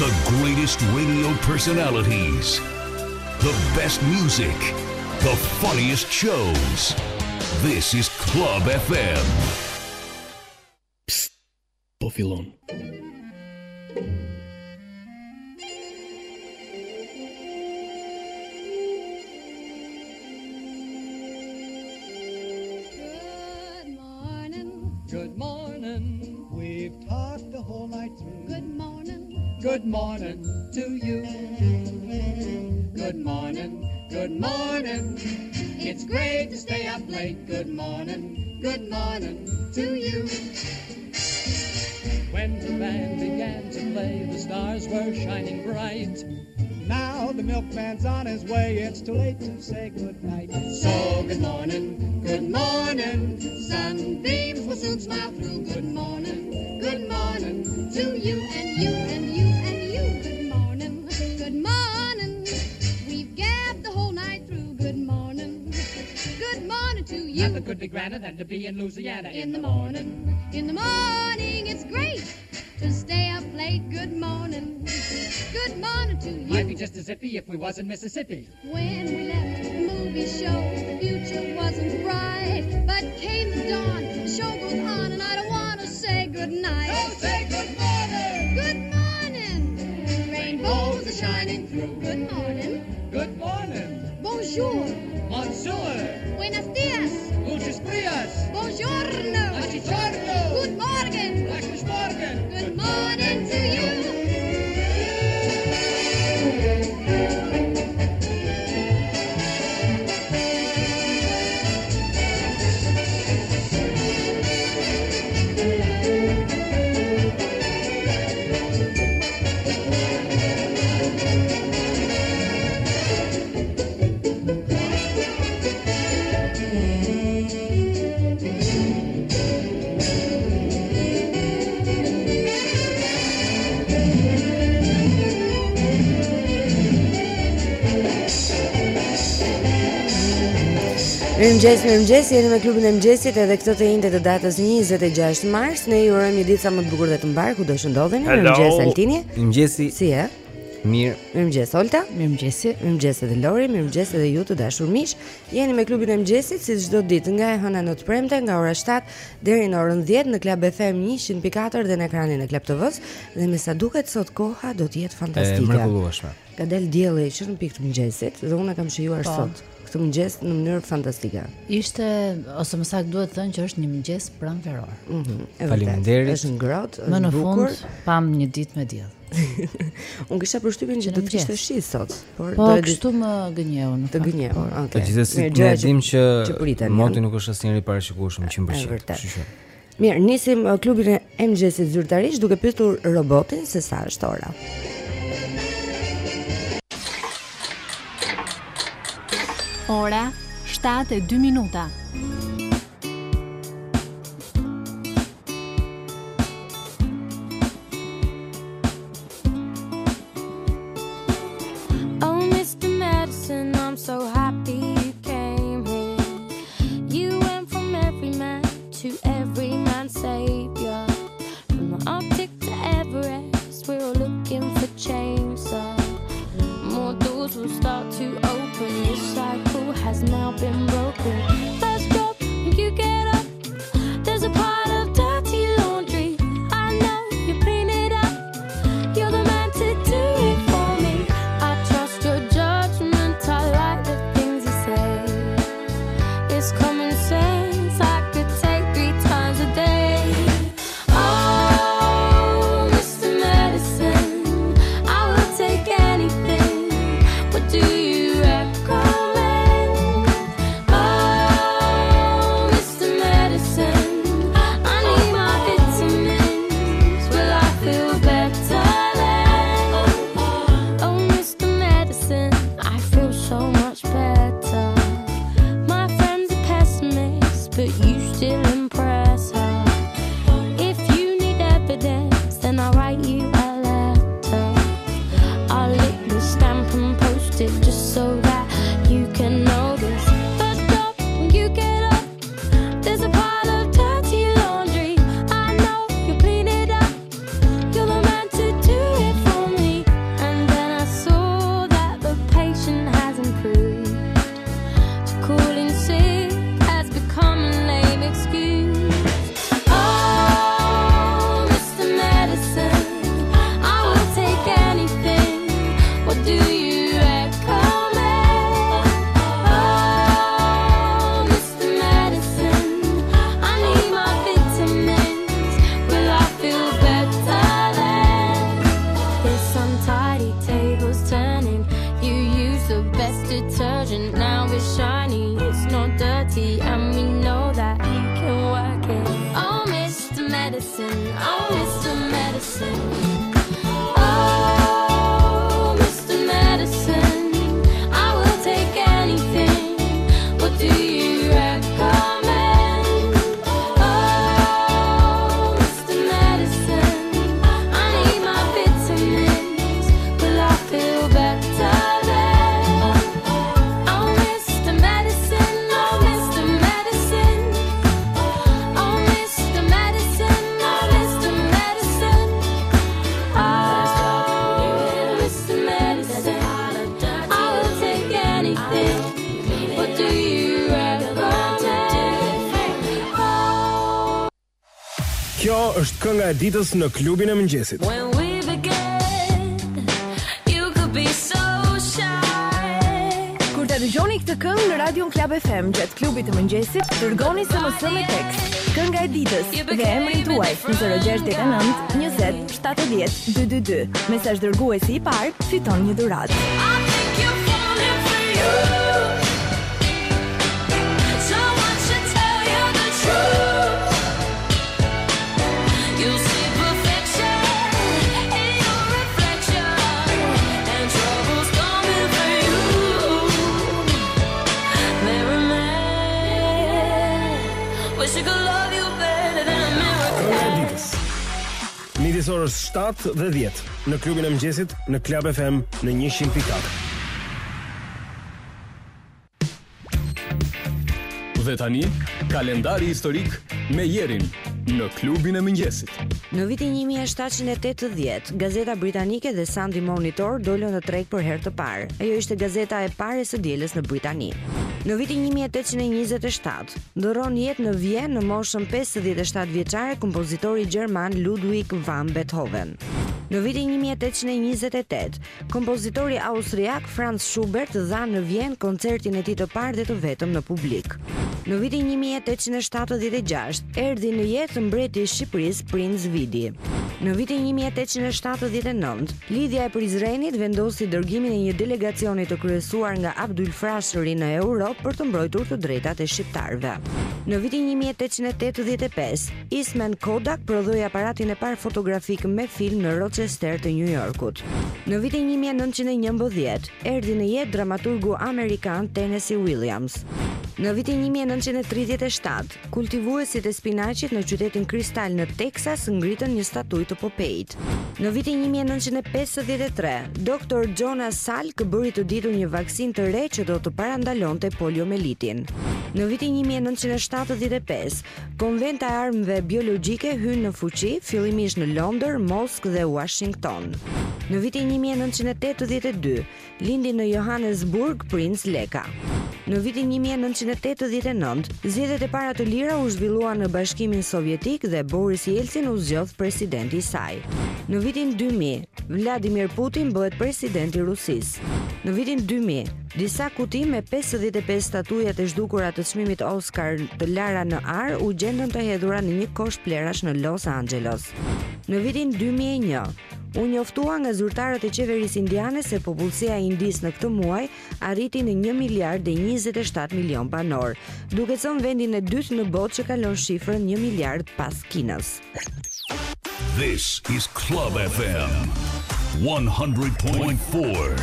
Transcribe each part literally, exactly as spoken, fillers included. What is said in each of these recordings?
The greatest radio personalities. The best music. The funniest shows. This is Club F M. Psst, po fillon. Good morning, we've talked the whole night through. Good morning, good morning to you. Good morning, good morning. It's great to stay up late. Good morning, good morning to you. When the band began to play, the stars were shining bright. Now the milkman's on his way, it's too late to say goodnight. So good morning, good morning, sunbeams will soon smile through. Good morning, good morning to you and you and you and you. Good morning, good morning, we've gabbed the whole night through. Good morning, good morning to you. Nothing could be grander than to be in Louisiana in, in the morning. morning. In the morning, it's great to stay up late. Good morning, good morning to you. Might be just as zippy if we was in Mississippi. When we left the movie show, the future wasn't bright, but came the dawn, the show goes on, and I don't want to say goodnight. Don't say good morning. Good morning. Rainbows are shining through. Good morning. Good morning. Bonjour. Bonjour. Buenos dias. Muchos días. Buongiorno. Buongiorno. Good morning. Guten Morgen. Good morning to you. Mirëmëngjes, mirëmëngjes, jeni me klubin e mëngjesit edhe këtë të njëjtë të datës njëzet e gjashtë mars. Ne ju urojmë një ditë sa më të bukur dhe të mbar ku do që ndodheni. Mirëmëngjes Altini. Mirëmëngjesi. Si je? Mirë. Mirëmëngjes Olta. Mirëmëngjesi. Mirëmëngjes edhe Lori, mirëmëngjes edhe ju të dashur miq. Jeni me klubin e mëngjesit si çdo ditë nga e hëna në të premte nga ora shtatë deri në orën dhjetë në Club F M njëqind pikë katër dhe në ekranin e Club T V-s dhe me sa duket sot koha do të jetë fantastike. E mrekullueshme. Ka del dielli që në pikë të mëngjesit dhe unë kam shijuar sot këtë mëngjes në mënyrë fantastike. Ishte ose më saktë duhet të thënë që është një mëngjes pranveror. Mhm. Faleminderit. Është ngrohtë, më është në bukur. fund pam një ditë me diell. Unë kisha përshtypjen që do të kishte shi sot, por po do të kështu më gënjeu në të gënjeu. Okej. Po gjithsesi ne dim që moti nuk është asnjëri i parashikueshëm njëqind përqind. Kështu që. Mirë, nisim uh, klubin e mëngjesit zyrtarisht duke pyetur robotin se sa është ora. Ora shtatë e dy minuta. Oh, Mister Madison, I'm so happy you came here. You went from every man to every man's savior. From the Arctic to Everest, we're all looking for change, sir. More doors will start to open. This cycle has now been broken. First job, you get up. There's a pile of dirty laundry. I know you clean it up. You're the man to do it for me. I trust your judgment. I like the është kënga e ditës në klubin e mëngjesit. When we began, you could be so shy. Kur të dëgjoni këtë këngë në Radio Club F M gjatë klubit të mëngjesit, dërgoni S M S me tekst kënga e ditës dhe emrin tuaj në zero gjashtë nëntë njëzet shtatëdhjetë dyqindëdhjetë dy. Mesazh dërguesi i parë fiton një dhuratë. Midis orës shtatë dhe dhjetë në klubin e mëngjesit në Club F M në njëqind pikë katër. Dhe tani, kalendari historik me Jerin në klubin e mëngjesit. Në vitin një mijë e shtatëqind e tetëdhjetë, gazeta britanike The Sunday Monitor dolën në treg për herë të parë. Ajo ishte gazeta e parë e së dielës në Britani. Në vitin një mijë e tetëqind e njëzet e shtatë, ndron jetë në Vjenë në moshën pesëdhjetë e shtatë vjeçare kompozitori gjerman Ludwig van Beethoven. Në vitin një mijë e tetëqind e njëzet e tetë, kompozitori austriak Franz Schubert dha në Vjenë koncertin e tij të parë dhe të vetëm në publik. Në vitin një mijë e tetëqind e shtatëdhjetë e gjashtë, erdhi në jetë mbreti i Shqipërisë Prince Vidi. Në vitin një mijë e tetëqind e shtatëdhjetë e nëntë, Lidhja e Prizrenit vendosi dërgimin e një delegacioni të kryesuar nga Abdul Frashëri në Europë për të mbrojtur të drejtat e shqiptarëve. Në vitin një mijë e tetëqind e tetëdhjetë e pesë, Eastman Kodak prodhoi aparatin e parë fotografik me film në Rochester të New Yorkut. Në vitin një mijë e nëntëqind e njëmbëdhjetë, erdhi në jetë dramaturgu amerikan Tennessee Williams. Në vitin një mijë e nëntëqind e tridhjetë e shtatë, kultivuesit e spinaqit në qytetin Crystal në Texas ngritën një statuj të Popeit. Në vitin një mijë e nëntëqind e pesëdhjetë e tre, doktor Jonas Salk bëri të ditur një vaksin të re që do të parandalonte poliomelitin. Në vitin një mijë e nëntëqind e shtatëdhjetë e pesë, konventa e armëve biologjike hyn në fuqi, fillimisht në Londër, Moskë dhe Washington. Në vitin një mijë e nëntëqind e tetëdhjetë e dy, lindi në Johannesburg Prince Leka. Në vitin një mijë e nëntëqind e tetëdhjetë e nëntë, zgjedhjet e para të lira u zhvilluan në Bashkimin Sovjetik dhe Boris Jelcin u zgjodh presidenti i saj. Në vitin dy mijë, Vladimir Putin bëhet presidenti i Rusisë. Në vitin dy mijë, disa kuti me pesëdhjetë e pesë statujat e zhdukura të çmimit Oscar të Lara në Ar u gjendën të hedhura në një kosh plerash në Los Angeles. Në vitin dy mijë e një, u njoftua nga zyrtarët e qeverisë indiane se popullsia e Indisë në këtë muaj arriti në një miliard e njëzet e shtatë milion banor, duke qenë vendin e dytë në botë që kalon shifrën një miliard pas Kinës. This is Club F M one hundred point four.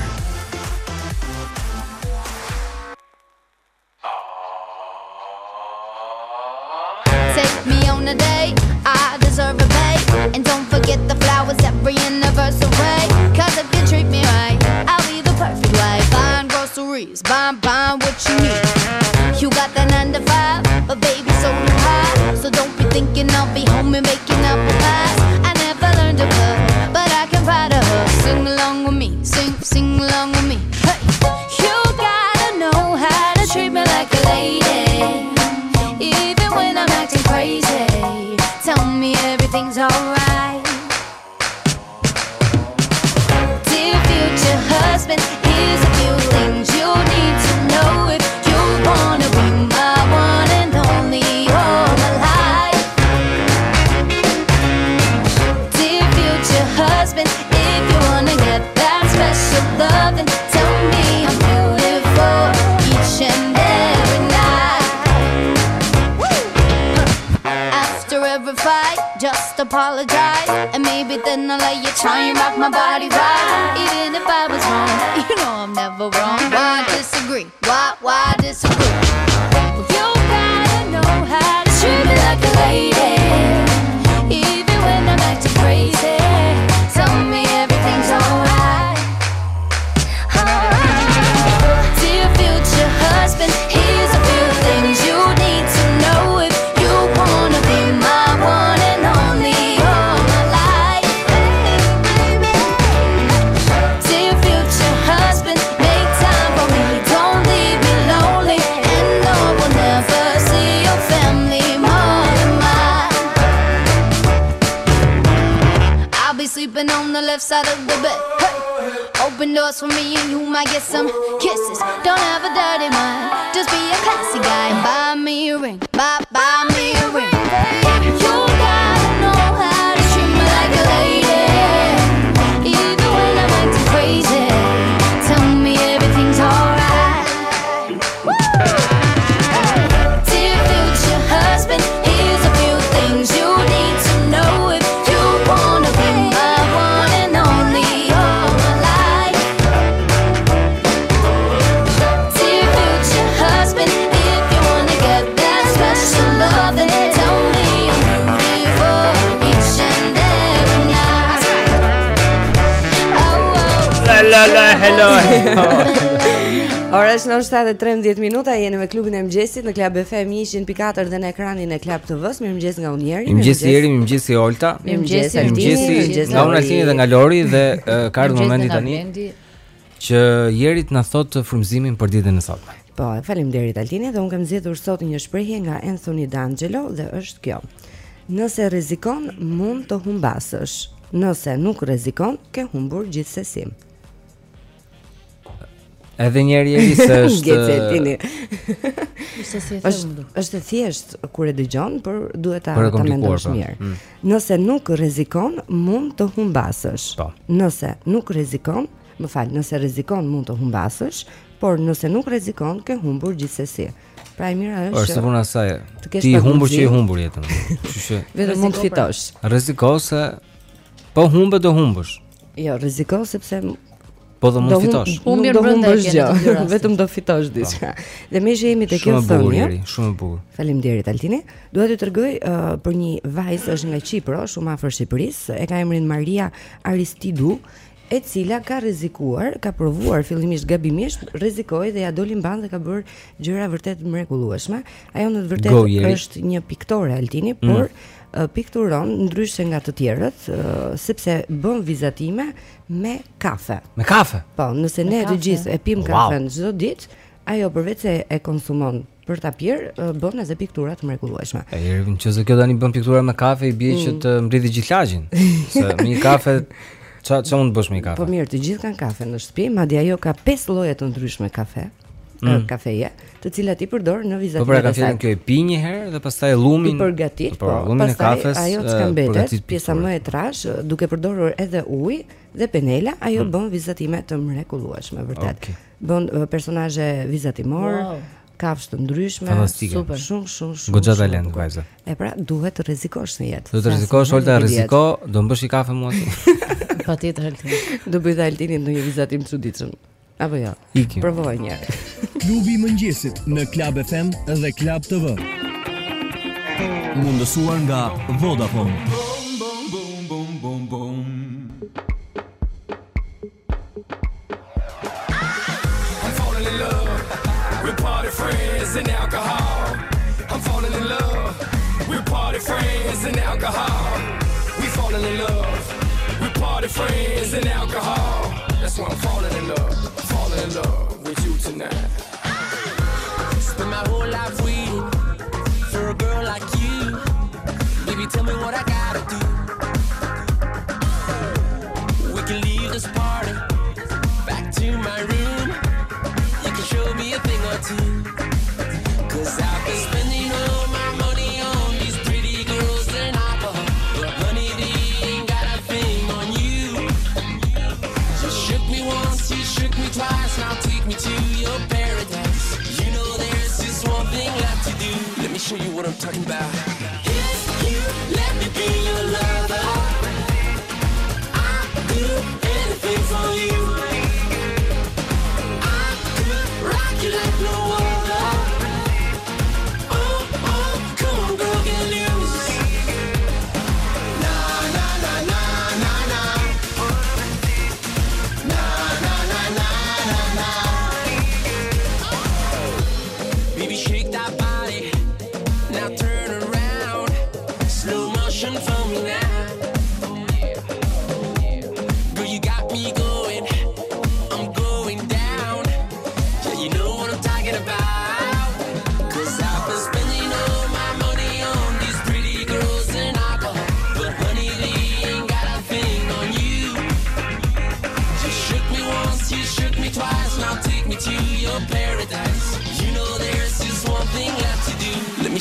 Take me on a date, I deserve a bait. And don't forget the flowers every anniversary. Cause if you treat me right, I'll be the perfect wife. Buying groceries, buying, buying what you need. You got that nine to five, but baby so do I. So don't be thinking I'll be home and making apple pies. I never learned to cook, but I can find a hook. Sing along with me, sing, sing along with me. Hey, you gotta know how to treat me like a lady. Even when I'm acting crazy, tell me everything's alright. Dear future husband, here's a few things you need to know if you wanna be my one and only all my life. Dear future husband, if you wanna get that special love, then tell me I'm beautiful each and every night. After every fight, just apologize, and maybe then I'll let you try and rock my body right. Even if I was wrong, you know I'm never wrong. Why disagree? Why, why disagree? Well, you gotta know how to treat me like a lady. Even when I'm acting crazy, tell me everything's alright. Alright. Dear future husband, here's a few things you need to know if you wanna be my one and only all my life. left side of the bed. Hey. Open doors for me and you might get some kisses. Don't have a dirty mind, just be a classy guy and buy me a ring. Buy, buy me a ring. You gotta know how to treat me like a lady, even when I'm acting crazy. Tell me everything's alright. Dear future husband, here's a few things you need to know if you wanna be my one and only all my life. Dear future husband, if you wanna get that special love, then tell me I'm beautiful each and every night. Oh, oh. La la la, hello, hello. Ora është në shtatë e trembëdhjetë minuta, jeni me klubin e mëngjesit në Club F M njëqind pikë katër dhe në ekranin e Club T V-s. Mirëmëngjes nga Unieri. Mirëmëngjes Jeri, mirëmëngjes Olta. Mirëmëngjes Altini, nga unë Altini dhe nga Lori dhe uh, ka ardhur momenti tani që Jeri të na thotë frymëzimin për ditën e sotme. Po, faleminderit Altini, dhe unë kam zgjedhur sot një shprehje nga Anthony D'Angelo dhe është kjo. Nëse rrezikon, mund të humbasësh. Nëse nuk rrezikon, ke humbur gjithsesi. Edhe njëri Jeri se është është është e thjesht kur e dëgjon, por duhet ta ta mendosh mirë. Mm. Nëse nuk rrezikon, mund të humbasësh. Po. Nëse nuk rrezikon, më fal, nëse rrezikon mund të humbasësh, por nëse nuk rrezikon ke humbur gjithsesi. Pra e mira është. Është puna saj. Ti humbur që i humbur jetën. Kështu që vetëm mund të fitosh. Rreziko se po humbe do humbësh. Jo, rreziko sepse po do mund fitosh. Humbir brenda gjë, vetëm do fitosh diçka. Dhe më jemi te kjo thënie. Shumë e bukur. Faleminderit Altini. Dua t'ju tregoj uh, për një vajzë është nga Kipro, shumë afër Shqipërisë, e ka emrin Maria Aristidu, e cila ka rrezikuar, ka provuar fillimisht gabimisht, rrezikoi dhe ja doli mban dhe ka bërë gjëra vërtet mrekullueshme. Ajo në të vërtetë është një piktore Altini, mm. por uh, pikturon ndryshe nga të tjerët, uh, sepse bën vizatime me kafe. Me kafe? Po, nëse ne të gjithë e pim kafen wow. çdo ditë, ajo përveç se e konsumon për ta pirë, bën edhe piktura të mrekullueshme. E herë nëse kjo tani bën piktura me kafe, i bie mm. që të mbriti gjithë lagjin. Se me një kafe ça ça mund të bësh me një kafe? Po mirë, të gjithë kanë kafe në shtëpi, madje ajo ka pesë lloje të ndryshme kafe. Mm. Kafeje, të cilat i përdor në vizatimin e saj. Po pra kafeën kjo e pi një herë dhe pastaj llumin i përgatit, po, llumin e kafes. Ajo çka mbetet, pjesa më e trash, duke përdorur edhe ujë dhe penela, ajo mm. bën vizatime të mrekullueshme, vërtet. Okay. Bën uh, personazhe vizatimor, wow. kafshë të ndryshme, super, shumë shumë shumë. Goxha talent vajza. E pra duhet të rrezikosh në jetë. Do të rrezikosh, Olta, rreziko, do mbash i kafe mua ti. Patjetër Altini. Do bëj Altini ndonjë vizatim të çuditshëm. Apo jo? Ikim. Provoj një herë. Klubi i mëngjesit në Club F M dhe Club T V. Mundësuar nga Vodafone. I'm falling in love with party friends and alcohol. I'm falling in love with party friends and alcohol. We falling in love with party friends and alcohol. That's why I'm falling in love, falling in love with you tonight. Spend my whole life waiting for a girl like you. Baby, tell me what I gotta do. We can leave this party back to my room. You can show me a thing or two. Cause I've been spending all my money on these pretty girls and alcohol. But honey, they ain't got a thing on you. You shook me once, you shook me twice. Now take me to your paradise. You know there's just one thing left to do. Let me show you what I'm talking about. If you let me be your lover, I'll do anything for you. I could rock you like no other. Oh, oh, come on girl, get loose. Na, na, na, na, na, na. Na, na, na, na, na, na. Baby, shake that body. Now turn around.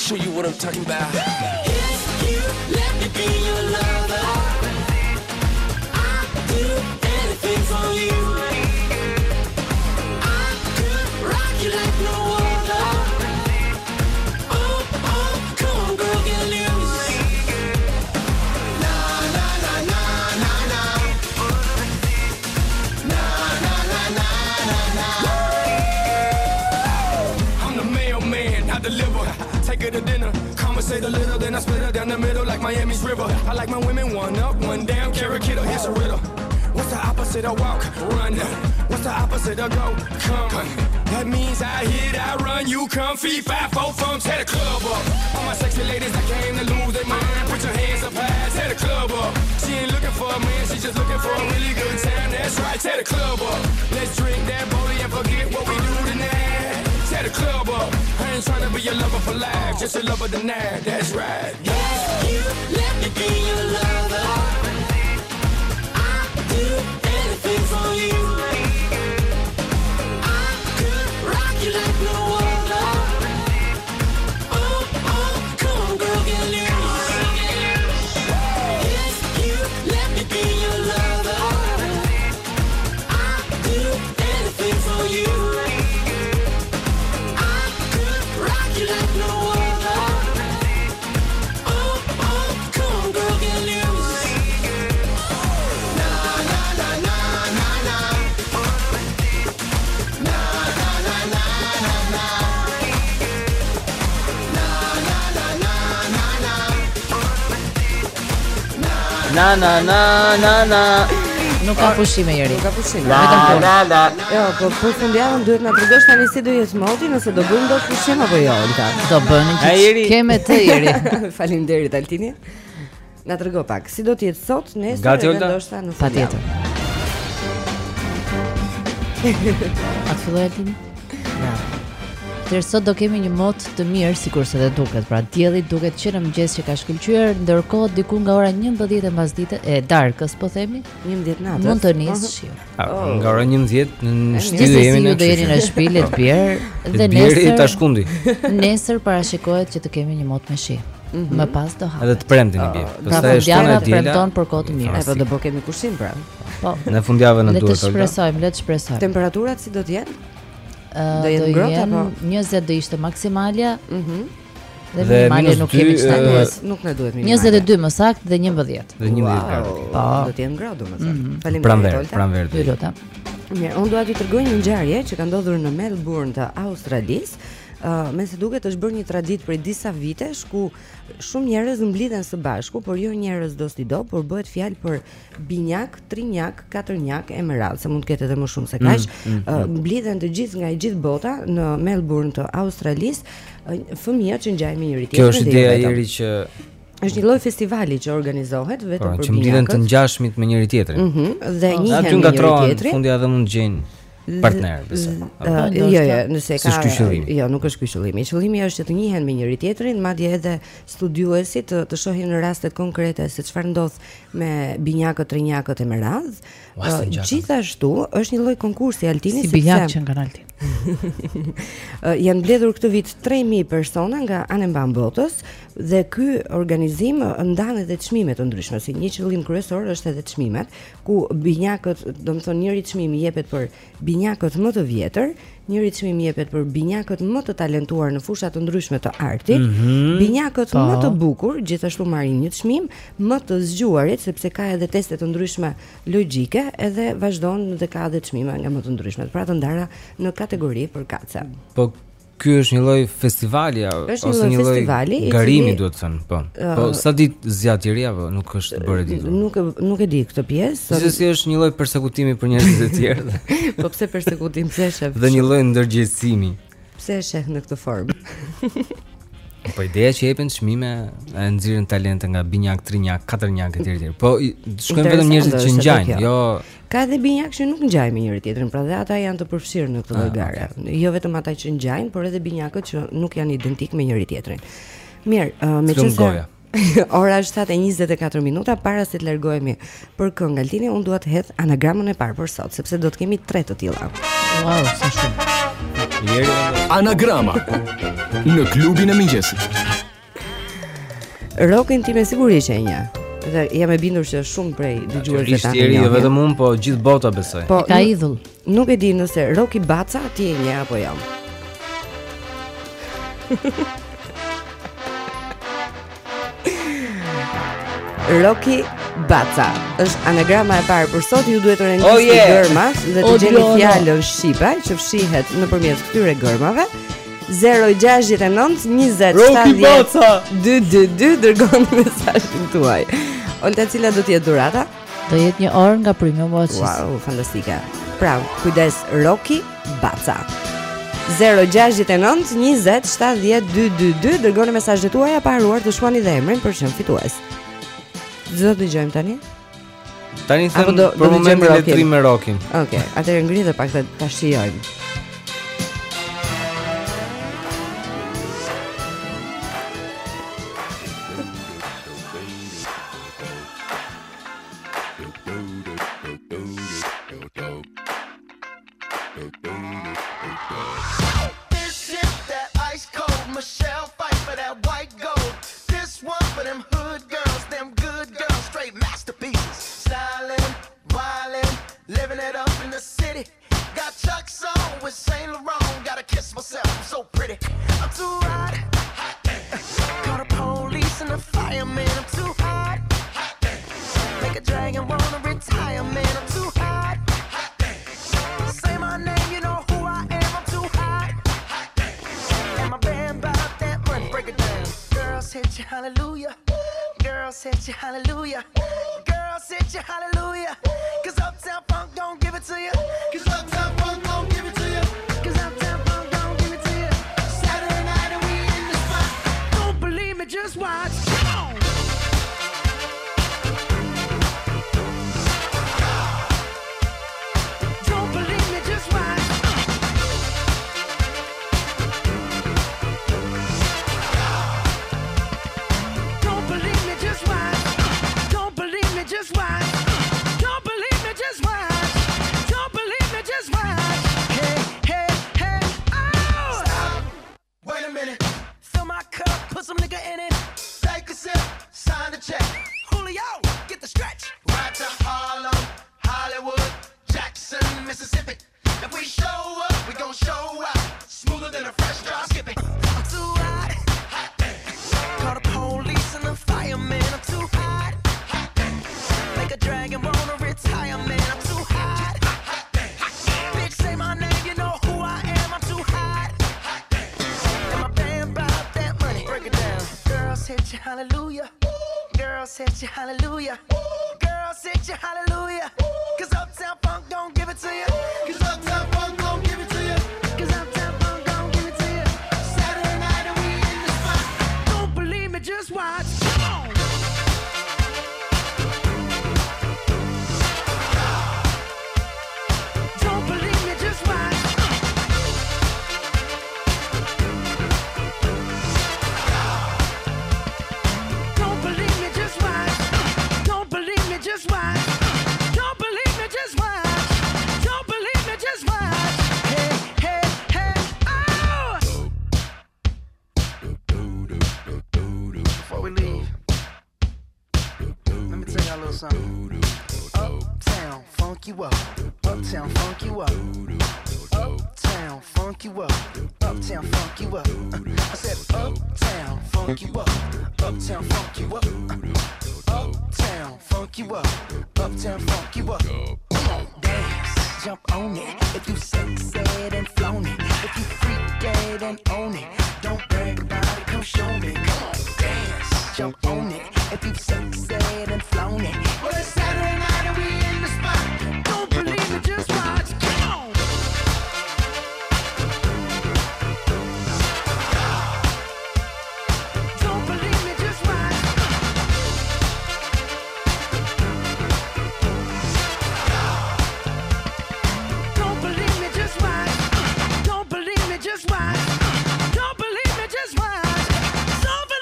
show you what I'm talking about. If you let me be your lover, I'll do anything for you. I could rock you like no other. Oh, oh, come on girl, get loose. Na, na, na, na, na, na. Na, na, na, na, na, na. I'm the mailman, I deliver. Take her to dinner, conversate a little, then I split her down the middle like Miami's river. I like my women one up, one down, carrot kiddo, here's a riddle. What's the opposite of walk? Run. What's the opposite of go? Come. That means I hit, I run, you come, feet, five, four thumbs, tear the club up. All my sexy ladies that came to lose their mind, put your hands up high, tear the club up. She ain't looking for a man, she's just looking for a really good time, that's right, tear the club up. Let's drink that booty and forget what we do tonight. Tear the club up. I ain't tryna be your lover for life, just a lover tonight, that's right. If you let me be your lover, I'll do anything for you. I could rock you like no other. Oh, oh, come on girl, get loose. If you let me be your lover, I'll do anything for you. Rock you like no other. Oh, oh, come on girl, get loose. Na, na, na, na, na, na. Na, na, na, na, na, na. Na, na, na, na, na, na. Na na na na na. Nuk ka pushime Jeri. Nuk ka pushime. La la la. Jo, po për fundjavën duhet na tregosh tani si do jetë moti, nëse do bëjmë dot pushim apo jo, Olta. Do bëni që kemë të Jeri. Faleminderit Altini. Na trego pak, si do të jetë sot, nesër Gati, edhe Olta? ndoshta në fund. Patjetër. A të filloj Altini? Ja. Tërë sot do kemi një mot të mirë, sikurse dhe duket. Pra dielli duket që në mëngjes që ka shkëlqyer, ndërkohë diku nga ora njëmbëdhjetë e mbasdite e darkës, po themi, njëmbëdhjetë natës. mund të nisë shiu. Nga ora njëmbëdhjetë në shtëpi Nëse jemi si ne. ju do jeni në shtëpi le të bjerë dhe Bjeri nesër. ta shkundi. Nesër parashikohet që të kemi një mot me shi. Më pas do hapet. Edhe të premten i bie. Pra Pastaj është fundjava tona e diela. premton për kohë të mira. E po do bëj kemi kushim pra. Po. Në fundjavën në Le të duhet Olta. shpresojmë, le të shpresojmë. Temperaturat si do të jenë? Ë, Do jenë ngrohtë apo njëzet do ishte maksimalja. Mhm. Dhe Dhe minimale minus nuk dy, kemi çfarë ë, duhet. Nuk na duhet minimale. njëzet e dy më saktë dhe njëmbëdhjetë. Dhe njëmbëdhjetë gradë. Po. Do të jenë ngrohtë domethënë. Mhm. Faleminderit Pranver, Olta. pranver. Ju lutem. Mirë, unë dua t'ju tregoj një ngjarje që ka ndodhur në Melbourne të Australisë. Uh, me se duket është bërë një traditë prej disa vitesh ku shumë njerëz mblidhen së bashku, por jo njerëz do si do, por bëhet fjalë për binjak, trinjak, katërnjak e me radhë, se mund të ketë edhe më shumë se kaq. Mm, mm, uh, mblidhen të gjithë nga i gjithë bota në Melbourne të Australisë, uh, fëmijë që ngjajnë me njëri tjetrin. Kjo është ideja Jeri që është një lloj festivali që organizohet vetëm po, për që mblidhen të binjakët. ngjashmit me njëri tjetrin. Mhm, dhe Po. njihen Aty me njëri ngatrohen, tjetrin. fundi edhe mund të gjejnë partner, besoj. Uh, jo, jo, nëse Si ka është ky qëllimi? jo, nuk është ky qëllimi. Qëllimi është që të njihen me njëri tjetrin, madje edhe studiuesit të, të shohin në rastet konkrete se çfarë ndodh me binjakët, trinjakët e me radh. Ua, sa Uh, gjaka. gjithashtu është një lloj konkursi Altini Si sepse binjak që në kanalti. uh, janë mbledhur këtë vit tre mijë persona nga anë mban botës dhe ky organizim uh, ndan edhe çmime të ndryshme. Si një qëllim kryesor është edhe çmimet, ku binjakët, domethënë njëri çmim i jepet për binjakët më të vjetër, njëri çmim i jepet për binjakët më të talentuar në fusha të ndryshme të artit, Mhm. binjakët Po. më të bukur gjithashtu marrin një çmim, më të zgjuarit sepse ka edhe teste të ndryshme logjike, edhe vazhdon dhe ka edhe çmime nga më të ndryshmet, pra të ndara në kategori për kaca. Po ky është një lloj festivali a- Është një ose lloj një lloj festivali i garimi cili- duhet të thënë, po. Uh, Po sa ditë zgjat i ri apo nuk është bërë ditur. Nuk e nuk e di këtë pjesë. Gjithsesi është një lloj persekutimi për njerëzit e tjerë Po pse persekutim, pse e shef? dhe një lloj ndërgjegjësimi. Pse e shef në këtë formë? Po ideja që jepen çmime, e nxirrin talente nga binjak, trinjak, katërnjak etj etj. Po i- shkojnë vetëm njerëzit që Interesante është ngjajnë, kjo. jo Ka edhe binjak që nuk ngjajnë me njëri tjetrin, pra dhe ata janë të përfshirë në këtë lloj Ah, gare. Jo vetëm ata që ngjajnë, por edhe binjakët që nuk janë identik me njëri tjetrin. Mirë, uh, me Flum qëse goja. ora është shtatë e njëzet e katër minuta, para se të largohemi për këngë Altini, unë dua të hedh anagramën e parë për sot, sepse do të kemi tre të tilla. Wow, sa shumë. Jeri. Anagrama në klubin e mëngjesit. Rockin ti me siguri që e një. Dhe jam e bindur që shumë prej dëgjuesve tanë. Jeri, jo vetëm unë, po gjithë bota besoj. Po, ka idhull. Nuk e di nëse Rocky Baca ti e një apo jam. Rocky Baca është anagrama e parë për sot. Ju duhet të rendisni oh, yeah. gërmat dhe të gjeni fjalën shqipe që fshihet nëpërmjet këtyre gërmave. zero gjasht e nënt njëzet shtatëdhjetë dy dy dy dërgoni mesazhin tuaj. Olta, cila do të jetë dhurata? Do jetë një orë nga Premium Watches. Wow, fantastike. Pra, kujdes, Rocky Baca. zero gjasht e nënt njëzet shtatëdhjetë dy dy dy dërgoni mesazhet tuaja pa haruar të shkruani dhe emrin për qenë fitues. Do të dëgjojmë tani? Tani them do, për momentin e tri me Rockin. Okej, okay, atëherë ngrihet pak të ta shijojmë.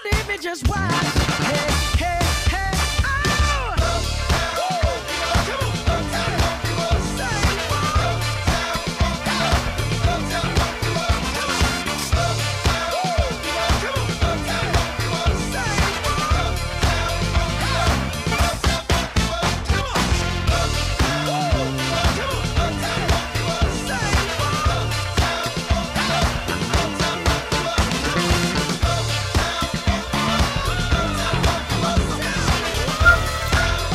Just watch. Hey, hey, hey, oh.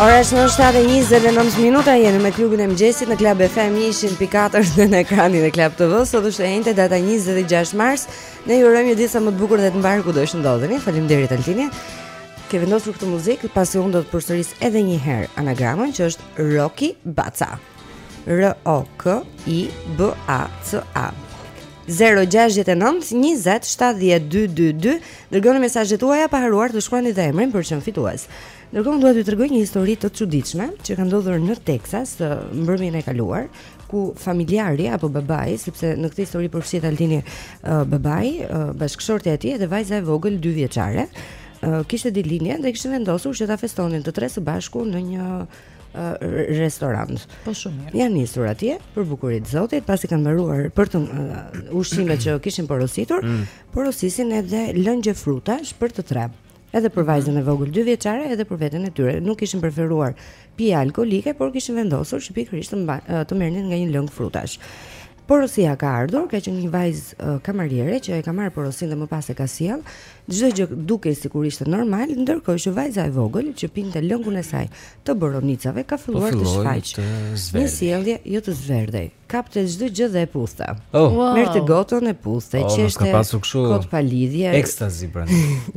Ora është në shtatë e njëzet e nëntë minuta, jeni me klubin e mëngjesit në Klab F M njëqind pikë katër dhe në ekranin e Klab T V. Sot është e njëjtë data njëzet e gjashtë mars. Ne ju urojmë një ditë sa më të bukur dhe të mbar kudo që ndodheni. Faleminderit Altini. Ke vendosur këtë muzikë, pasi unë do të përsëris edhe një herë anagramën që është Roki Baca. R O K I B A C A. zero gjashtëdhjetë e nëntë njëzet shtatëdhjetë dy dy dy. Dërgoni mesazhet tuaja pa haruar të shkruani dhe emrin për qenë fitues. Ndërkohë dua t'ju tregoj një histori të çuditshme që ka ndodhur në Texas mbrëmjen e kaluar, ku familjari apo babai, sepse në këtë histori përfshihet Altini, uh, babai, uh, bashkëshortja e tij dhe vajza e vogël dy vjeçare, uh, kishte di linje dhe kishin vendosur që ta festonin të tre së bashku në një Uh, restorant. Po shumë mirë. Janë nisur atje për bukurinë e Zotit, pasi kanë mbaruar për të uh, ushqimet që kishin porositur, mm. porosisin edhe lëngje frutash për të tre. Edhe për vajzën e vogël dy vjeçare, edhe për veten e tyre. Nuk kishin preferuar pije alkolike, por kishin vendosur që pikërisht të, uh, të merrnin nga një lëng frutash. Porosia ka ardhur, ka qenë një vajzë uh, kamariere që e ka marrë porosinë dhe më pas e ka sjell. Çdo gjë dukej sikur ishte normal, ndërkohë që vajza e vogël që pinte lëngun e saj të boronicave ka filluar të shfaqë një sjellje jo të zverdhej. Kapte çdo gjë dhe e puthte. Oh. Wow. Merrte gotën e puthte, oh, qeshte kot pa lidhje. Ekstazi brenda.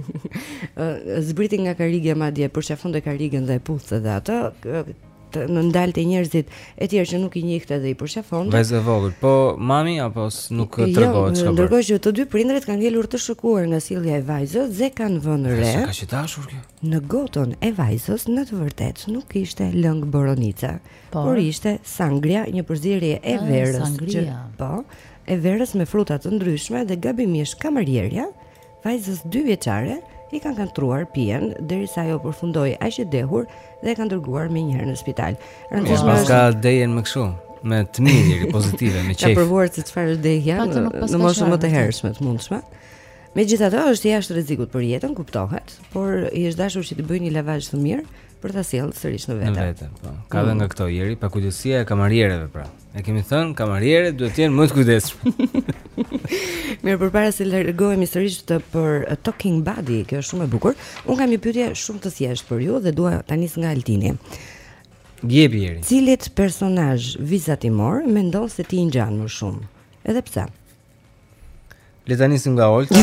Zbriti nga karrige madje, përqafonte karrigen dhe e puthte dhe atë. Në ndalte njerëzit e tjerë që nuk i njihte dhe i përqafonte. Vajza e vogël, po mami apo nuk tregohet çka. Jo, ndërkohë që të dy prindërit kanë ngelur të shokuar nga sjellja e vajzës dhe kanë vënë re. Sa ka qenë dashur kjo? Në gotën e vajzës në të vërtetë nuk ishte lëng boronice, por, por ishte sangria, një përzierje e verës, që, po, e verës me fruta të ndryshme dhe gabimisht kamarierja, vajzës dy vjeçare i kanë kantruar pijen derisa ajo përfundoi aq e dehur dhe e kanë dërguar më njëherë në spital. Rëndësishme është ka dejen më kështu, me të mirë, pozitive, me qejf. Ka provuar se çfarë është dehja në, në moshën më të hershme të mundshme. Megjithatë është jashtë rrezikut për jetën, kuptohet, por i është dashur që të bëjë një lavazh të mirë për ta sjellë sërish në vete. Në vete, po. Ka edhe mm. nga këto ieri, pakujdesia e kamariereve pra. E kemi thënë, kamariere duhet të jenë më të kujdesshme. Mirë, përpara se largohemi sërish të për uh, Talking Body, kjo është shumë e bukur. Unë kam një pyetje shumë të thjeshtë për ju dhe dua ta nis nga Altini. Jepi ieri. Cilit personazh vizatimor mendon se ti i ngjan më shumë? Edhe pse? Le ta nisim nga Olta.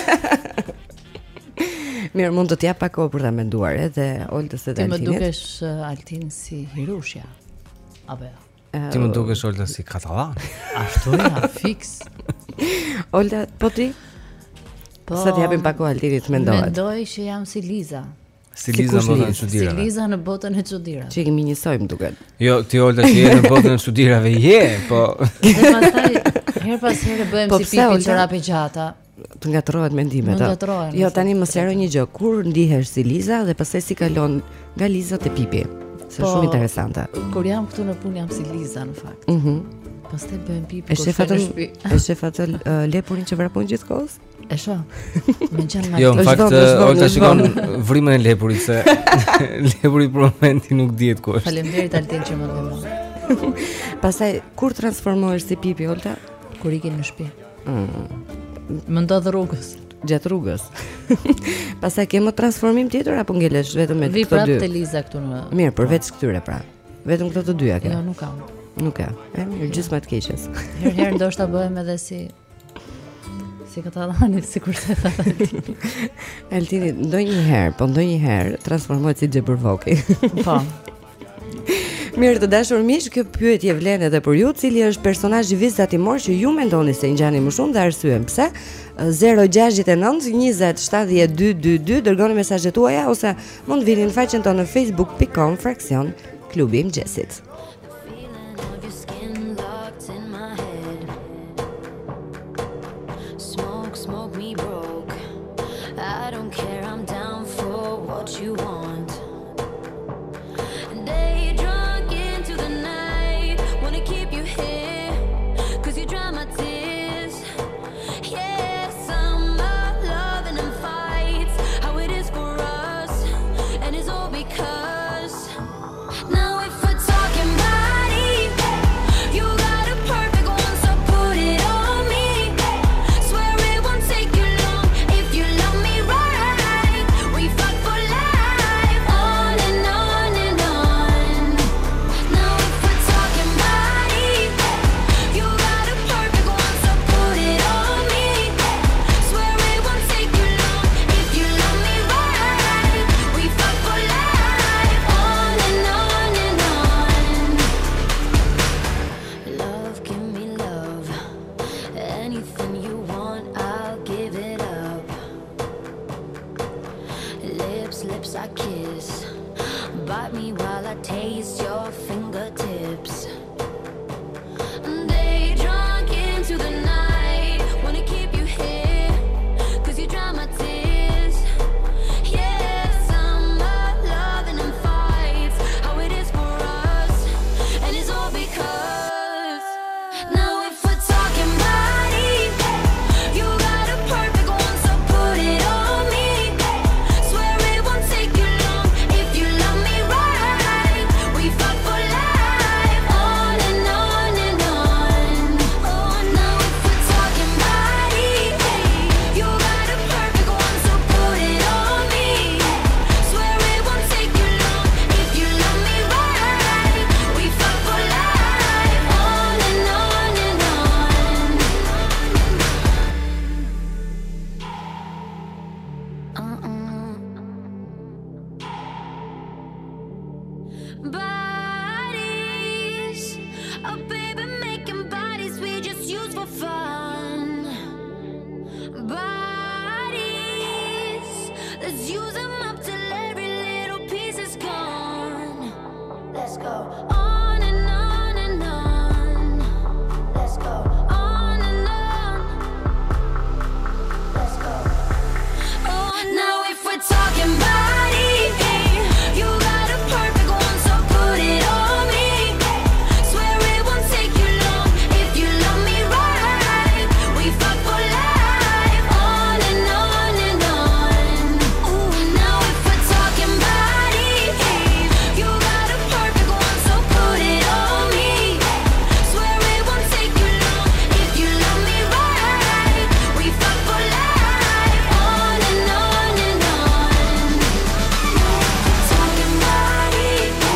Mirë, mund të t'jap pak kohë për ta menduar edhe Oltës edhe Altinit. Ti më dukesh uh, Altin si Hirushja. Apo jo? Uh, Ti më dukesh Olta si katallan. Ashtu ja, fiks. Olta, po ti? Po. Sa t'japim pak kohë Altinit të mendohet. Mendoj që jam si Liza. Si Liza në botën e çuditërave. Si Liza në botën e çuditërave. Që kemi njësojmë duket. Jo, ti Olta që je në botën e çuditërave je, po. Dhe pastaj her pas here bëhem po si pipi çorape gjata. Të ngatrohet mendimet. Jo, tani më sqaroj një gjë. Kur ndihesh si Liza dhe pastaj si kalon nga Liza te Pipi? Është po, shumë interesante. Kur jam këtu në punë jam si Liza në fakt. Mhm. Mm pastaj bëhem Pipi kur shkoj në shtëpi. E shef atë uh, lepurin që vrapon gjithkohës? E shoh. Me gjan nga. Jo, në fakt Olta shikon vrimën e lepurit se lepuri për momentin nuk dihet ku është. Faleminderit Altin që më ndihmon. Pastaj kur transformohesh si Pipi Olta? Kur ikin në shtëpi. Mm. Më ndodh rrugës. Gjatë rrugës. Pastaj ke më transformim tjetër apo ngelesh vetëm me këto dy? Vi prapë te Liza këtu në. Mirë, përveç këtyre pra. Vetëm këto të dyja ke. Jo, nuk kam. Nuk ka. E mirë, gjysmë të keqes. Herë herë ndoshta bëhem edhe si si katallani, sikur se tha Altini. Altini ndonjëherë, po ndonjëherë transformohet si Xheburvoki. Po. Mirë të dashur miq, kjo pyetje vlen edhe për ju, cili është personazhi vizatimor që ju mendoni se i ngjani më shumë dhe arsyen pse? zero gjashtëdhjetë e nëntë njëzet shtatëdhjetë dy dy dy dërgoni mesazhet tuaja ose mund vini në faqen tonë në facebook dot com fraksion klubi i mëngjesit. Now if we're talking Oh baby, making bodies we just use for fun. Bodies, let's use them up till every little piece is gone. Let's go on and on and on. Let's go on and on. Let's go. Oh, now if we're talking body, you got a perfect one, so put it on me. Swear it won't take you long if you love me right. We fuck for life, on and on and on. Ooh, now if we're talking body, you got a perfect one, so put it on me. Swear it won't take you long if you love me right. We fuck for life, on and on and on. Talking body,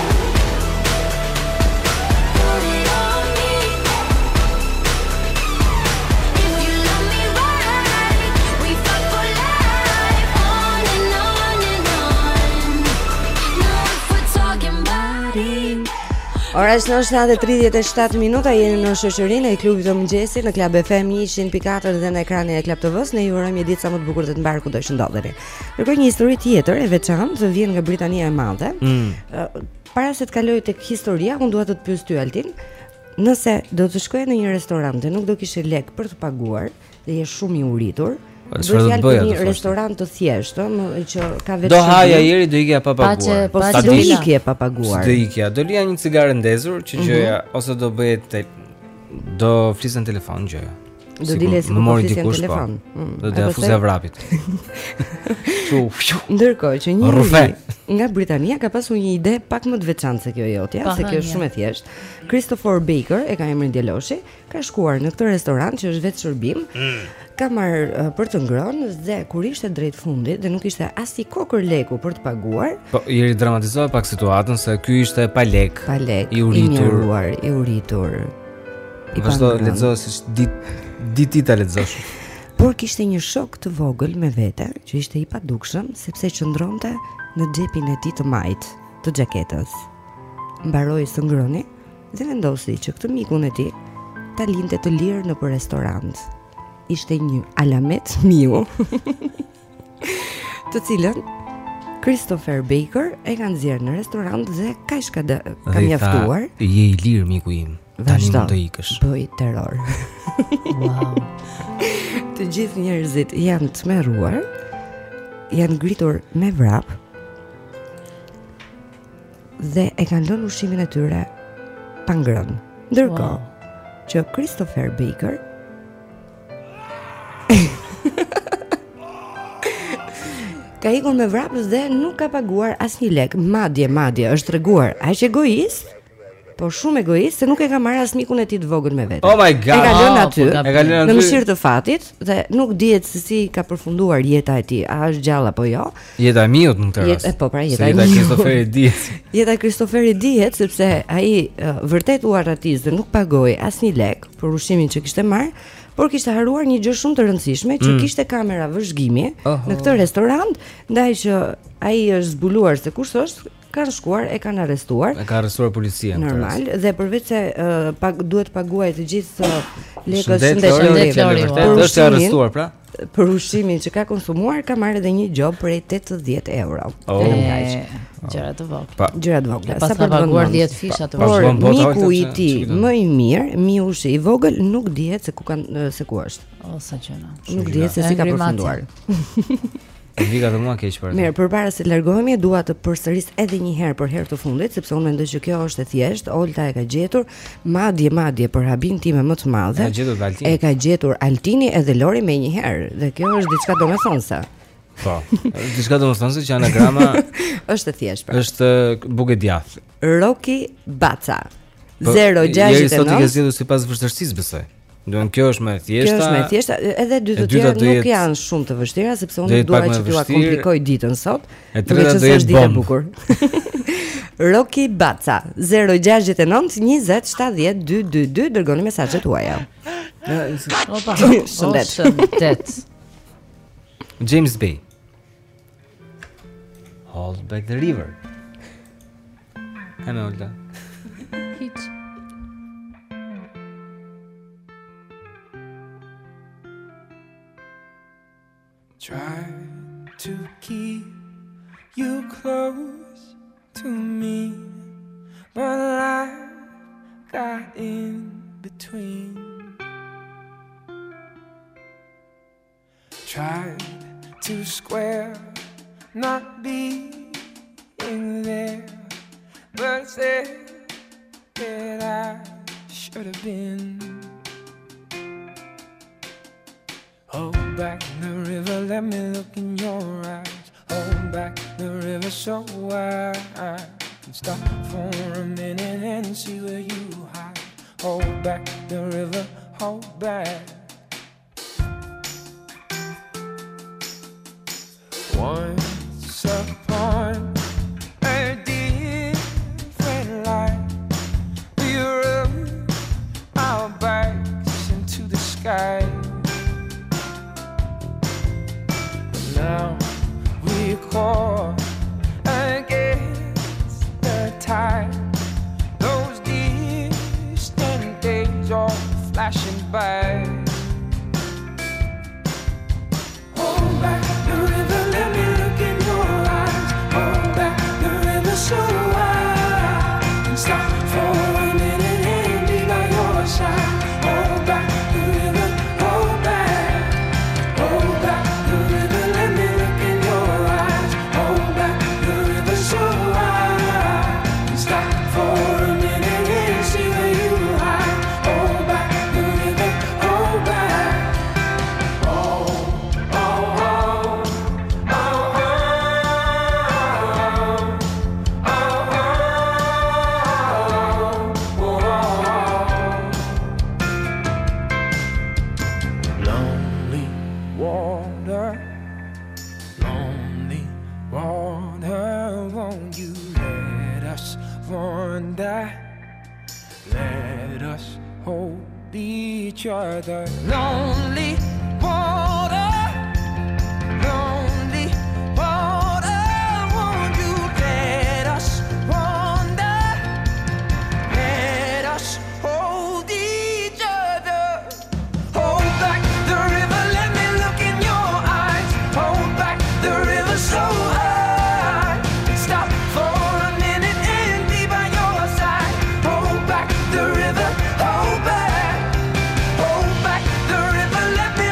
put it on me. If you love me right, we fuck for life, on and on and on. Now if we're talking body. Ora është në shtatë e tridhjetë e shtatë minuta, jeni në shoqërinë e klubit të mëngjesit në Club F M njëqind pikë katër dhe në ekranin e Club T V-s. Ne ju urojmë një ditë sa më të bukur dhe të mbar kudo që ndodheni. Kërkoj një histori tjetër e veçantë, vjen nga Britania e Madhe. Mm. Uh, Para se të kaloj tek historia, unë dua të të pyes ty Altin, nëse do të shkoje në një restorant dhe nuk do kishe lek për të paguar dhe je shumë i uritur, Po, do çfarë do të fjalë bëja, për do një thoshte? restorant të thjeshtë, më që ka vetë Do haja shërbim. ieri, do ikja pa paguar. Po si do ikje pa paguar? Do ikja, do lija një cigare ndezur që gjëja ose do bëhet te do flisën në telefon gjëja. Do dile si më po mori flisje në dikush, po. telefon. Mm. Do E të pastaj- afuzja vrapit. Ndërkohë që një Rrufe. njeri nga Britania ka pasur një ide pak më të veçantë se kjo jotja, Pa se kjo është hënje. shumë e thjeshtë. Christopher Baker, e ka emrin djaloshi, ka shkuar në këtë restorant që është vetë shërbim. Ka marrë uh, për të ngrënë dhe kur ishte drejt fundit dhe nuk ishte as i kokër leku për të paguar, Po ieri dramatizoi pak situatën se ky ishte pa lek. pa lek, I uritur. mjeruar, i uritur. I Vazhdo pangrënë. lexo si dit ditë ta lexosh. Por kishte një shok të vogël me vete që ishte i padukshëm sepse qëndronte në xhepin e tij të majt të xhaketës. Mbaroi së ngrëni dhe vendosi që këtë mikun e tij ta linte të lirë në për restorant. Ishte një alamet miu, të cilën Christopher Baker e ka nxjerrë në restorant dhe kaq ka dë, ka Dhe i tha, mjaftuar. je i lirë miku im. Tani Vazhdo, mund të ikësh. bëj terror. Wow. Të gjithë njerëzit janë tmerruar, janë ngritur me vrap dhe e kanë lënë ushqimin e tyre pa ngrënë. Ndërkohë Wow. që Christopher Baker ka ikur me vrapës dhe nuk ka paguar asnjë lek, madje madje është treguar aq egoist, po shumë egoist se nuk e ka marrë as mikun e tij të vogël me vete. Oh my god. E ka lënë Oh, aty, po ka E ka lënë në aty. mëshirë të fatit dhe nuk dihet se si ka përfunduar jeta e tij, a është gjallë apo jo. Jeta e miut në këtë rast. Jeta- po, pra, jeta Se e jeta e miut. Christopherit dihet. Jeta e Christopherit dihet sepse ai uh, vërtet u arratis dhe nuk pagoi asnjë lek për ushqimin që kishte marrë, por kishte haruar një gjë shumë të rëndësishme që Mm. kishte kamera vëzhgimi Oho. në këtë restorant, ndaj që ai është zbuluar se kush është, kanë shkuar e kanë arrestuar. E ka arrestuar policia në këtë Normal, rast. dhe përveç se uh, pag, duhet paguaj të gjithë uh, lekët Shëndet, shëndet Lori, Lori, Lori, vërtet për është e ushqimin- arrestuar pra. për ushqimin që ka konsumuar ka marrë edhe një gjop prej tetëdhjetë euro. Oh. Vetëm kaq. E, Gjëra të vogla. Pa. Gjëra të vogla. E pas Sa ka për të paguar vënë dhjetë mend. fisha të Pa- Por Vazhdon bota, miku ojta, i që- tij që këtë- më i mirë, miushi i vogël nuk dihet se ku kanë se ku është. O sa gjëna. Nuk dihet se si ka përfunduar. E vika të mua keq për. Mirë, përpara se të largohemi, dua të përsëris edhe një herë për herë të fundit, sepse unë mendoj që kjo është e thjeshtë. Olta e ka gjetur, madje madje për habin time më të madhe. E ka gjetur Altini. E ka gjetur Altini edhe Lori me një herë, dhe kjo është diçka domethënëse. Po. Diçka domethënëse që anagrama Është e thjeshtë. Pra. është bukë djath. Roki Baca. Po, zero gjasht Jeri sot i ke nëntë zgjedhur sipas vështirësisë besoj. Do të thonë kjo është më e thjeshta. Kjo është më e thjeshta, edhe dy të e dyta tjera do nuk jetë- janë shumë të vështira sepse do unë jetë dua pak më që t'ju vështirë. komplikoj ditën sot. E duke treta qenë do se jetë është ditë e bomb. bukur. Roki Baca zero gjasht nëntë njëzet shtatëdhjetë dyqindëdhjetë dy dërgoni mesazhet tuaja. Opa. Shëndet. O, shëndet. James Bay. Hold back the river. Hello, Olga. Hiç. Try to keep you close to me, but life got in between. Tried to square not being there, but said that I should have been. Hold back the river, let me look in your eyes. Hold back the river so I can stop for a minute and see where you hide. Hold back the river, hold back. Once upon a different life, we rubbed our backs into the sky. Now we caught against the tide. Those distant days are flashing by. Hold back the river, let me look in your eyes. Hold back the river so I can stop for a minute and be by your side. Hold back the river, hold back, hold back the river, let me look in your eyes. Hold back the river so I can stop for a minute and see where you hide. Hold back the river, hold back. Oh, oh, oh, oh, oh, oh, oh, oh. Lonely water, lonely water, won't you let us wander? Let us hold each other. Lonely water, lonely water, won't you let us wander? Let us hold each other. Hold back the river, let me look in your eyes. Hold back the river so I can stop for a minute and be by your side. Hold back the river, hold back, hold back the river, let me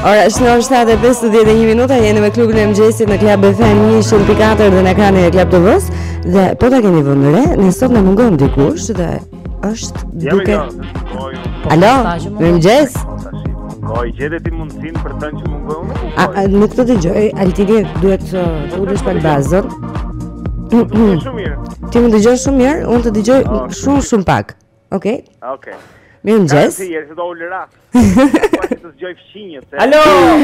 Ora, është në orën shtatë e pesëdhjetë e një minuta, jeni me klubin e mëngjesit në Club F M njëqind e katër dhe në ekranin e Club T V-s. Dhe po ta keni vënë re, ne sot na mungon dikush dhe është duke. Alo, mëngjes. Po, i gjete ti mundësin për të që mungoj unë? A, a, nuk të dëgjoj, Altini duhet të të ulesh pak bazën. Të dëgjoj shumë mirë. Ti më dëgjoj shumë mirë, unë të dëgjoj shumë shumë pak. Okej? Okej. Mirëmëngjes. Ka si jerë se do ullë rast. Po të zgjoj fqinjët. Alo!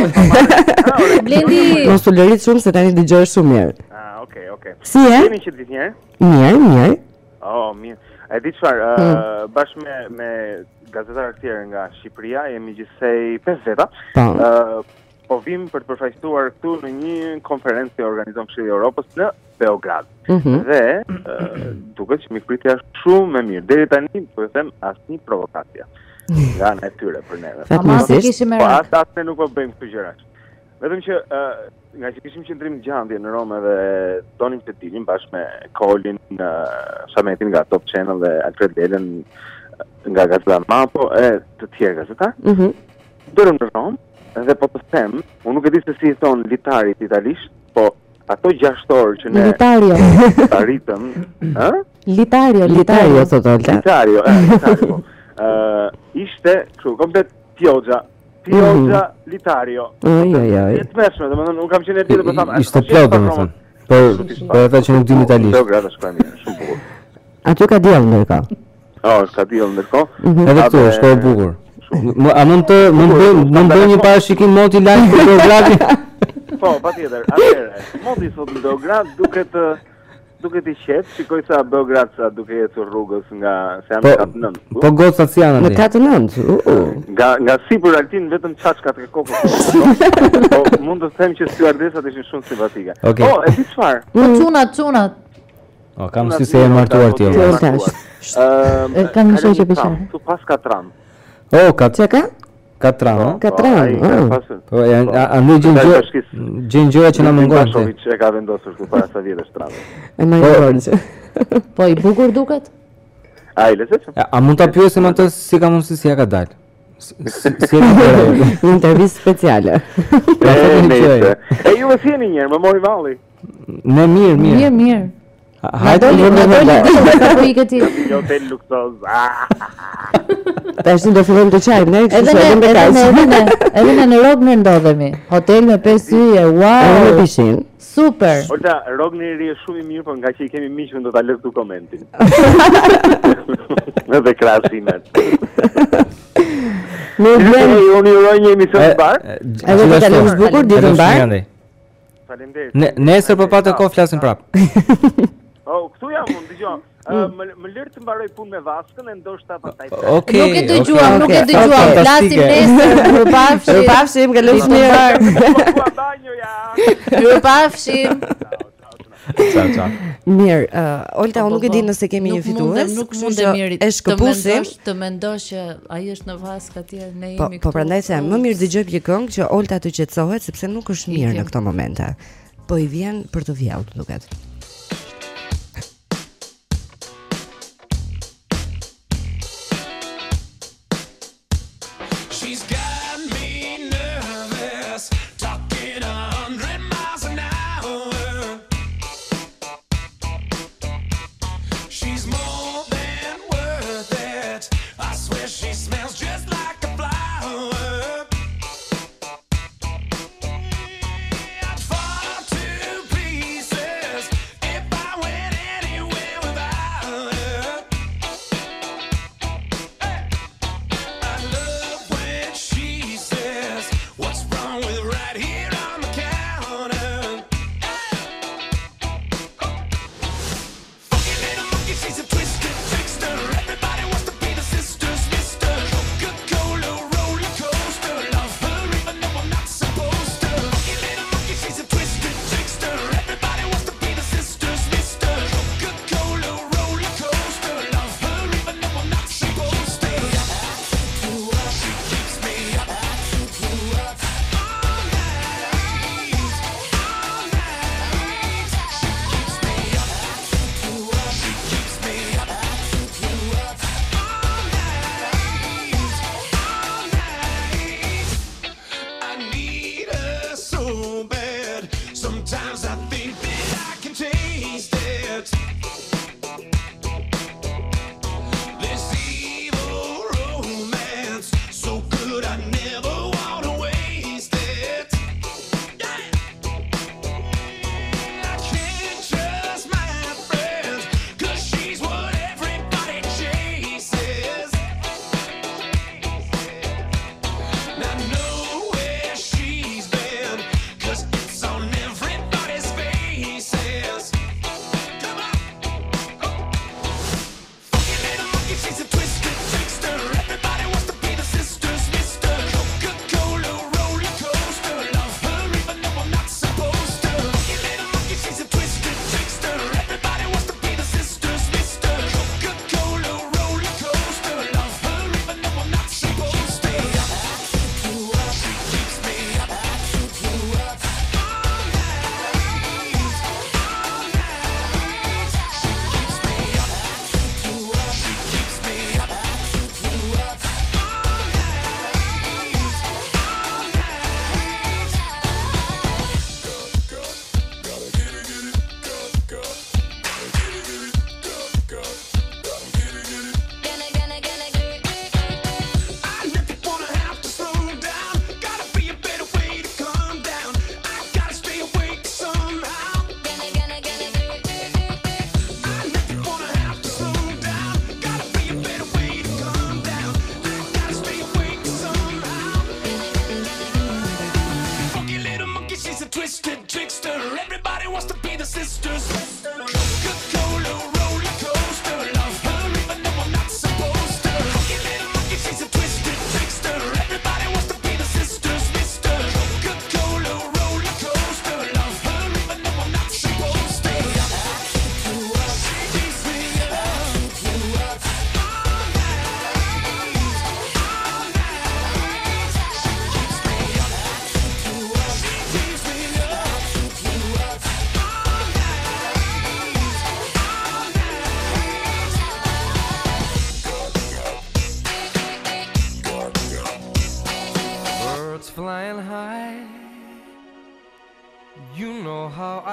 Blendi! Mos u lërit shumë se tani dëgjoj shumë mirë. Ah, okay, okay. Si je? Jeni që ditë njerë? Mirë, mirë. Oh, mirë. E di çfarë, uh, bashkë me me gazetarë të tjerë nga Shqipëria, jemi gjithsej pesë veta. Uh, po vim për të përfaqësuar këtu në një konferencë që organizon Këshilli i Evropës në Beograd. Mm-hmm. Dhe uh, duket që mikpritja është shumë e mirë. Deri tani po e them asnjë provokacie. Nga në e tyre për neve. Fatmirësisht. Po ata ne nuk po bëjmë këto gjëra. Vetëm që uh, nga që kishim qendrim gjandje në Romë dhe donim të dilim bashkë me Kolin, uh, Shametin nga Top Channel dhe Alfred Lelen nga Gazeta Mapo e të tjerë gazetar. Mhm. Dërëm në Romë dhe po të them, unë nuk e di se si i thon litarit italisht, po ato gjashtorë që ne Litario. arritëm, ë? Litario, Litario thotë Olta. Litario, e, Litario. Uh, ishte kështu komplet Pioggia, Pioggia mm-hmm. Litario. Oj oj oj. Të mëshme, domethënë un kam qenë ditë për tham. Ishte plot domethënë. Por por ata që nuk din italisht. Beograd është shkruar mirë, shumë bukur. Aty ka diell ndërkohë. Oh, ka diell ndërkohë. Edhe këtu është e bukur. A mund të mund të mund të bëj një parashikim moti live për Beogradin? Po, patjetër. Atëherë, moti sot në Beograd duket duket i qetë, shikoj sa Beograd sa duke ecur rrugës nga se janë katë nëndë. Po gocat si janë në katë nëndë? Nga, nga sipër Altin vetëm çaçkat e kokës. Po mund të them që stewardesat ishin shumë simpatike. Okay. Po, e di çfarë? Po çunat, çunat. O, kam si se e martuar ti. Ëm, kam një shoqë për çfarë? Tu pas katran. Oh, ka çka? Katran, Katran. Po, a nuk gjën gjë, gjën gjëra që na mungon. Bashovic e ka vendosur këtu para sa vjetësh tradë. E më vjen. Po i bukur duket? Ai lezetshëm. A mund ta pyesim atë si ka mundësi si ja ka dalë? Si e ka bërë? Një intervistë speciale. E ju e thjeni njerë, më mori valli. Ne mirë, mirë. Mirë, mirë. Hajde në doli apo i këti? Jo hotel luksoz. Tash do fillojmë të çajmë, ne kështu shohim me kaq. Edhe ne në Rogner ndodhemi. Hotel me pesë yje. Wow. Edhe pishin. Super. Ora, Rogner i ri është shumë i mirë, por nga që i kemi miqun do ta lë këtu komentin. Edhe krahasimet. Ne vjen unë uroj një emision të bar. Edhe të kalojmë bukur ditën bar. Faleminderit. Nesër po patë kohë flasim prap. Oh, këtu jam unë, dëgjoj. Më më lër të mbaroj punë me Vaskën e ndoshta pastaj. Okej. Nuk e dëgjuam, nuk e dëgjuam. Flasim nesër. Mirupafshim. Mirupafshim, kalojmë mirë. Po banjo ja. Mirupafshim. Ciao, ciao. Mirë, Olta, unë nuk e di nëse kemi një fitues. Nuk mund të mirë. E shkëpusim. Të mendosh që ai është në Vaskë atje, ne jemi këtu. Po prandaj se më mirë dëgjoj një këngë që Olta të qetësohet sepse nuk është mirë në këto momente. Po i vjen për të vjedhur, duket.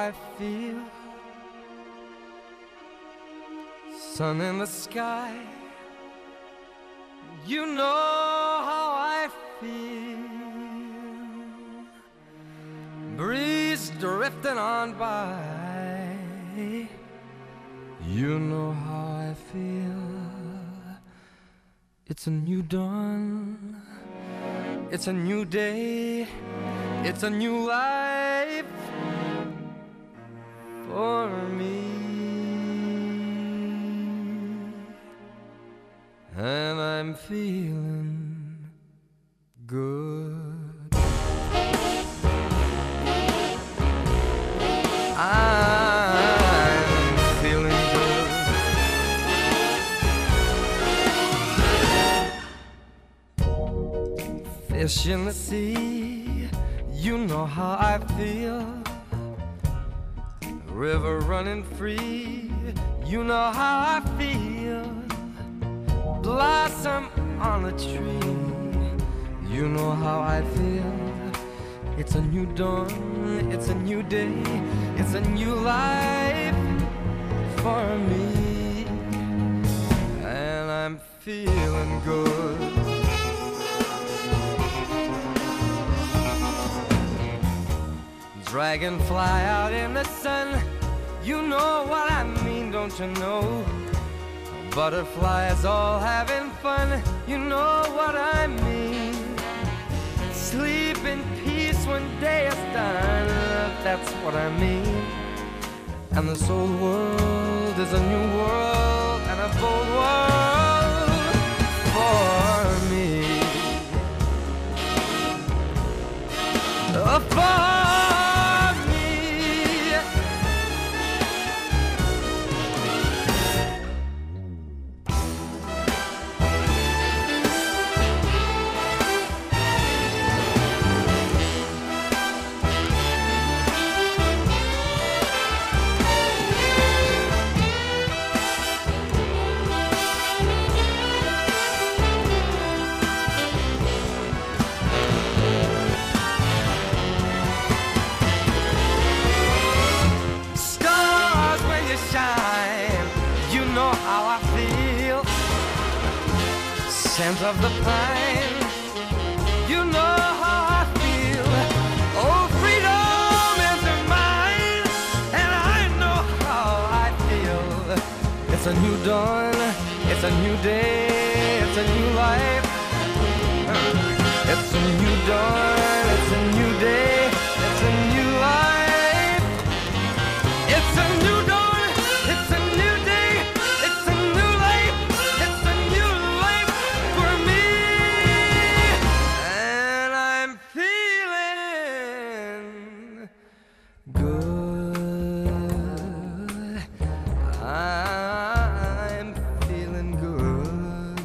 I feel. Sun in the sky, you know how I feel. Breeze drifting on by, you know how I feel. It's a new dawn, it's a new day, it's a new life for me. And I'm feeling good. I'm feeling good. Fish in the sea, you know how I feel. River running free, you know how I feel. Blossom on a tree, you know how I feel. It's a new dawn, it's a new day, it's a new life for me. And I'm feeling good. Dragonfly out in the sun, you know what I mean, don't you know? Butterflies all having fun, you know what I mean. Sleep in peace when day is done, that's what I mean. And this old world is a new world and a bold world for me. Oh, for scent of the pine, you know how I feel. Oh, freedom is mine, and I know how I feel. It's a new dawn, it's a new day, it's a new life. It's a new dawn, it's a new day, it's a new life. It's a new dawn, it's a new day, it's a new life. It's a new life for me. And I'm feeling good. I'm feeling good.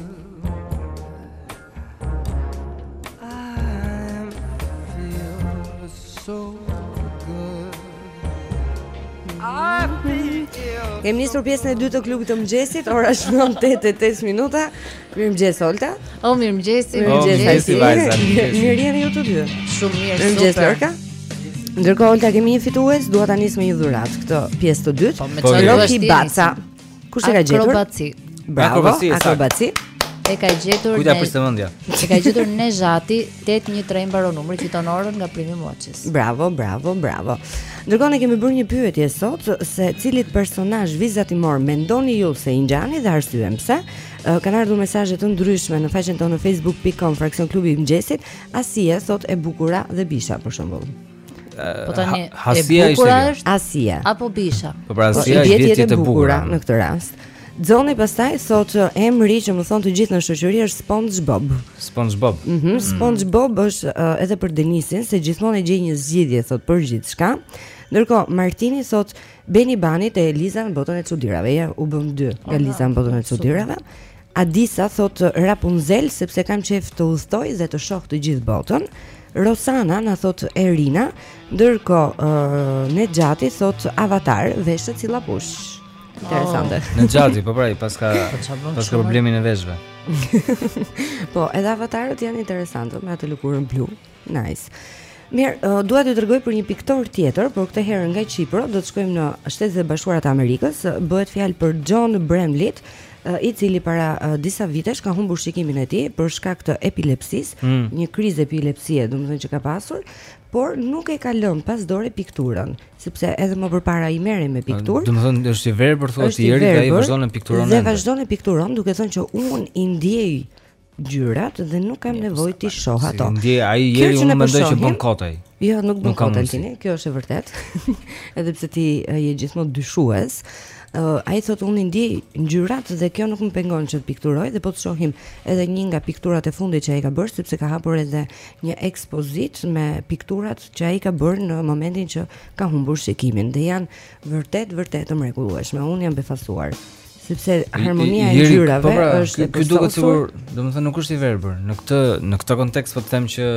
I'm feeling so good. I feel Kemi nisur pjesën e dytë të klubit të mëngjesit, ora është nëntë e tetë e pesë minuta. Mirëmëngjes Olta. O mirëmëngjes. Mirëmëngjes vajza. Mirë jeni ju të dy. Shumë mirë. Mirëmëngjes Lorka. Ndërkohë Olta kemi një fitues, dua ta nis me një dhuratë këtë pjesë të dytë. Roki Baca. Kush e ka gjetur? Akrobaci. Bravo, akrobaci. E ka gjetur Kujta për sëmendja. E ka gjetur Nezhati tetëqind e njëzet mbaron numri, fiton orën nga Primi Moçis. Bravo, bravo, bravo. Ndërkohë ne kemi bërë një pyetje sot se cilit personazh vizatimor mendoni ju se i ngjani dhe arsyem pse. Kanë ardhur mesazhe të ndryshme në faqen tonë në facebook dot com fraksion klubi i mëngjesit. Asia thot e bukura dhe Bisha për shembull. Po tani e bukura është Asia apo Bisha? Po pra Asia është vjetit të bukura në këtë rast. Zoni pastaj thot emri që më thon të gjithë në shoqëri është SpongeBob. SpongeBob. Mhm, SpongeBob është uh, edhe për Denisin se gjithmonë e gjej një zgjidhje thot për gjithçka. Ndërkohë Martini thot Beni Bani te Eliza në botën e çuditërave. Ja, u bëm dy nga Eliza në botën e çuditërave. Adisa thot Rapunzel sepse kam qef të udhtoj dhe të shoh të gjithë botën. Rosana na thot Erina, ndërkohë uh, Nexhati thot Avatar, veshët si llapush. Interesante. Oh. Nexhati, po pra, paska paska problemin e veshëve. Po, edhe avatarët janë interesantë me atë lëkurën blu. Nice. Mirë, uh, dua t'ju tregoj për një piktor tjetër, por këtë herë nga Kipro, do të shkojmë në Shtetet e Bashkuara të Amerikës. Bëhet fjalë për John Bramlett, uh, i cili para uh, disa vitesh ka humbur shikimin e tij për shkak të epilepsisë, mm. një krizë epilepsie, domethënë që ka pasur, por nuk e ka lënë pas dore pikturën, sepse edhe më përpara i merrej me pikturë. Domethënë është i verbër thotë i Jeri, ai vazhdon në pikturon. Dhe vazhdon në pikturon, duke thënë që unë i ndjej gjyrat dhe nuk kam nevojë të shoh ato. Si ndjej ai Jeri, unë mendoj që bën kot ai. Jo, nuk bën kot Altini, kjo është e vërtet. Edhe pse ti je gjithmonë dyshues. Uh, ai thotë unë ndjej ngjyrat dhe kjo nuk më pengon që të pikturoj, dhe po të shohim edhe një nga pikturat e fundit që ai ka bërë, sepse ka hapur edhe një ekspozit me pikturat që ai ka bërë në momentin që ka humbur shikimin, dhe janë vërtet vërtet të mrekullueshme. Unë jam befasuar sepse harmonia e ngjyrave po pra, është e ky duket sigur, domethënë nuk është i verbër. Në këtë në këtë kontekst po të them që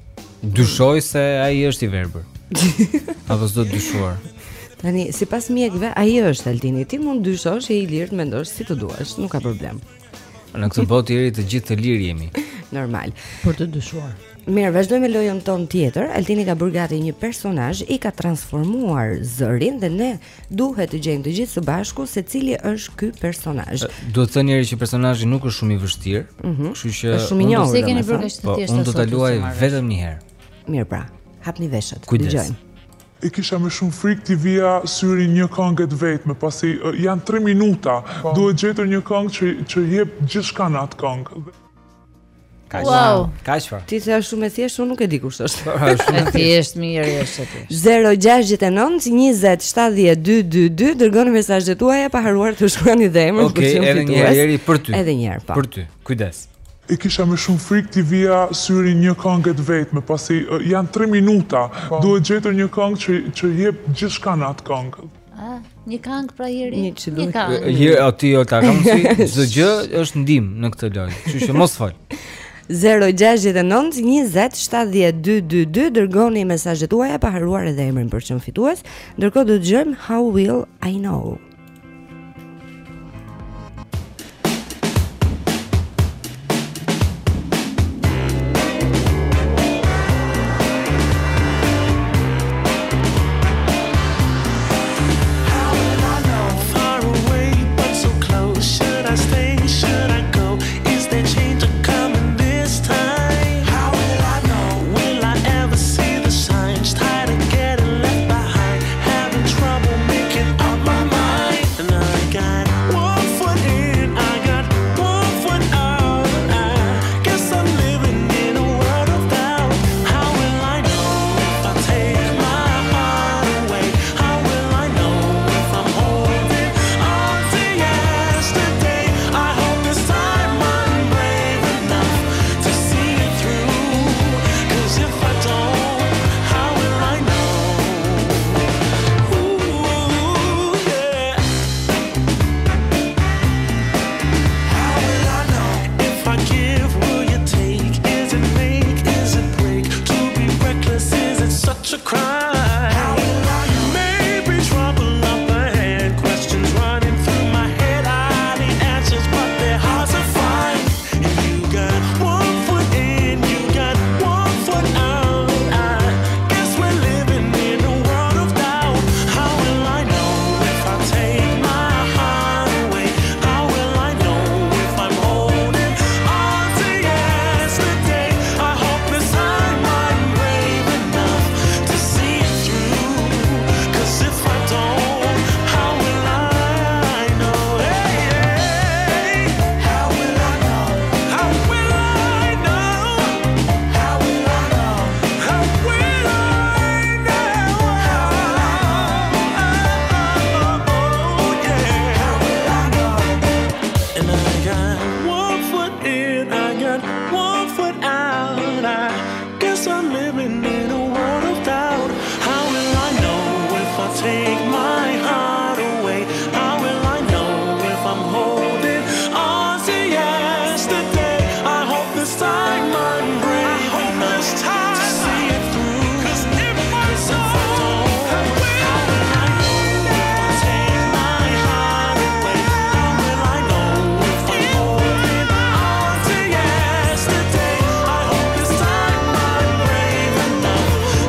dyshoj se ai është i verbër. Apo s'do të dyshuar. Tani, sipas mjekëve, ai është Altini. Ti mund dyshosh e i lirë të mendosh si të duash, nuk ka problem. Në këtë botë i të gjithë të lirë jemi. Normal. Për të dyshuar. Mirë, vazhdojmë me lojën tonë tjetër. Altini ka bërë gati një personazh, i ka transformuar zërin dhe ne duhet të gjejmë të gjithë së bashku se cili është ky personazh. Duhet të thënë njëri që personazhi nuk është shumë i vështirë, Mhm. kështu që Është shumë i njohur. Se keni bërë kaq të thjeshtë. Unë do ta luaj vetëm një herë. Mirë pra, hapni veshët. Kujdes. Dëgjojmë. E kisha me shumë frikë t'i vija syri një këngë të vetme, pasi uh, janë tre minuta, duhet gjetur një këngë që, që jep gjithçka në atë këngë. Kaq. Wow. Kaq çfarë? Ti thua shumë e thjeshtë, unë nuk e di kush është. Shumë e thjeshtë, mirë është ti. zero gjasht nënt njëzet shtatëdhjetë dy dy dy dërgoni mesazhet tuaja pa haruar të shkruani dhe emrin. Okej, edhe një herë për ty. Edhe një herë, po. Për ty. Kujdes. E kisha me shumë frikë t'i vija syri një këngë të vetme, pasi uh, janë tre minuta, duhet gjetur një këngë që, që jep gjithçka në atë këngë. Ah, një këngë pra Jeri. Një çdo. Një këngë. Je aty Olta, kam si çdo gjë është ndim në këtë lojë. Kështu që mos fol. zero gjasht nënt njëzet shtatëdhjetë dy dy dy dërgoni mesazhet tuaja pa haruar edhe emrin për çm fitues. Ndërkohë do të dëgjojmë How Will I Know. Far away but so close. Should I stay? Should I go? Is there change coming this time? How will I know? Will I ever see the signs? Tired of getting left behind, having trouble making up my mind. And I got one foot in, I got one foot out. I guess I'm living in a world of doubt. How will I know if I take my heart away? How will I know if I'm holding on to yesterday? I hope this time I'm brave enough to see it through. 'Cause if I don't, how will I know? Ooh, yeah. How will I know? If I give, will you take? Is it make? Is it break? To be reckless, is it such a crime? How will I know? Maybe trouble up ahead. Questions running through my head. I need answers, but they're hard to find. And you got one foot in, you got one foot out. I guess we're living in a world of doubt. How will I know if I take my heart away? How will I know if I'm holding on to yesterday? I hope this time I'm brave enough to see it through. 'Cause if I don't, how will I know? Hey, hey. How will I know? How will I know? How will I know? How will I know? Oh, yeah. How will I know? And I got one foot in, I got one foot out. I guess I'm living in a world of doubt. How will I know if I take my heart away? How will I know if I'm holding on to yesterday? I hope this time I'm brave enough to see it through. 'Cause if I don't, how will I know if I take my heart away? How will I know if I'm holding on to yesterday? I hope this time I'm brave enough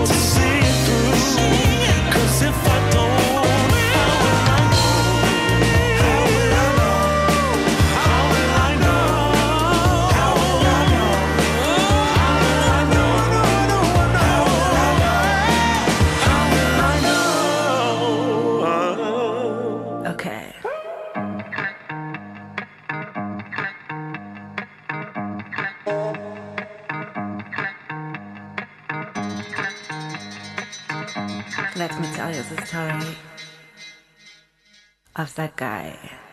tell you the story of that guy.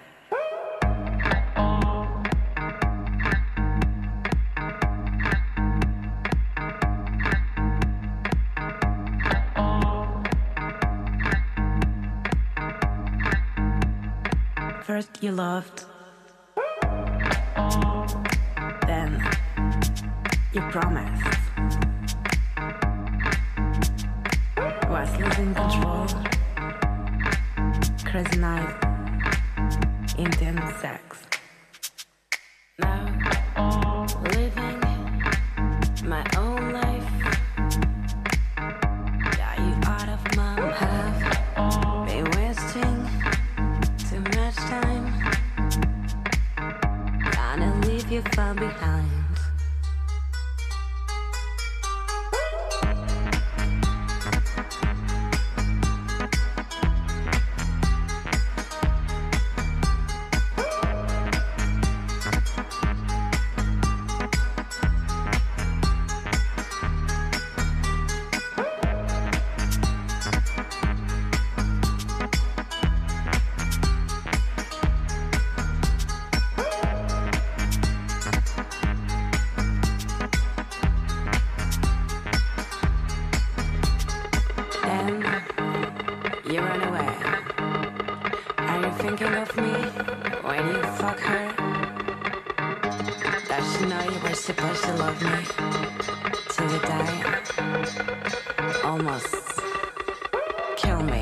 First you loved, then you promised. Was losing control, crazy night, intense sex. Now living my own life. Got you out of my path. Been wasting too much time. Gonna leave you far behind. You run away. Are you thinking of me when you fuck her? Does she know you were supposed to love me till you die? Almost kill me.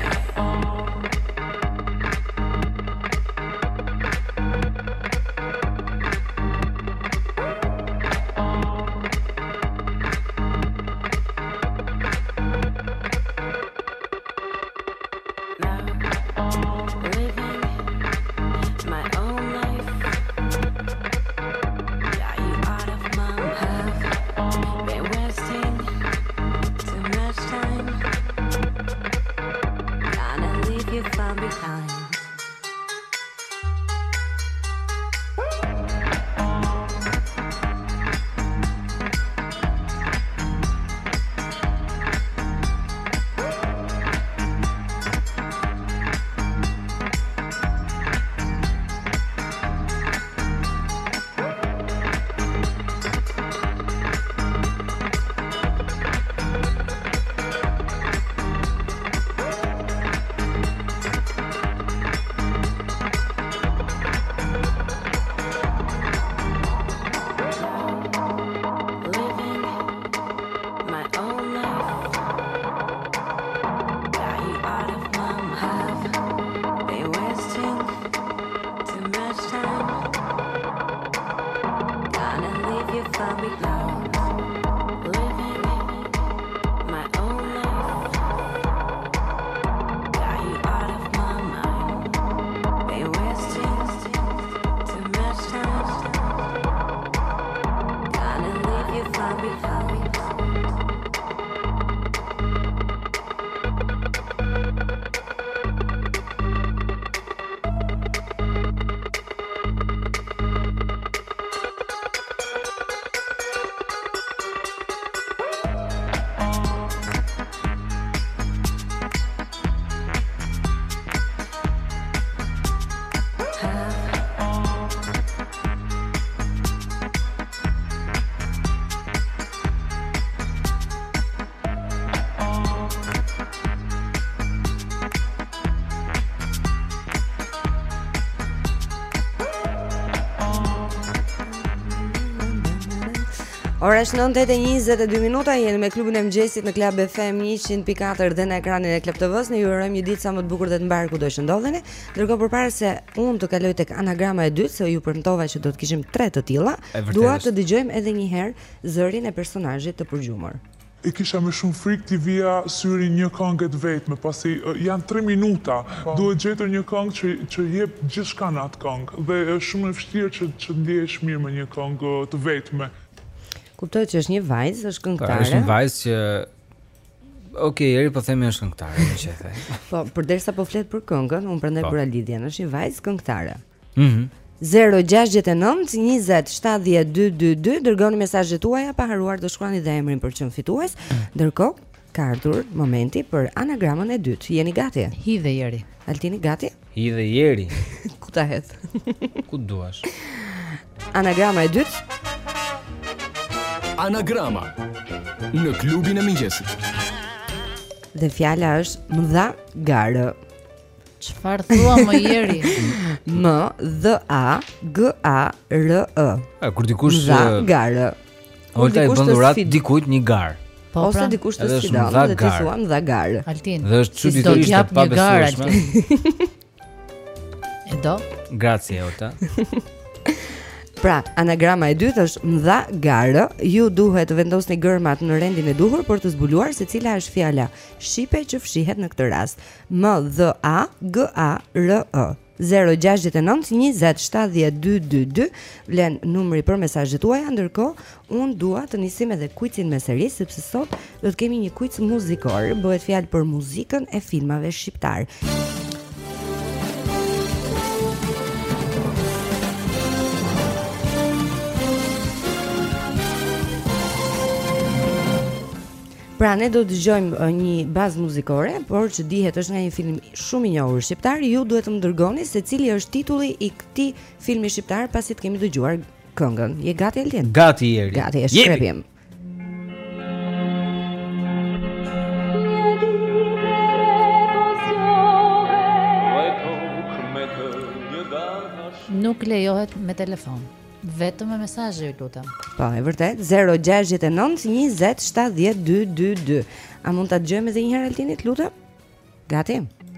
Ora është nëntë e njëzet e dy minuta, jeni me klubin e mëngjesit në Club F M njëqind pikë katër dhe në ekranin e Club T V-s. Ne ju urojmë një ditë sa më të bukur dhe të mbar kudo që ndodheni. Ndërkohë përpara se unë të kaloj tek anagrama e dytë, se ju premtova që do të kishim tre të tilla, dua të dëgjojmë edhe një herë zërin e personazhit të përgjumur. E kisha me shumë frikë t'i vija syri një këngë të vetme, pasi uh, janë tre minuta, duhet gjetur një këngë që, që jep gjithçka në atë këngë, dhe është shumë e vështirë që, që ndjehesh mirë me një këngë të vetme. Kuptoj që është një vajzë, është këngëtare. Është një vajzë që Okej, eri po themi është këngëtare, më qefe. Po, përderisa po flet për këngën, unë prandaj bëra lidhjen, është një vajzë këngëtare. Mhm. zero gjasht nëntë njëzet shtatëdhjetë dy dy dy dërgoni mesazhet tuaja pa haruar të shkruani dhe emrin për të qenë fitues. Ndërkohë, ka ardhur momenti për anagramën e dytë. Jeni gati? Hi dhe Jeri. Altini gati? Hi dhe Jeri. Ku ta hedh? Ku duash? Anagrama e dytë. Anagrama në klubin e mëngjesit. Dhe fjala është mdha garë. Çfarë thua më Jeri? M D A G A R E. A kur dikush mdha garë. Olta i bën dhurat dikujt një gar. Po, ose pra, dikush të sfidon dhe ti thua mdha garë. Altin. Dhe është çuditërisht e pabesueshme. E do? Grazie Olta. Pra, anagrama e dytë është mdha garë. Ju duhet të vendosni gërmat në rendin e duhur për të zbuluar se cila është fjala shqipe që fshihet në këtë rast. M D A G A R E. zero gjasht e nëntë njëzet shtatëdhjetë dy dy dy vlen numri për mesazhet tuaja. Ndërkohë unë dua të nisim edhe kuicin me seri, sepse sot do të kemi një kuic muzikor. Bëhet fjalë për muzikën e filmave shqiptar. Pra ne do të dëgjojmë një bazë muzikore, por që dihet është nga një film shumë i njohur shqiptar. Ju duhet të më dërgoni se cili është titulli i këtij filmi shqiptar pasi të kemi dëgjuar këngën. Je gati Altin? Gati Jeri. Gati, e shkrepim. Nuk lejohet me telefon. Vetëm me mesazhe, ju lutem. Po, e vërtet, zero gjasht e nëntë njëzet shtatëdhjetë dy dy dy. A mund ta dëgjojmë edhe një herë Altinit, lutem? Gati?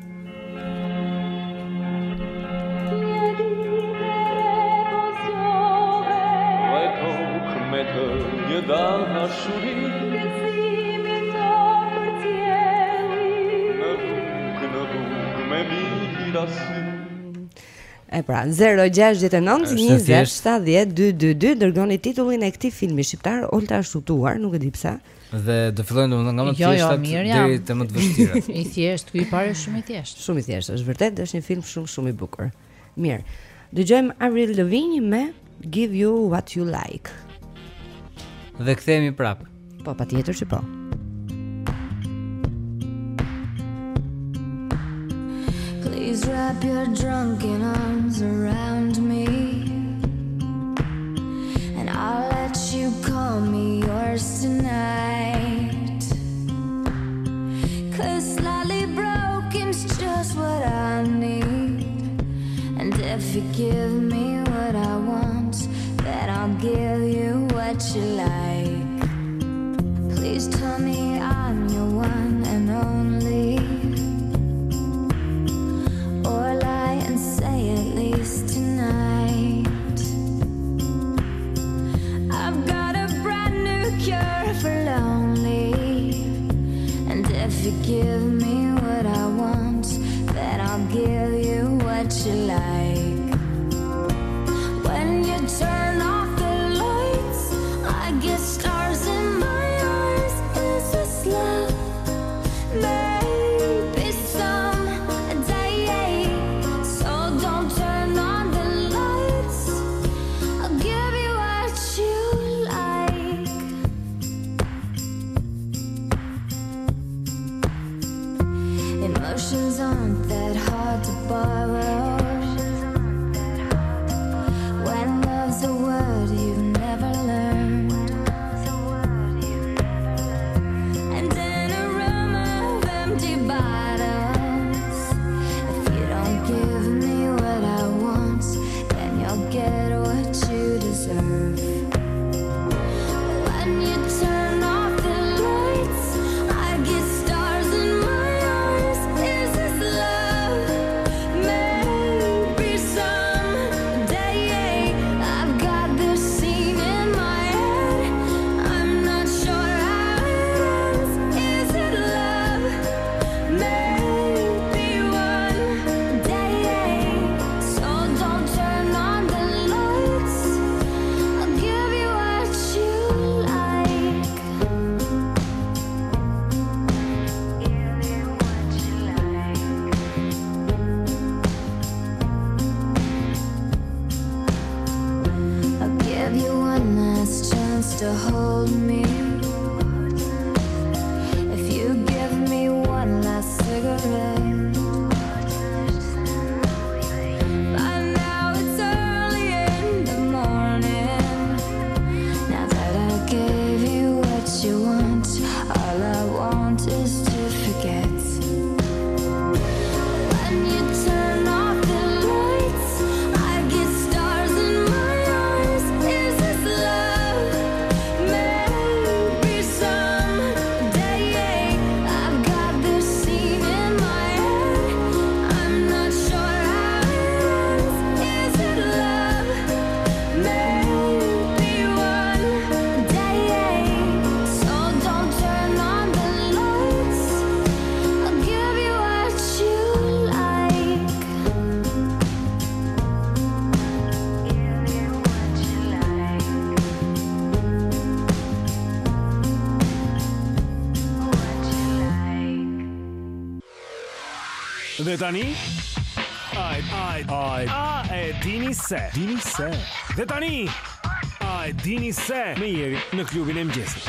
E pra, zero gjasht e nëntë njëzet shtatëdhjetë dy dy dy. Dërgoni titullin e këtij filmi shqiptar. Olta është shutuar, nuk e di pse. Dhe do fillojmë domethënë nga më të thjeshtat deri te më të vështirat. I thjesht, ky i parë është shumë i thjeshtë. Shumë i thjeshtë, është vërtet, është një film shumë shumë i bukur. Mirë. Dëgjojmë Avril Lavigne me Give You What You Like. Dhe kthehemi prap. Po, patjetër që po. Please wrap your drunken arms around me, and I'll let you call me yours tonight. 'Cause slightly broken's just what I need, and if you give me what I want, then I'll give you what you like. Please tell me I'm your one and only, or lie and say at least tonight. I've got a brand new cure for lonely, and if you give me what I want, then I'll give you what you like. When you turn off the lights, I get stars in my eyes. Is this love? Maybe someday. So don't turn on the lights, I'll give you what you like. Emotions aren't that hard to borrow, when love's a word you've never learned. And in a room of empty bottles, if you don't give me what I want, then you'll get what you deserve. When you turn off the lights, I get stars in my eyes. Is this love? Maybe someday. I've got this scene in my head, I'm not sure how it ends. Is it love? Maybe one day. So don't turn on the lights, I'll give you what you like. Give you what you like. I'll give you one last chance to hold me. If you Dhe tani Ai, ai, ai. A e dini se? Dini se? Dhe tani a e dini se? Me Jeri në klubin e mëngjesit.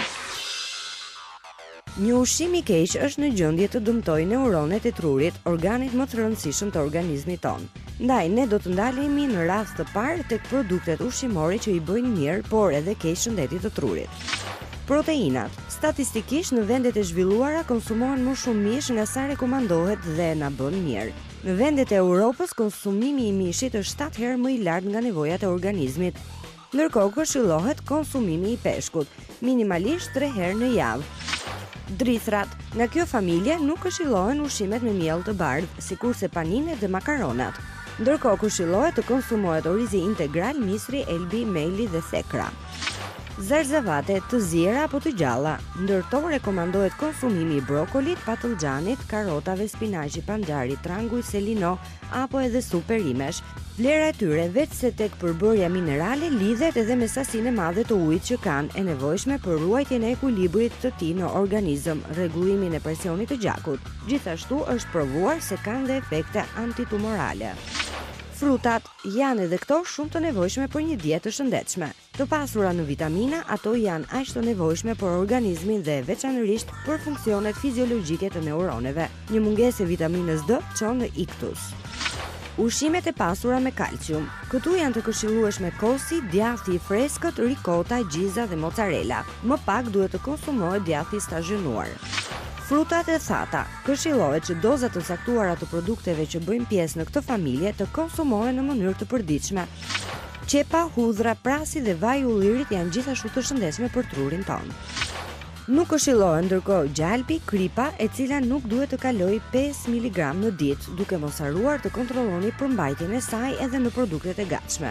Një ushqim i keq është në gjendje të dëmtojë neuronet e trurit, organit më të rëndësishëm të organizmit ton. Ndaj, ne do të ndalemi në rast të parë tek produktet ushqimore që i bëjnë mirë, por edhe keq shëndetit të trurit. Proteinat. Statistikisht në vendet e zhvilluara konsumohen më shumë mish nga sa rekomandohet dhe na bën mirë. Në vendet e Europës konsumimi i mishit është shtatë herë më i lartë nga nevojat e organizmit. Ndërkohë këshillohet konsumimi i peshkut, minimalisht tre herë në javë. Drithrat. Nga kjo familje nuk këshillohen ushqimet me miell të bardhë, sikurse paninet dhe makaronat. Ndërkohë këshillohet të konsumohet orizi integral, misri, elbi, meli dhe thekra. Zarzavate të ziera apo të gjalla. Ndërto rekomandohet konsumimi i brokolit, patlıxhanit, karotave, spinaqi, panxari, tranguj, selino apo edhe superimesh. Vlera e tyre veç se tek përbërja minerale lidhet edhe me sasinë e madhe të ujit që kanë, e nevojshme për ruajtjen e ekuilibrit të tij në organizëm, rregullimin e presionit të gjakut. Gjithashtu është provuar se kanë dhe efekte antitumorale. Frutat janë edhe këto shumë të nevojshme për një dietë të shëndetshme. Të pasura në vitamina, ato janë aq të nevojshme për organizmin dhe veçanërisht për funksionet fiziologjike të neuroneve. Një mungesë e vitaminës D çon në iktus. Ushqimet e pasura me kalcium. Këtu janë të këshillueshme kosi, djathi i freskët, rikota, gjiza dhe mozzarella. Më pak duhet të konsumohet djathi i stazhonuar. Frutat e thata. Këshillohet që dozat të saktuara të produkteve që bëjnë pjesë në këtë familje të konsumohen në mënyrë të përditshme. Qepa, hudhra, prasi dhe vaj i ullirit janë gjithashtu të shëndetshme për trurin ton. Nuk këshillohen ndërkohë gjalpi, kripa, e cila nuk duhet të kalojë pesë miligram në ditë, duke mos harruar të kontrolloni përmbajtjen e saj edhe në produktet e gatshme.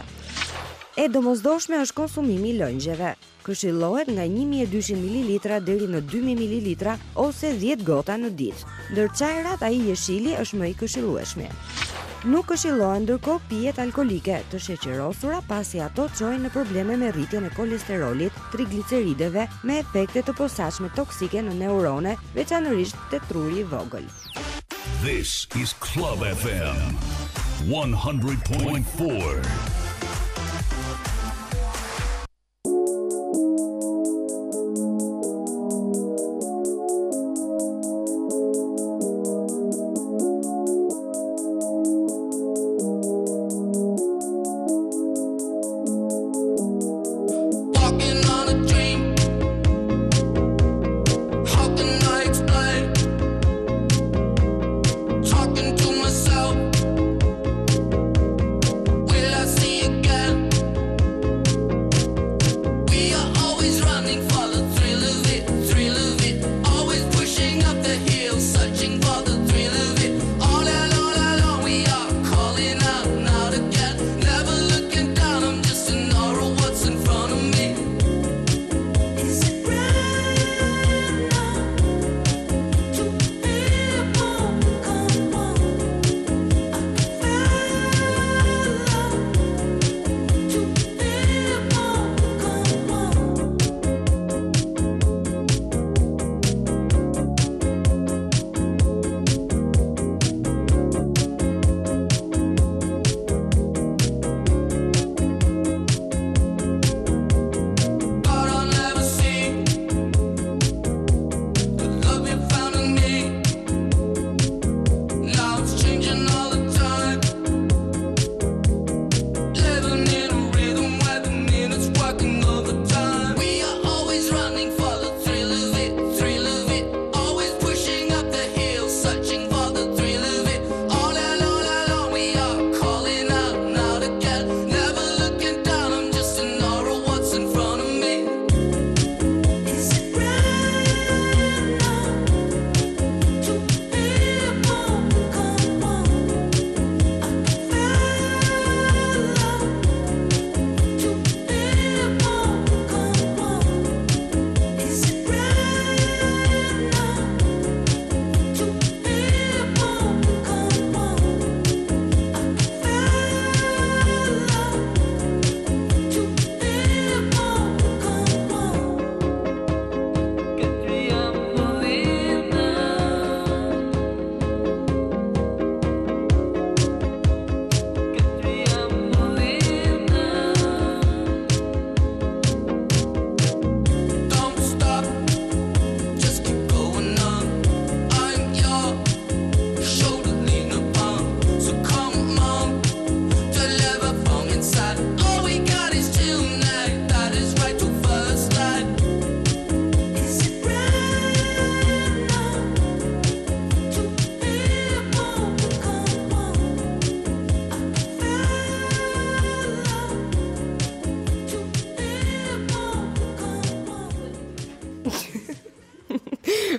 E domosdoshme është konsumimi i lëngjeve. Këshillohet nga një mijë e dyqind mililitra deri në dy mijë mililitra ose dhjetë gota në ditë. Ndër çajrat ai jeshili është më i këshillueshmi. Nuk këshillohen ndërkohë pijet alkolike të sheqerosura, pasi ato çojnë në probleme me rritjen e kolesterolit, triglicerideve, me efekte të posaçme toksike në neurone, veçanërisht te truri i vogël. This is Club F M one hundred point four. Talking to myself, will I see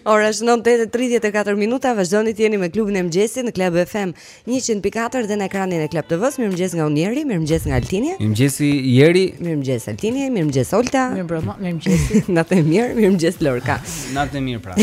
Ora është nëntë e tridhjetë e katër minuta, vazhdoni të jeni me klubin e mëngjesit në Club F M njëqind pikë katër dhe në ekranin e Club T V-s. Mirëmëngjes nga Unieri, mirëmëngjes nga Altini. Mirëmëngjes Jeri. Mirëmëngjes Altini, mirëmëngjes Olta. Mirëmbrëma, mirëmëngjes. Natë e mirë, mirëmëngjes Lorka. Natë e mirë pra.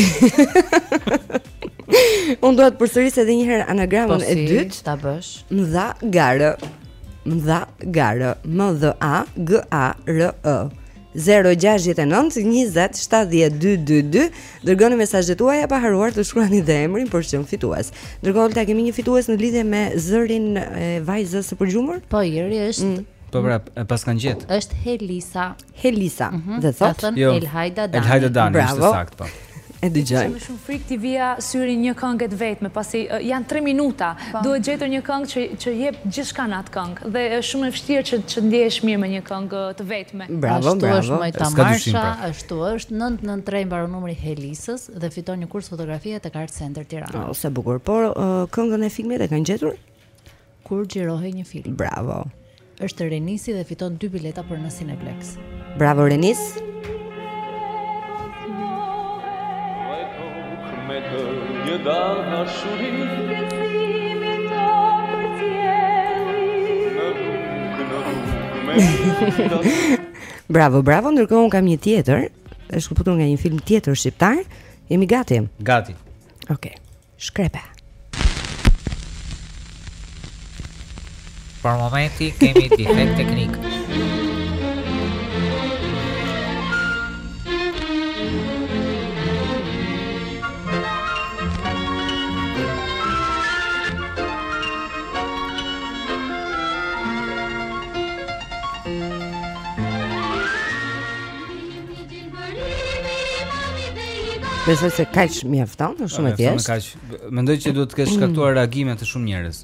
Unë do të përsëris edhe një herë anagramën Po e si, dytë. ta bësh. Mdha garë. Mdha garë. M D A G A R E. zero gjasht nëntë njëzet shtatëdhjetë dy dy dy. Dërgoni mesazhet tuaja pa haruar të shkruani dhe emrin për çm fitues. Ndërkohë ta kemi një fitues në lidhje me zërin e vajzës së përgjumur? Po Jeri është Mm. Po pra, e pas kanë gjetë. Është Helisa. Helisa. Mhm. Dhe thot? Ka thënë Jo, Elhajda Dani. Elhajda Dani, Bravo. është sakt po. E dëgjoj. Më shumë frikë ti vija syrin një këngë të vetme, pasi uh, janë tre minuta. Duhet gjetur një këngë që që jep gjithçka në atë këngë dhe është shumë e vështirë që që ndjehesh mirë me një këngë të vetme. Bravo, Ashtu bravo. është Majta S'ka dyshim, Marsha, pra. ashtu është nëntë nëntë tre mbaron numri Helisës dhe fiton një kurs fotografie tek Art Center Tirana. Oh, sa bukur. Por uh, këngën e filmit e kanë gjetur? Kur xhirohej një film. Bravo. Është Renisi dhe fiton dy bileta për në Cineplex. Bravo Renis. Një dal hashuri Bravo, bravo. Ndërkohë un kam një tjetër, është shkëputur nga një film tjetër shqiptar. Jemi gati? Gati. Okej. Shkrepe. Për momenti kemi defekt teknik. Besoj se kaq mjafton, është shumë e thjeshtë. Kaq. Mendoj që duhet të kesh shkaktuar reagime të shumë njerëz.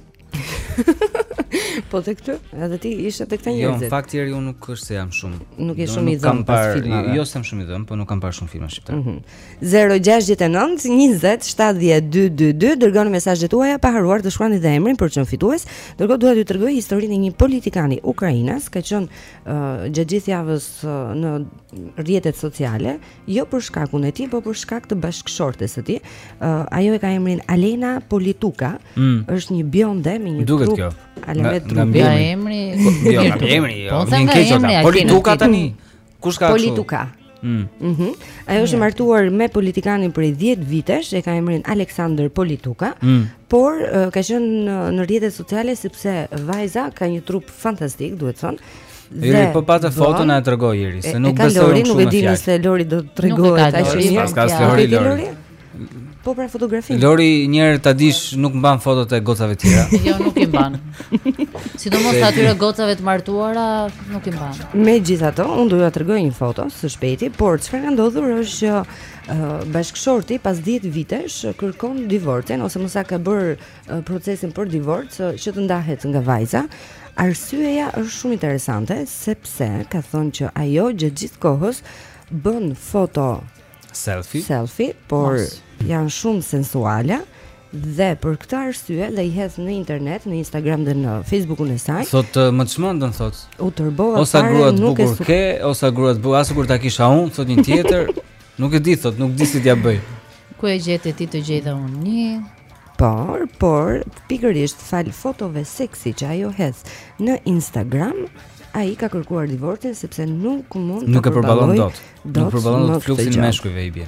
Po te këtë, edhe ti ishe te këta Jo, njerëz. në fakt deri unë nuk është se jam shumë. Nuk je Do, shumë i nuk kam dhënë pas parë- filmave. Jo, s'jam shumë i dhënë, po nuk kam parë shumë filma shqiptar. zero gjasht nëntë njëzet shtatëdhjetë dy dy dy. Dërgoni mesazhet tuaja pa haruar të shkruani dhe emrin për çm fitues. Ndërkohë dua t'ju tregoj historinë e një politikani ukrainas, ka qenë uh, gjatë gjithë javës uh, në rrjetet sociale, jo për shkakun e tij, por për shkak të bashkëshortes së tij. Uh, ajo e ka emrin Alena Polituka, Mm. është një bjonde me një Duket trup kjo. alamet Nga- trupi. nga Nga emri. emri. Jo, nga emri, jo. Po Vjen them nga keq emri. ata. Polituka tani. Kush ka kështu? Polituka. Mm. Mhm. Ajo është martuar me politikanin prej dhjetë vitesh, e ka emrin Aleksandr Polituka. Mm. Por uh, ka qenë në, në rrjetet sociale sepse vajza ka një trup fantastik, duhet thënë. Jeri, po patë foton na e tregoj Jeri, se nuk besoj Lori, unë nuk shumë e me di fjalë. nëse Lori do të Nuk e tregohet ka aq Lori, mirë. pas ka Nuk Lori, e di Lori. Po pra fotografinë. Lori një herë ta dish nuk mban fotot e gocave tjera. Jo, nuk i mban. Sidomos të atyre gocave të martuara, nuk i mban. Megjithatë, unë do t'ju tregoj një foto së shpejti, por çfarë ka ndodhur është që uh, bashkëshorti pas dhjetë vitesh kërkon divorcin ose mos sa ka bër uh, procesin për divorc uh, që të ndahet nga vajza. Arsyeja është shumë interesante sepse ka thonë që ajo gjatë gjithë kohës bën foto Selfie. selfie, por Mos. janë shumë sensuale dhe për këtë arsye dhe i hedh në internet, në Instagram dhe në Facebookun e saj. Thot uh, më të çmendën thot. U tërbova Osa fare, grua të nuk e bukur su- ke, osa grua të bukur, as kur ta kisha unë, thot një tjetër. Nuk e di thot, nuk di si t'ja bëj. Ku e gjete ti të gjej dhe unë një. Por, por, pikërisht fal fotove seksi që ajo hedh në Instagram, ai ka kërkuar divorcin sepse nuk mund Nuk të e përballon përballoj dot. Nuk përballon më dot këtë fluksin gjë. meshkujve i bie.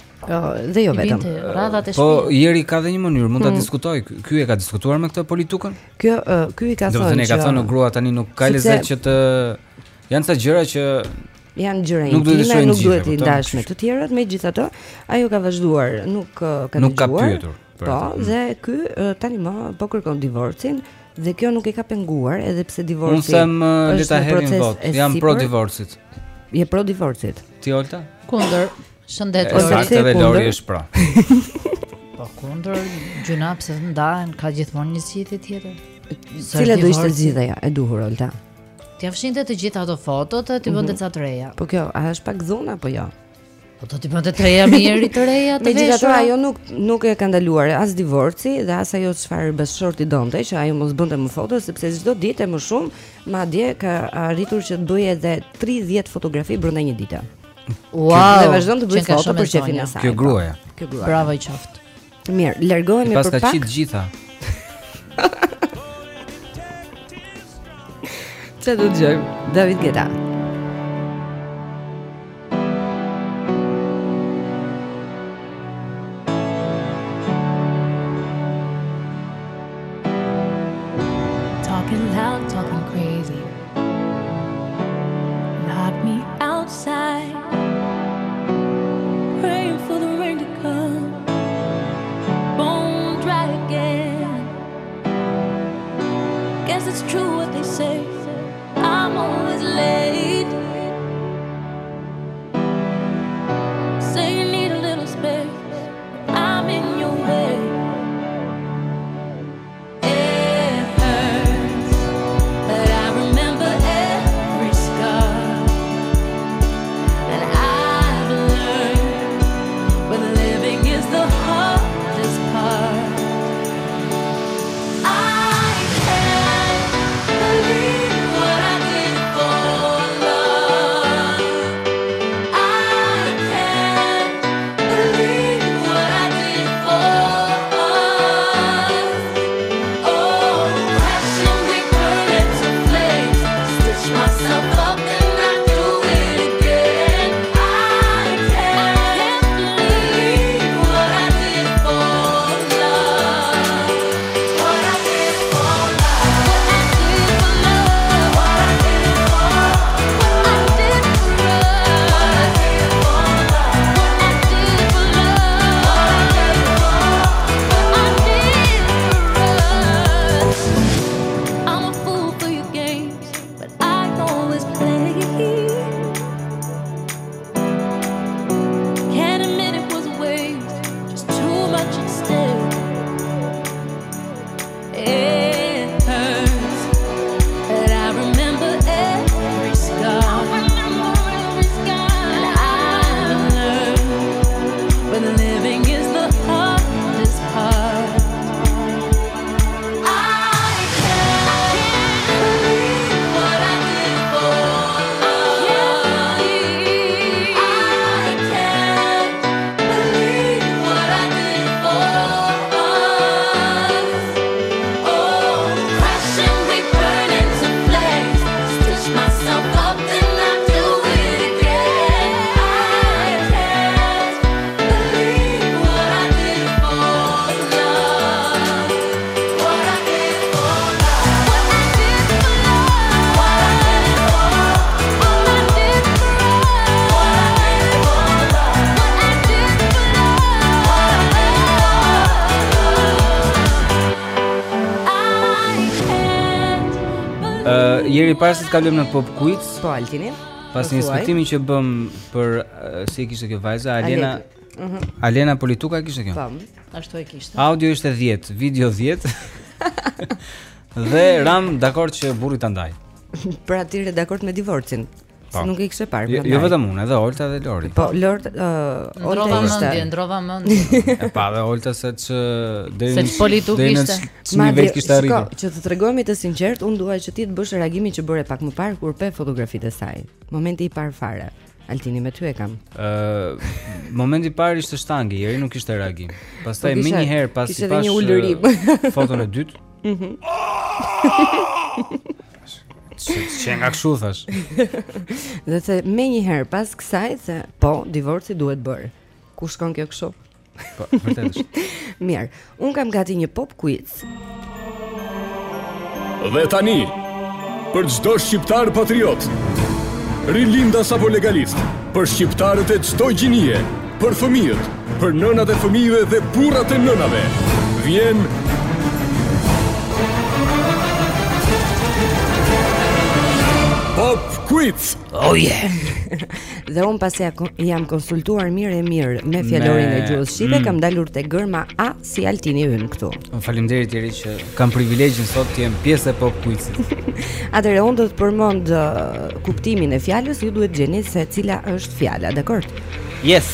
Ë, dhe jo I vetëm. binte radhat e Po shtëpisë. Jeri ka dhe një mënyrë, mund ta Hmm. diskutoj. Ky- Ky e ka diskutuar me këtë politikën? Kjo ë, ky i ka Do të thënë thënë e ka që thënë grua tani nuk ka sepse- lezet që të janë ca gjëra që janë gjëra Nuk duhet të intime, shohin nuk gjithë, duhet i kupton? ndash me të tjerët, megjithatë, ajo ka vazhduar, nuk ë, ka Nuk ka dëgjuar. pyetur për Po, atë. dhe ky ë, tani më po kërkon divorcin dhe kjo nuk e ka penguar edhe pse divorci. unë them uh, le është ta në hedhin proces vot. e Jam pro sipër. divorcit. Je pro divorcit. Ti Olta? Kundër. Shëndet. E saktë edhe Lori është pro. Po kundër, gjuna pse ndahen, ka gjithmonë një zgjidhje tjetër. Sër Cila do ishte divorci. zgjidhja e duhur Olta? T'ja fshinte të gjitha ato fotot e t'i bënte ca të reja. Po kjo, a është pak dhunë apo jo? Po do t'i bënte të reja me njëri të reja të Megjithatë veshura. ajo nuk nuk e ka ndaluar as divorci dhe as ajo çfarë bashkëshorti donte që ajo mos bënte më foto sepse çdo ditë e më shumë madje ka arritur që të bëjë edhe tridhjetë fotografi brenda një dite. Wow. Dhe vazhdon të bëjë që ka foto shumë për e shefin e zonja. saj. Kjo gruaja. kjo grua. Bravo i qoftë. Mirë, largohemi Pas për ka pak. qitë gjitha. Çfarë do të dëgjojmë? David Guetta. Talking loud, talking crazy. Knock me outside. Praying for the rain to come. Bone dry again. Guess it's true what they say. I'm always late. Say you need a little space. I'm in your way. It hurts, but I remember every scar. And I've learned when living is the hardest part. I can't believe what I did for love. I can't believe what I did for us. Oh, crashing, we burn into flames. Stitch myself up and I do it again. I can't believe what I did for love. What I did for love. What I did for love. What I did for what I did for us. What I did for love. What I did for love. What I did for us. I'm a fool for your games, but I always play. Can't admit it was a waste, just too much at stake. It hurts, but I remember every scar. And I learned when living is the hardest part. I can't believe what I did for love. I can't believe what I did for us. Oh, crashing, we burn into flames. Stitch myself up and I do it again. I can't believe what I did for love. What I did for love. What I did for love. What I did for all I did for us. What I did for love. What I did for love. Ë, Jeri para se të kalojmë në Pop Quiz, Po Altini. pas Po, një thuaj. inspektimi që bëm për uh, si e kishte kjo vajza, Alena. Aleti. Mhm. Alena Polituka kishte kjo. Po. Ashtu e kishte. Audio ishte dhjetë, video dhjetë. Dhe Ram dakord që burri ta ndaj. Pra ti je dakord me divorcin. Po. Se nuk e kishe parë. Jo, prandaj. jo vetëm unë, edhe Olta dhe Lori. Po Lord, uh, Olta Ndrova ishte. mendje, ndrova mendje. E pa dhe Olta se që deri Se që polituk deri në ishte. ç- nivel kishte shiko, arritur. që të tregojmë të sinqert, unë dua që ti të bësh reagimin që bëre pak më parë kur pe fotografitë e saj. Momenti i parë fare. Altini me ty e kam. Ë, momenti i parë ishte shtangi, Jeri nuk kishte reagim. Pastaj Po, më kisha- një herë pas kishte i edhe pash një ulërim. ë, foton e dytë. Mhm. Që nga kështu thash. Dhe se me një herë pas kësaj se po, divorci duhet bërë. Ku shkon kjo kështu? Po, vërtet është. Mirë, un kam gati një pop quiz. Dhe tani, për çdo shqiptar patriot, rilindas apo legalist, për shqiptarët e çdo gjinie, për fëmijët, për nënat e fëmijëve dhe burrat e nënave, vjen Pop Quiz. Oh yeah. Dhe un pasi ja kon- jam konsultuar mirë e mirë me fjalorin e gjuhës shqipe, Mm. kam dalur te gërma A si Altini ynë këtu. Faleminderit Jeri që kam privilegjin sot të jem pjesë e Pop Quizit. Atëherë unë do të përmend uh, kuptimin e fjalës, ju duhet gjeni se cila është fjala, dakor? Yes.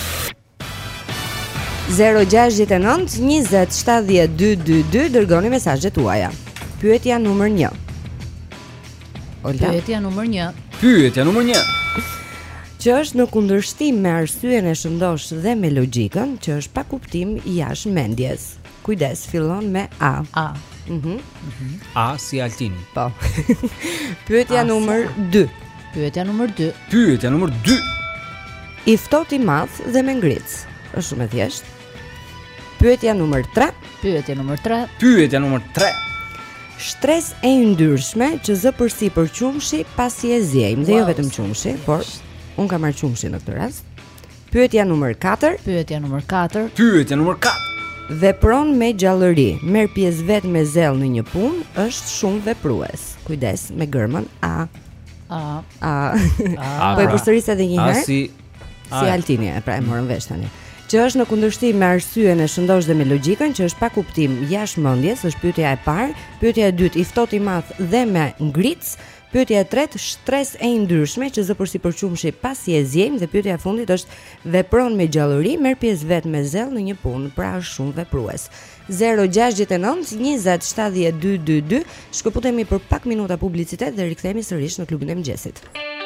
zero gjasht nëntë njëzet shtatëdhjetë dyqindëdhjetë dy dërgoni mesazhet tuaja. Pyetja numër një. Olta. Pyetja numër një. Pyetja numër një. që është në kundërshtim me arsyeën e shëndosh dhe me logjikën, që është pa kuptim i jashtë mendjes. Kujdes, fillon me A. A. Mhm. A si Altini. Po. Pyetja numër dy. Pyetja numër dy. Pyetja numër dy. I ftohtë i madh dhe me ngric. Është shumë e thjeshtë. Pyetja numër tre. Pyetja numër tre. Pyetja numër tre. Shtresë e yndyrshme që zë përsi për qumshi pasi e zjejmë, dhe jo vetëm qumshi, por un kam marrë qumshi në këtë rast. Pyetja numër katër. Pyetja numër katër. Pyetja numër katër. Vepron me gjallëri, merr pjesë vetë me zell në një punë, është shumë veprues. Kujdes me gërmën A. A. A. A, Po e pra. përsëris edhe një A herë. si Si Altini, e pra e morën vesh tani. Që është në kundërshtim me arsyeën e shëndosh dhe me logjikën, që është pa kuptim jashtë mendjes, është pyetja e parë. Pyetja e dytë, i ftohtë i madh dhe me ngric. Pyetja e tretë, shtresë e yndyrshme që zë përsi për qumshi pasi e zjejmë, dhe pyetja e fundit është vepron me gjallëri, merr pjesë vetë me zell në një punë, pra është shumë veprues. zero gjasht nënt njëzet shtatëdhjetë dy dy dy. Shkëputemi për pak minuta publicitet dhe rikthehemi sërish në klubin e mëngjesit.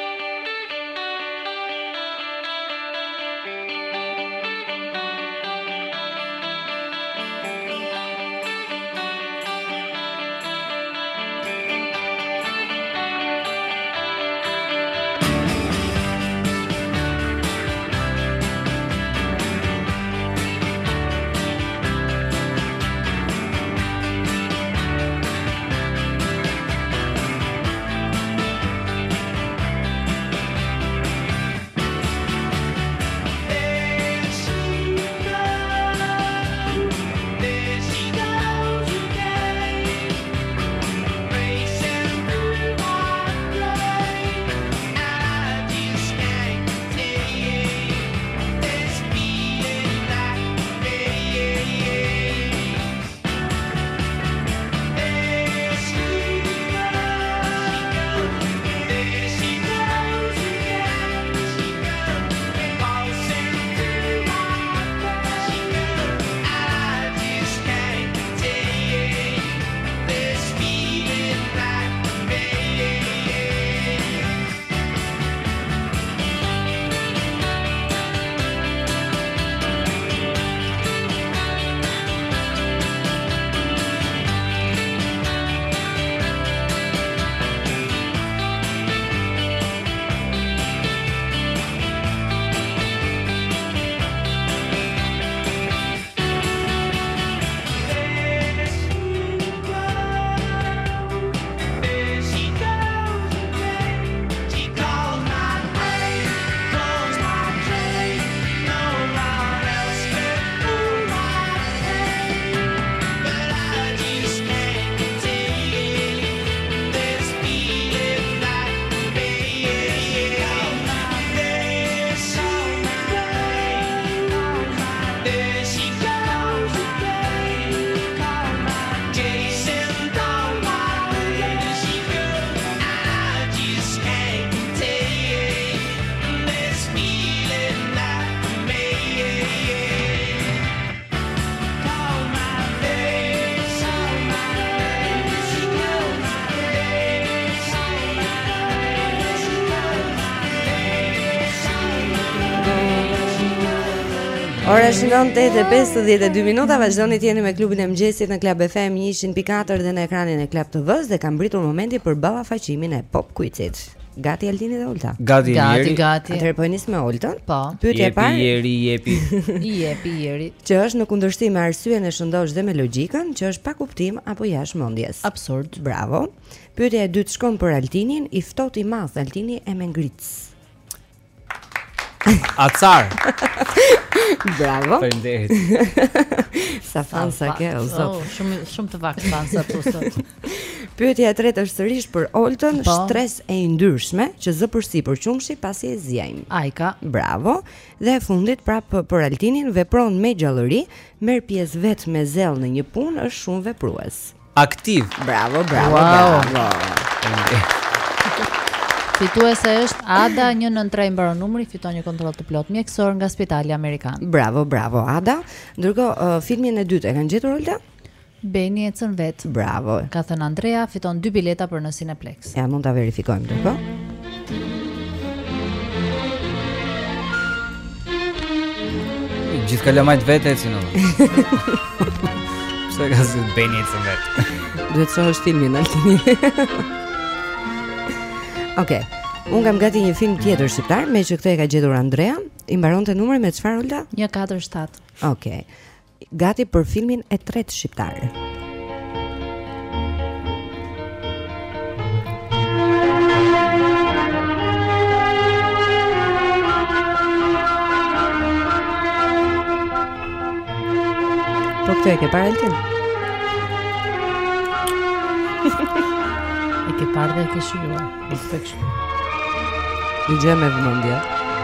Ora është nëntë e pesëdhjetë e dy minuta, vazhdoni të jeni me klubin e mëngjesit në Club F M një qind pikë katër dhe në ekranin e Club T V-s, dhe ka mbritur momenti për ballafaqimin e Pop Quizit. Gati Altini dhe Olta? Gati, Gati, Jeri. gati. Atëherë po e nis me Oltën. Po. Pyetja e Jepi, parë. Jeri, jepi. I jepi Jeri. Që është në kundërshtim me arsyeën e shëndosh dhe me logjikën, që është pa kuptim apo jashtë mendjes. Absurd. Bravo. Pyetja e dytë shkon për Altinin, i ftohtë i madh, Altini e me ngric. Acar. Bravo. Faleminderit. Sa fansa ke, o zot. Oh, shumë shumë të vakt fansa tu sot. Pyetja e tretë është sërish për Oltën, Po. shtresë e yndyrshme që zë përsipër qumshi pasi e zjajmë. Ajka. Bravo. Dhe e fundit prapë për Altinin, vepron me gjallëri, merr pjesë vetë me zell në një punë, është shumë veprues. Aktiv. Bravo, bravo, Wow. bravo. Fituese është Ada një nëntë tre i mbaron numri, fiton një kontroll të plot mjekësor nga Spitali Amerikan. Bravo, bravo Ada. Ndërkohë uh, filmin e dytë e kanë gjetur Olta? Beni ecën vet. Bravo. Ka thënë Andrea, fiton dy bileta për në Cineplex. Ja, mund ta verifikojmë ndërkohë. Gjithë kalamajt vetë ecin edhe. Pse ka si Beni ecën vetë? Duhet të shohësh filmin Altini. Okej. Unë kam gati një film tjetër shqiptar, me që këtë e ka gjetur Andrea. I mbaronte numri me çfarë, Olta? një katër shtat. Okej. Gati për filmin e tretë shqiptar. Po këtë e ke parë Altin? E ke parë dhe e ke shijuar. Nuk të kështu. I gjë me vëmendje.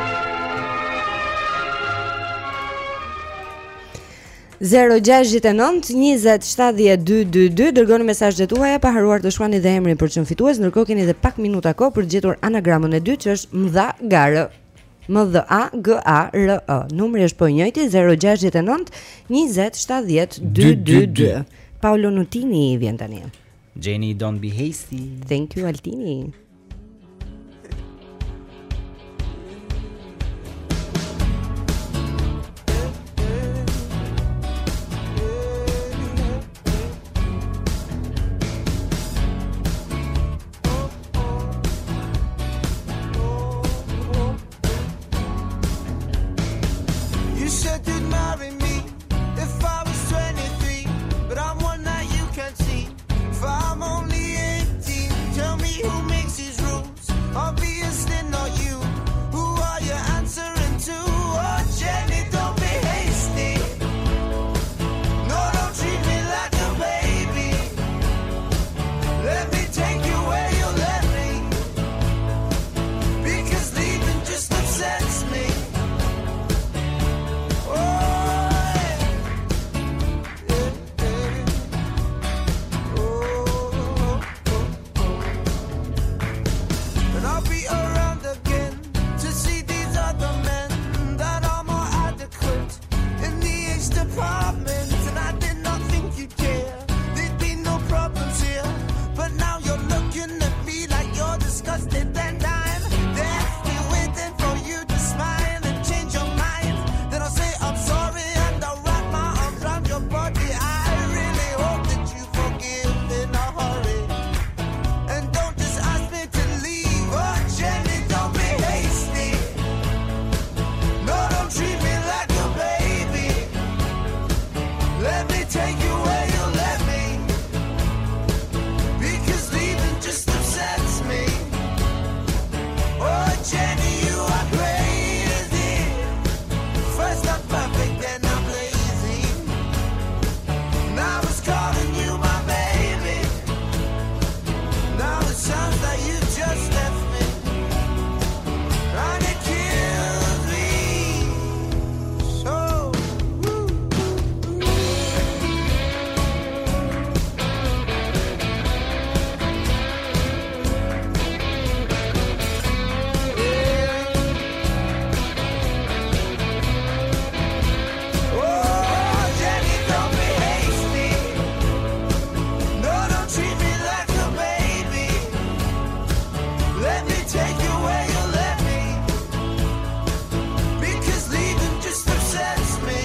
zero gjasht e nënt njëzet shtatëdhjetë dy dy dy dërgoni mesazhet tuaja pa haruar të shkruani dhe emrin për çm fitues, ndërkohë keni edhe pak minuta kohë për të gjetur anagramën e dytë që është M D A G A R. M D A G A R E. Numri është po i njëjti zero gjasht e nënt njëzet shtatëdhjetë dy dy dy. Paolo Nutini vjen tani. Jenny, don't be hasty. Thank you Altini. You said you'd marry me if I was twenty-three, but I'm one that you can't see. If I'm only eighteen, tell me who makes these rules. Obviously not you. Who are you answering to? Oh, Jenny, don't be hasty. No, don't treat me like a baby. Let me take you where you let me, because leaving just upsets me. And I'll be around again to see these other men that are more adequate in the H department. And I did not think you'd care, there'd be no problems here. But now you're looking at me like you're disgusted, and I'm definitely waiting for you to smile and change your mind. Then I'll say I'm sorry and I'll wrap my arms around your body. I really hope that you forgive in a hurry, and don't just ask me to leave. Oh, Jenny, don't be hasty. No, don't treat me like a baby. Let me take you where you let me, because leaving just upsets me. Oh, Jenny, you are crazy. First I'm perfect, then I'm lazy. Now it's calling you my baby. Now it sounds like you just left me, and it kills me so. Oh, Jenny, don't be hasty. No, don't treat me like a baby. Let me take you where you let me, because leaving just upsets me.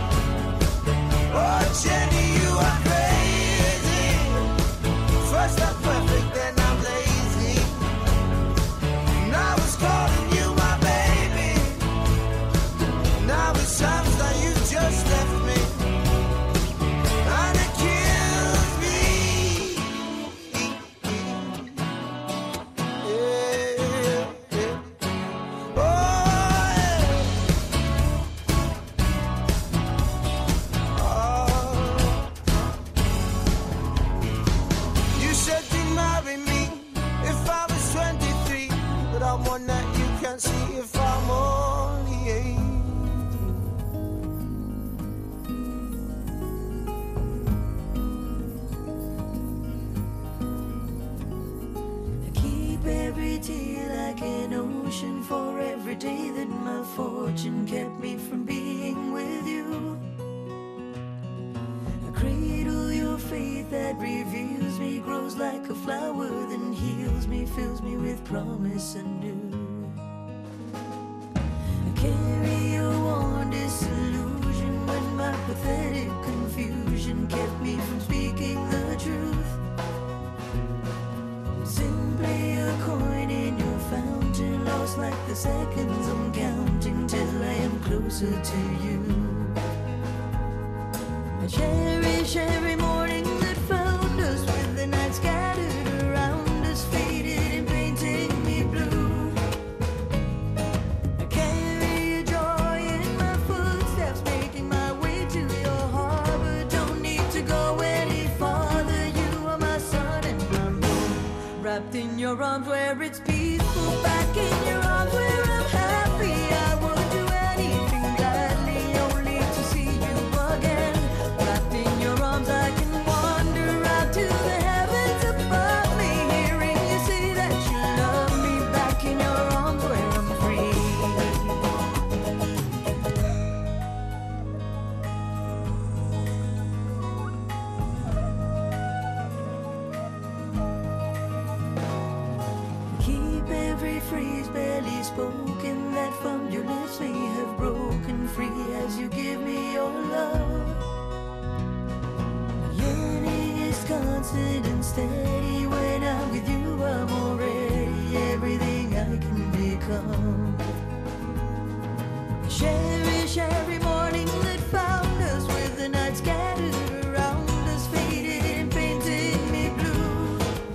Oh, Jenny, you are crazy. First I'm perfect, then I'm lazy. Now it's calling you my baby. Now it sounds like you just left me, and it kills me. You said you'd marry me if I was twenty-three, but I'm one that you can't see if I'm only eight. I keep every tear like an ocean for every day that my fortune kept me from being with you. I cradle your faith that reveals me, grows like a flower, then heals me, fills me with promise anew. I carry your warm disillusion like the seconds I'm counting till I am closer to you. I cherish every morning that found us with the night scattered around us, faded and painting me blue. I carry a joy in my footsteps, making my way to your harbor. Don't need to go any farther. You are my sun and my moon, wrapped in your arms where it's peaceful, back in your arms where I'm happy. I would do anything gladly, only to see you again. Wrapped in your arms I can wander out to the heavens above me, hearing you say that you love me, back in your arms where I'm free. Keep every phrase barely spoken that from your lips may have broken free as you give me your love. Yearning is constant and steady. When I'm with you I'm already everything I can become. Cherish every morning that found us with the night scattered around us, faded and painting me blue.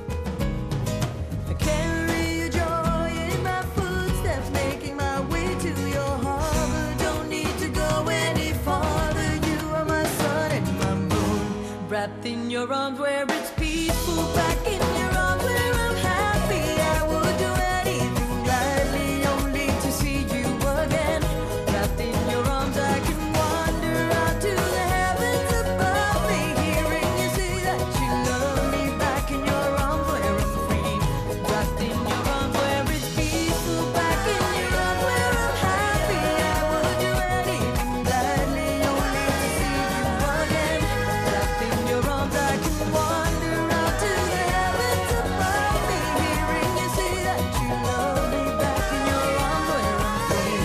I carry a joy in my footsteps, making my way to your harbor. Don't need to go any farther. You are my sun and my moon, wrapped in your arms where it's peaceful, back in your arms where I'm happy. I would do anything gladly, only to see you again. Wrapped in your arms I can wander out to the heavens above me, hearing you say that you love me, back in your arms where I'm free. Wrapped in your arms where it's peaceful, back in your arms where I'm happy. I would do anything gladly, only to see you again. Wrapped in your arms I can wander out to the heavens above me, hearing you say that you love me, back in your arms where I'm free.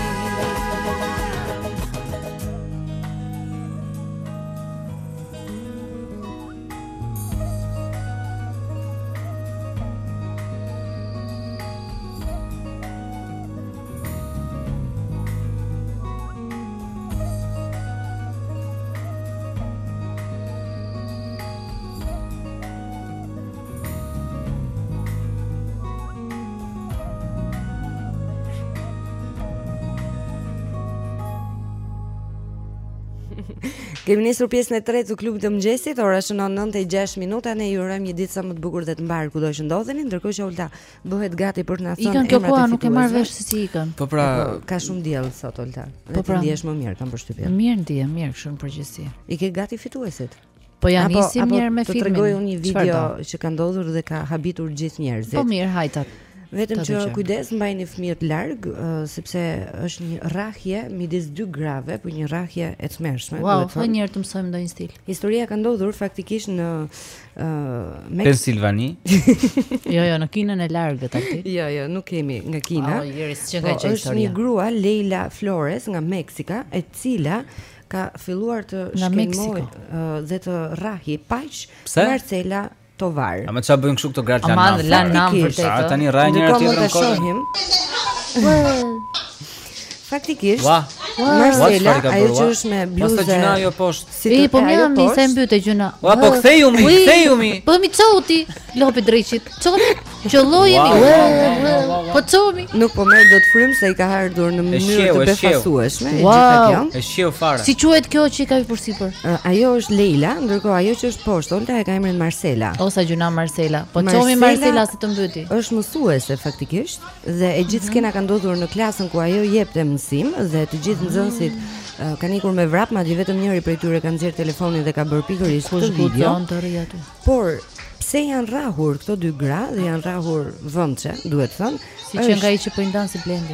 Kemi nisur pjesën e tretë të klubit të mëngjesit, ora shënon nëntë e gjashtë minuta. Ne ju urojmë një ditë sa më të bukur dhe të mbar kudo që ndodheni, ndërkohë që Olta bëhet gati për të na thënë Ikën kjo koha, nuk e marr vesh se si ikën. Po pra, ka shumë diell sot Olta. Po Dhe pra. të ndihesh më mirë, kam përshtypjen. Mirë ndihem, mirë kështu në përgjithësi. I ke gati fituesit? Po ja Apo- nisim apo mirë me Të filmin. tregoj unë një Çfarë video do? që ka ndodhur dhe ka habitur gjithë njerëzit. Po mirë, hajtat. Vetëm Ta që dëgjojmë. kujdes, mbajini fëmijët larg, uh, sepse është një rrahje midis dy grave, po një rrahje e tmerrshme. Wow, duhet fë thënë. një herë të mësojmë ndonjë stil. Historia ka ndodhur faktikisht në uh, Meks- Pensilvani. Jo, jo, në Kinën e largët aty. Jo, jo, nuk kemi nga Kina. Oh, jeri, s'qe Po nga gjë është historia. një grua Leila Flores nga Meksika, e cila ka filluar të Nga shkelmoj Meksiko. uh, dhe të rrahi paq Pse? Marcela Tovar. A më çfarë bëjnë kështu këto gratë Ama, lanë dhe lanë nam Faktikisht. vërtet, A ë. tani rraj njëra Ndërkohë tjetrën mund ta kohë. shohim. Faktikisht, Ua. Marcela, Ua, çfarë ka ajo bërë, që ua? është me Mos bluzë. ta gjuna ajo poshtë. Si I, të po ka më ajo jam mi poshtë. se mbyte gjuna. Ua, po Ua. kthejumi, Ui, kthejumi. Po mi çoti, lopi drejçit. Çoti, qëllojemi. Ua, Ua, ua, ua, ua, ua. Po çomi. Nuk po merr dot frym se i ka ardhur në mënyrë shjeu, të e shjeu. befasueshme e Wow. gjitha kjo. E shiu fare. Si quhet kjo që i ka hyrë përsipër? Uh, ajo është Leila, ndërkohë ajo që është poshtë, Olta e ka emrin Marcela. O sa gjuna Marcela. Po Marcela çomi Marcela si të mbyti. Është mësuese faktikisht dhe e gjithë skena ka ndodhur në klasën ku ajo jepte mësim dhe të gjithë nxënësit uh, kanë ikur me vrap, madje vetëm njëri prej tyre ka nxjerr telefonin dhe ka bërë pikërisht Kush këtë video. guxon të rri aty? Por pse janë rrahur këto dy gra dhe janë rrahur vëmçe, duhet thënë, Si që nga i që po i ndan si Blendi.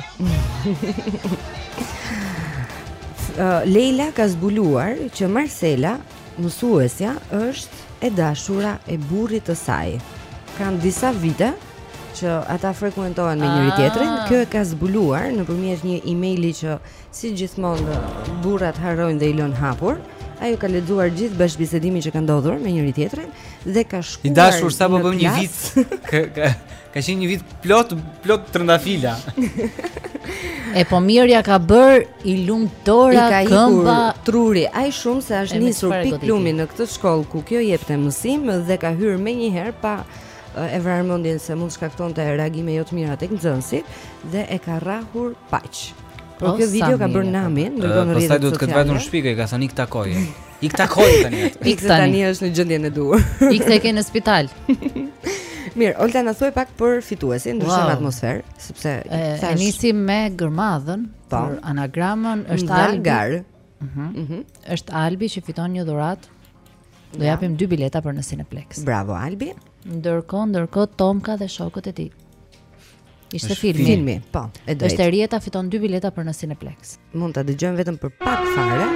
uh, Leila ka zbuluar që Marcela, mësuesja, është e dashura e burrit të saj. Kanë disa vite që ata frekuentohen me njëri Ah. tjetrin. Kjo e ka zbuluar nëpërmjet një emaili që si gjithmonë burrat harrojnë dhe i lën hapur. Ajo ka lexuar gjithë bashkëbisedimin që ka ndodhur me njëri tjetrin dhe ka shkuar. I dashur sapo në bëm një klas. vit. Ka ka ka qenë një vit plot plot trëndafila. E po Mirja ka bër i lumtora I ka këmba ikur truri aq shumë se është E me nisur çfarë pik goditi? plumi në këtë shkollë ku kjo jepte mësim dhe ka hyrë menjëherë pa e vrarë mendjen se mund shkaktonte reagime jo të mira tek nxënësit dhe e ka rrahur paq. Por O, kjo sa video ka bërë mirë, namin, Ë, ndërkohë në Pastaj rrjetet duhet të ketë vajtur në sociale. shpikë, ka thënë ik takoje. Ik takoje tani atë. Ikse tani është në gjendjen e duhur. Ikse e ke në spital. Mirë, Olta na thuaj pak për fituesin, ndryshojmë Wow. atmosferë, sepse E, e thash- nisim me gërmadhën Po. për anagramën është Nga Albi. gar. Mhm. Është Albi që fiton një dhuratë. Do japim dy bileta për në Cineplex. Bravo Albi. Ndërkohë, ndërkohë Tomka dhe shokët e tij. Ishte Është filmi. filmi, po, e drejtë. Është Erieta fiton dy bileta për në Cineplex. Mund ta dëgjojmë vetëm për pak fare.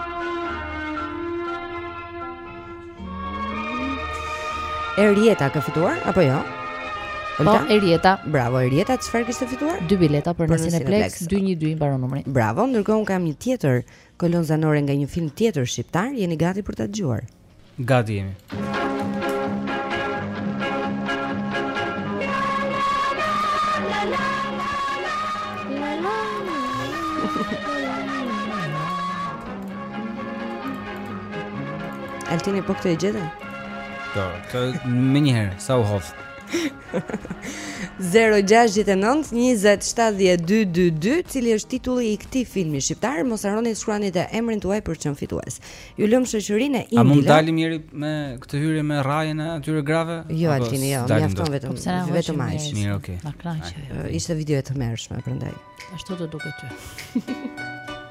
Erieta ka fituar apo jo? Po, Erieta. Bravo Erieta, çfarë kishte fituar? Dy bileta për në Për në Cineplex Cineplex. dy një dy mbaron numri. Bravo, ndërkohë un kam një tjetër kolon zanore nga një film tjetër shqiptar, jeni gati për ta dëgjuar? Gati jemi. Altini po këtë e gjete? Po, këtë më një herë, sa u hodh. zero gjasht nënt njëzet shtatëdhjetë dy dy dy, cili është titulli i këtij filmi shqiptar, mos harroni të shkruani të emrin tuaj për të qenë fitues. Ju lëm shoqërinë e A mund Indila. dalim njëri me këtë hyrje me rrajën e atyre grave? Jo, Apo Altini, jo, s'dalim mjafton dot? vetëm Po pse na vetëm hoqim aq. Mirë, okay. Na kënaqë. Ë, Ishte video e tmerrshme, prandaj. Ashtu do duket ty.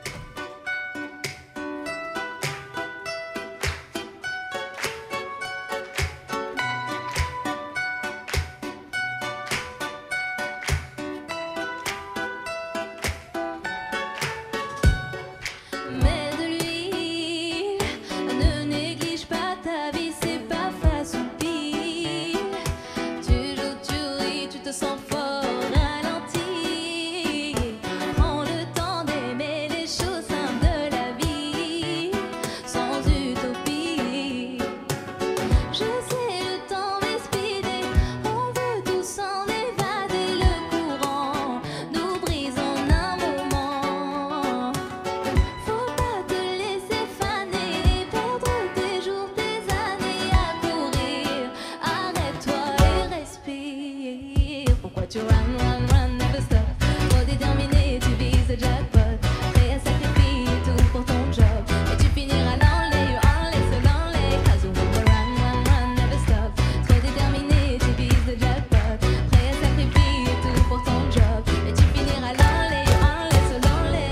Mais de lui, ne néglige pas ta vie, c'est pas face ou pire. Tu joues, tu ris, tu te sens fort ralenti. Prends le temps d'aimer les choses simples de la vie, sans utopie. Je sais le temps va speeder, on veut tous s'en évader. Le courant nous brise en un moment. Faut pas te laisser faner, perdre tes jours, tes années à courir. Arrête-toi et respire. Pourquoi tu run, run, run, never stop? Trop déterminé, tu vises le jackpot. Prêt à sacrifier tout pour ton job. Et tu finiras dans les, you only, so lonely. Cause you wanna run, run, run, never stop. Trop déterminé, tu vises le jackpot. Prêt à sacrifier tout pour ton job. Et tu finiras dans les, you only, so lonely.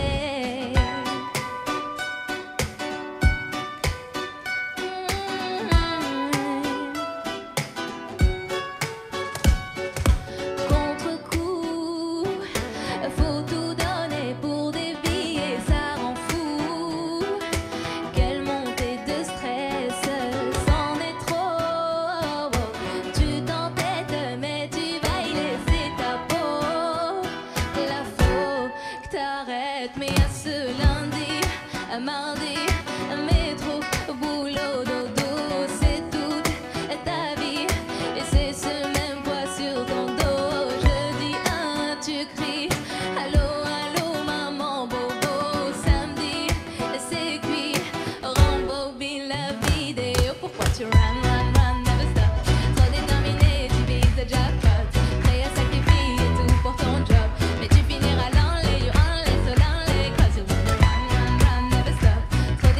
Contre-coup, faut tout donner pour dévier, ça rend fou. Quelle montée de stress, c'en est trop. Tu t'entêtes, mais tu vas y laisser ta peau. Là, faut que t'arrêtes, mais à ce lundi, à mardi, métro, boulot, dodo, c'est toute ta vie. Et c'est ce même poids sur ton dos. Jeudi un, tu cries allô, allô, maman, bobo. Samedi, c'est cuit, rembobine la vidéo. Pourquoi tu run, run, run, never stop? Trop déterminé, tu vises le jackpot. Prêt à sacrifier tout pour ton job. Mais tu finiras dans les, you only, so lonely. Cause you wanna run, run, run, never stop. Trop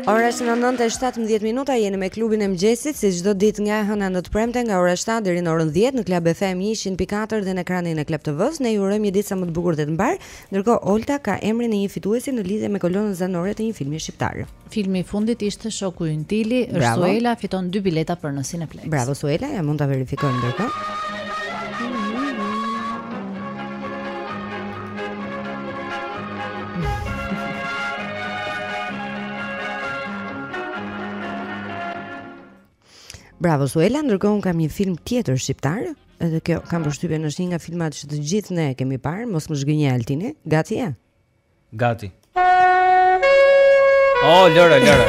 Ora është në nëntë e shtatëmbëdhjetë minuta, jeni me klubin e mëngjesit, si çdo ditë nga e hëna në të premte nga ora shtatë deri në orën dhjetë në Club e Fem një qind pikë katër dhe në ekranin e Club T V-s. Ne ju urojmë një ditë sa më të bukur dhe të mbar. Ndërkohë Olta ka emrin e një fituesi në lidhje me kolonën zanore të një filmi shqiptar. Filmi i fundit ishte Shoku i Ntili, është Bravo. Suela, fiton dy bileta për në Cineplex. Bravo Suela, ja mund ta verifikojmë ndërkohë. Bravo Suela, ndërkohë unë kam një film tjetër shqiptar, edhe kjo kam përshtypjen është një nga filmat që të gjithë ne kemi parë, mos më zgënjej Altini. Gati je? Gati. Oh, Lora, Lora.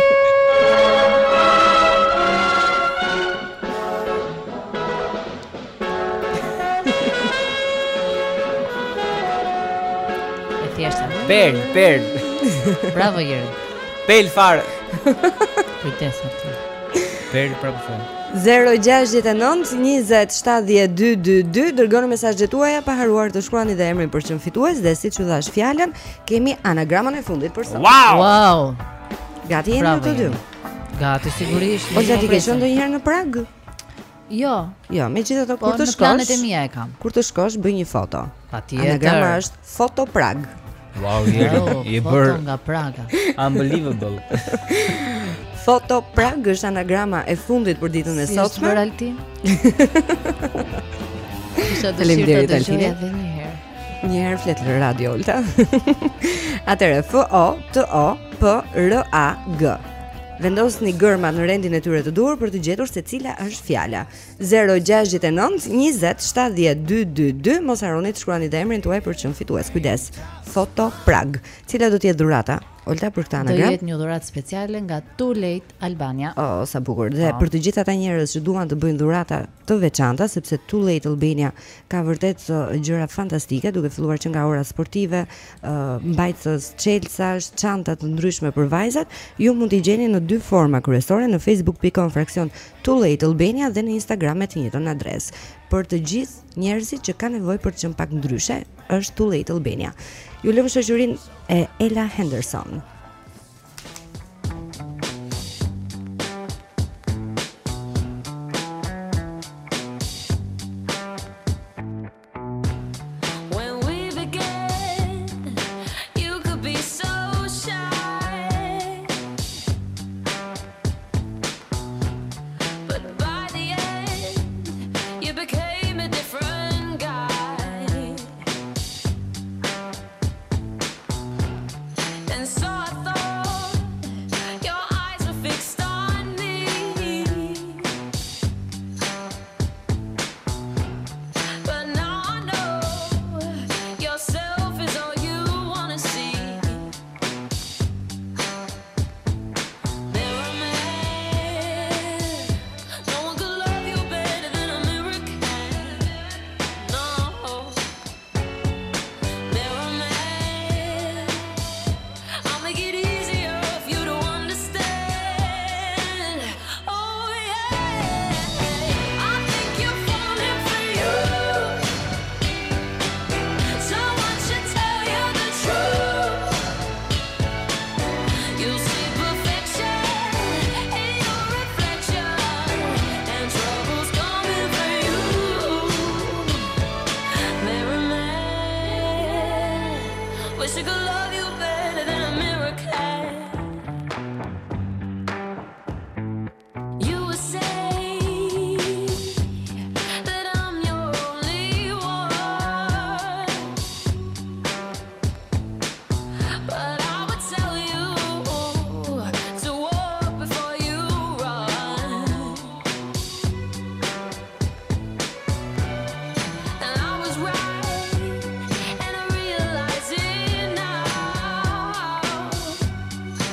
E thjeshta. Perl, perl. Bravo Jeri. Pel fare. Kujdes aty. Perl prapë fare. zero gjasht nëntë njëzet shtatëdhjetë dy dy dy dërgoni mesazhet tuaja pa haruar të shkruani dhe emrin për çm fitues dhe siç u thash fjalën, kemi anagramën e fundit për sot. Wow! Wow. Gati jeni Bravo, të dy? Jeri. Gati sigurisht. Ose ti ke qenë ndonjëherë në Prag? Jo. Jo, megjithatë Po, kur të në shkosh. planet e mia e kam. Kur të shkosh bëj një foto. Patjetër. Anagrama është Foto Prag. Wow, Jeri, Oh, je foto bër nga Praga. unbelievable. Foto Prag është anagrama e fundit për ditën e Si sotme. është bër Altin? Isha dëshirë të Faleminderit, dëgjoj Altini. edhe një herë. Një herë flet në radio Olta. Atëre F O T O P R A G. Vendosni gërmat në rendin e tyre të duhur për të gjetur se cila është fjala. zero gjasht nëntë njëzet shtatëdhjetë dy dy dy. Mos harroni të shkruani dhe emrin tuaj për çm fitues. Kujdes. Foto Prag. Cila do të jetë dhurata? Olta për këtë Do anagram? jetë një dhuratë speciale nga Too Late Albania. Oh, sa bukur. Dhe Po. për të gjithë ata njerëz që duan të bëjnë dhurata të veçanta, sepse Too Late Albania ka vërtet uh, gjëra fantastike, duke filluar që nga ora sportive, uh, mbajtës çelësash, çanta të ndryshme për vajzat, ju mund t'i gjeni në dy forma kryesore, në facebook dot com fraksion Too Late Albania dhe në Instagram me të njëjtën adresë. Për të gjithë njerëzit që kanë nevojë për të qenë pak ndryshe, është Too Late Albania. Ju lëm shoqërinë e Ella Henderson. When we began, you could be so shy, but by the end, you became a different guy. And so I thought your eyes were fixed on me, but now I know yourself is all you wanna see. There are men, no one could love you better than a mirror can. No, there are men, I'll make it easier for you to understand. Oh yeah, I think you're falling for you. Someone should tell you the truth. You see perfection in your reflection, and trouble's coming for you. There are men wish I could love you better than a mirror can. You will say that I'm your only one, but I would tell you to walk before you run. And I was right, and I realize it now.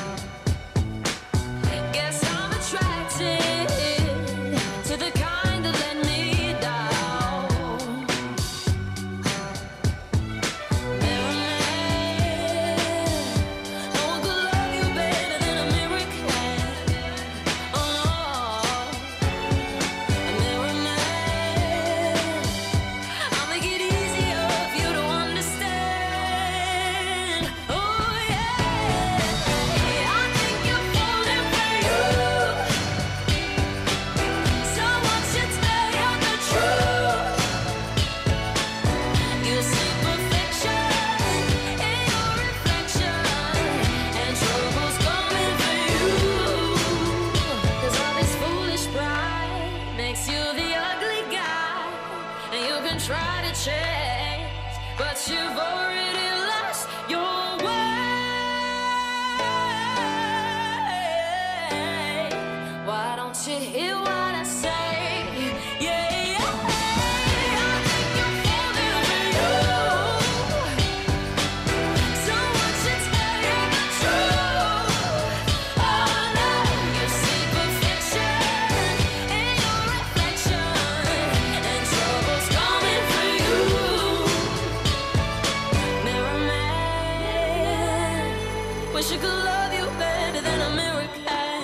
wish I could love you better than American.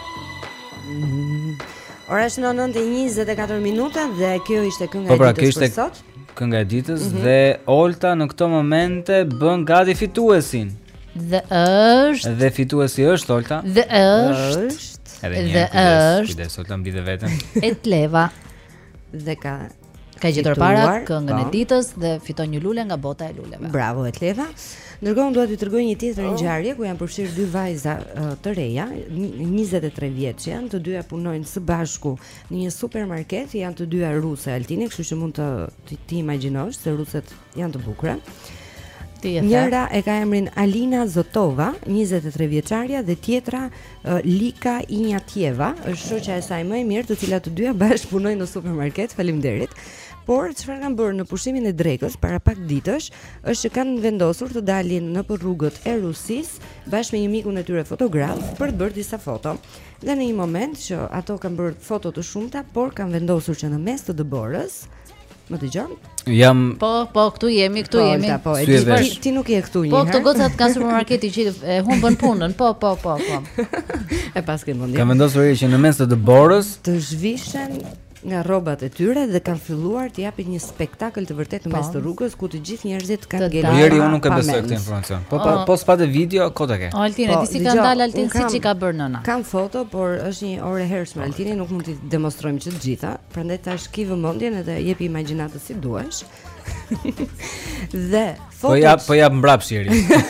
Ora është në nëntë e njëzet e katër minuta dhe kjo ishte kënga Po pra, e kjo ditës ishte për sot. kënga e ditës Mhm. dhe Olta në këto momente bën gati fituesin. Dhe është Dhe fituesi është Olta. Dhe është Edhe Dhe një herë, kujdes, është kujdes, Olta mbi dhe veten. Etleva. Dhe ka Ka gjetur fituar, para këngën e po. ditës dhe fiton një lule nga bota e luleve. Bravo Etleva. Ndërkohë dua t'ju tregoj një tjetër ngjarje ku janë përfshirë dy vajza uh, të reja, n- njëzet e tre vjeç janë, të dyja punojnë së bashku në një supermarket, janë të dyja ruse Altini, kështu që mund të ti, ti imagjinosh se ruset janë të bukura. Ti e the. Njëra e ka emrin Alina Zotova, njëzet e tre vjeçaria, dhe tjetra uh, Lika Injatjeva, është shoqja e saj më e mirë, të cilat të dyja bashkë punojnë në supermarket. Faleminderit. Por çfarë kanë bërë në pushimin e drekës para pak ditësh është që kanë vendosur të dalin nëpër rrugët e Rusisë bashkë me një mikun e tyre fotograf për të bërë disa foto. Dhe në një moment që ato kanë bërë foto të shumta, por kanë vendosur që në mes të dëborës, më dëgjon? Jam Po, po, këtu jemi, këtu Po, jemi. Olta, po, e Sy e di, vesh. ti, ti nuk je këtu një Po, herë. këto gocat kanë supermarketi që e humbën punën. Po, po, po, po. E pas ke mendje. Ka vendosur që në mes të dëborës Të zhvishen nga rrobat e tyre dhe kanë filluar të japin një spektakël të vërtet në mes të rrugës ku të gjithë njerëzit kanë Të ngelur. Jeri unë nuk e pa besoj mend. këtë informacion. Po Oh. pa, po s'pate video, kot e ke. Altin, e Po, di si ka dëgjoj, ndalë Altin unë kam- siç i ka bërë nëna. Kam foto, por është një orë e hershme Altini, nuk mund t'i demonstrojmë që të gjitha. Prandaj tash ki vëmendjen edhe jepi imagjinatën si duash. Dhe fotot Po jap, po jap mbrapsh Jeri.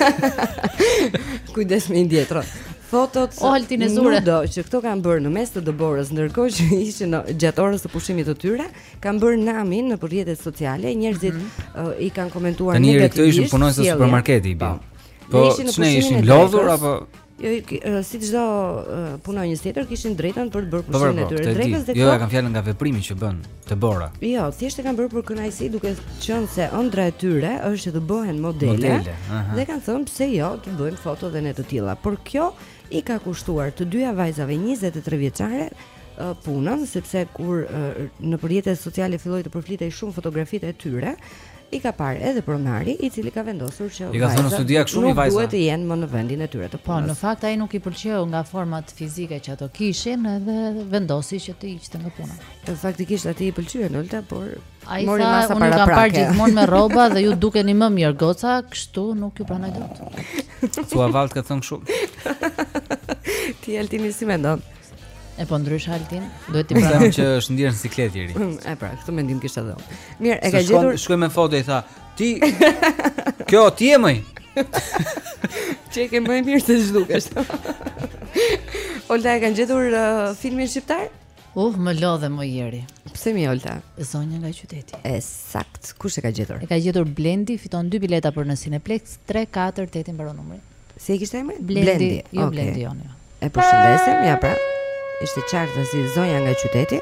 Kujdes me indjetrën. Fotot O, Altin e zure. nudo që këto kanë bërë në mes të dëborës, ndërkohë që ishin në gjatë orës së pushimit të tyre, kanë bërë namin në rrjetet sociale, njerëzit uh, i kanë komentuar Tani Jeri negativisht. këto ishin punonjës të sjelljen. supermarketi i bi. Po. Po Dhe ishin në ç'ne pushimin ishin e lodhur drekës. apo Jo, i- uh, si çdo uh, punonjës tjetër kishin drejtën për të bërë Po po, pushimin e po, tyre këtë e drekës di. dhe Jo, këto- e kam fjalën nga veprimi që bën te Bora. Jo, thjesht e kanë bërë për kënaqësi duke qenë se ëndra e tyre është që të bëhen modele, Modele, aha. dhe kanë thënë pse jo të bëjmë foto dhe ne të tilla. Por kjo i ka kushtuar të dyja vajzave njëzet e tre vjeçare uh, punën, sepse kur uh, në rrjetet sociale filloi të përflitej shumë fotografitë e tyre, i ka parë edhe pronari i cili ka vendosur që I ka thënë, vajzat "Studia kështu, mi nuk vajza." duhet të jenë më në vendin e tyre të Po, punës. në fakt ai nuk i pëlqeu nga format fizike që ato kishin edhe vendosi që të hiqte nga puna. Faktikisht atij i pëlqyen Olta, por Ai mori tha, masa unë ju para kam parë prake. gjithmonë me rroba dhe ju dukeni më mirë goca, kështu nuk ju pranoj dot. Thua Valt ka thënë kështu. Ti Altini si mendon? E po ndryshe Altin, duhet t'i Them pranoj. që është ndjer në siklet Jeri. E pra, këtë mendim kishte edhe unë. Mirë, e Se ka shkon- gjetur Shkoj me foto i tha, "Ti kjo ti je mëj." që e ke më e mirë se ç'dukesh. Olta e kanë gjetur uh, filmin shqiptar? Uh, më lodhe më Jeri. Pse mi Olta? Zonja nga qyteti. E sakt. Kush e ka gjetur? E ka gjetur Blendi, fiton dy bileta për në Cineplex tre katër tetë mbaron numri. Si e kishte emrin? Blendi, jo Okej. Blendi jo. jo. E përshëndesim, ja pra. Ishte qartë si zonja nga qyteti.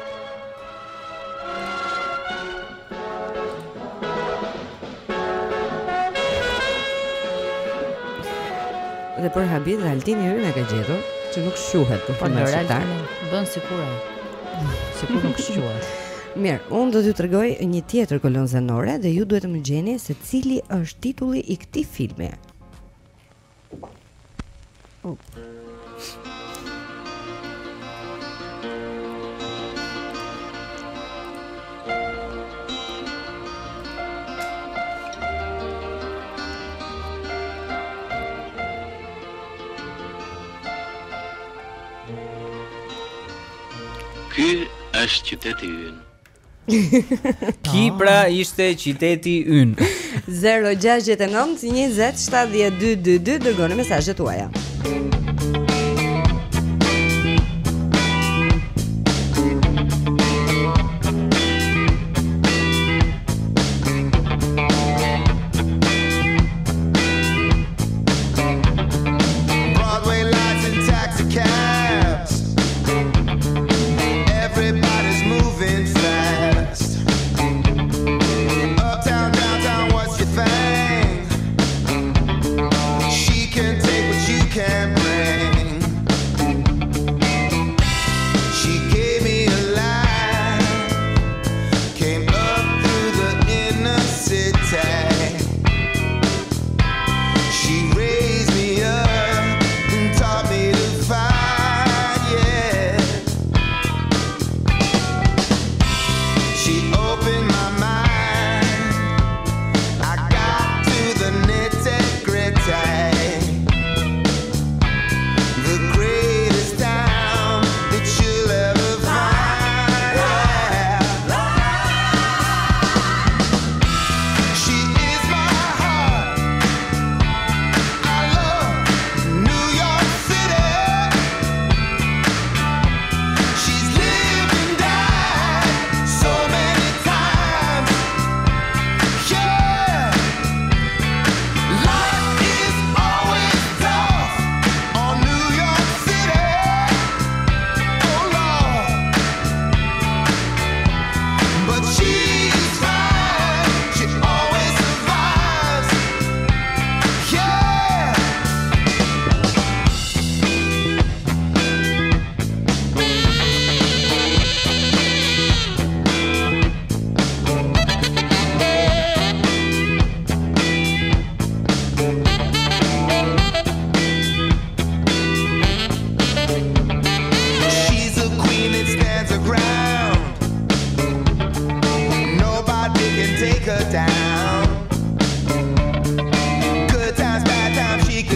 Dhe për habit dhe Altini hyrën e ka gjetur, që nuk shuhet për Po filmin Lora shqiptar. Altini bën sikur ai. Sikur nuk shquhet. Mirë, unë do t'ju tregoj një tjetër kolonë zanore dhe ju duhet të më gjeni se cili është titulli i këtij filmi. Oh. Ky është qyteti ynë. Ki pra ishte qyteti ynë. zero gjasht e nëntë njëzet shtatëdhjetë dy dy dy dërgoni mesazhet tuaja. Broadway lights and taxi cabs. Everybody's moving fast. Uptown, downtown, what's your thing? She can take what you can bring.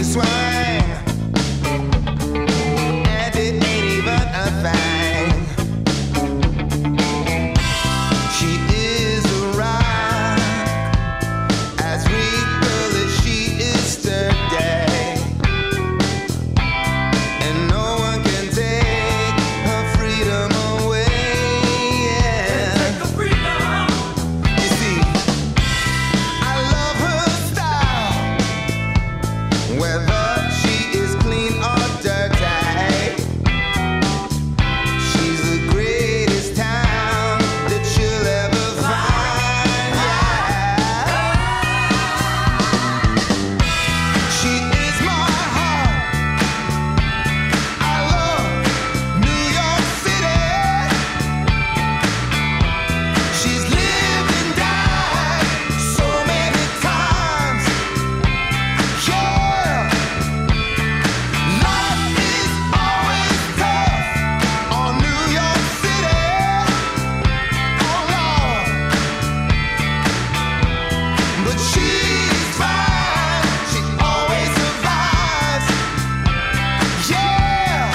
swing, and it ain't even a thing. She is a rock, as regal as she is sturdy, and no one can take her freedom away. Yeah. Take her freedom. You see, I love her style, whether she is clean or dirty. She's the greatest town that you'll ever find. Yeah. She is my heart. I love New York City. She's lived and died so many times. Yeah. Life is always tough on New York City. Oh Lord. But she's fine. She always survives. Yeah.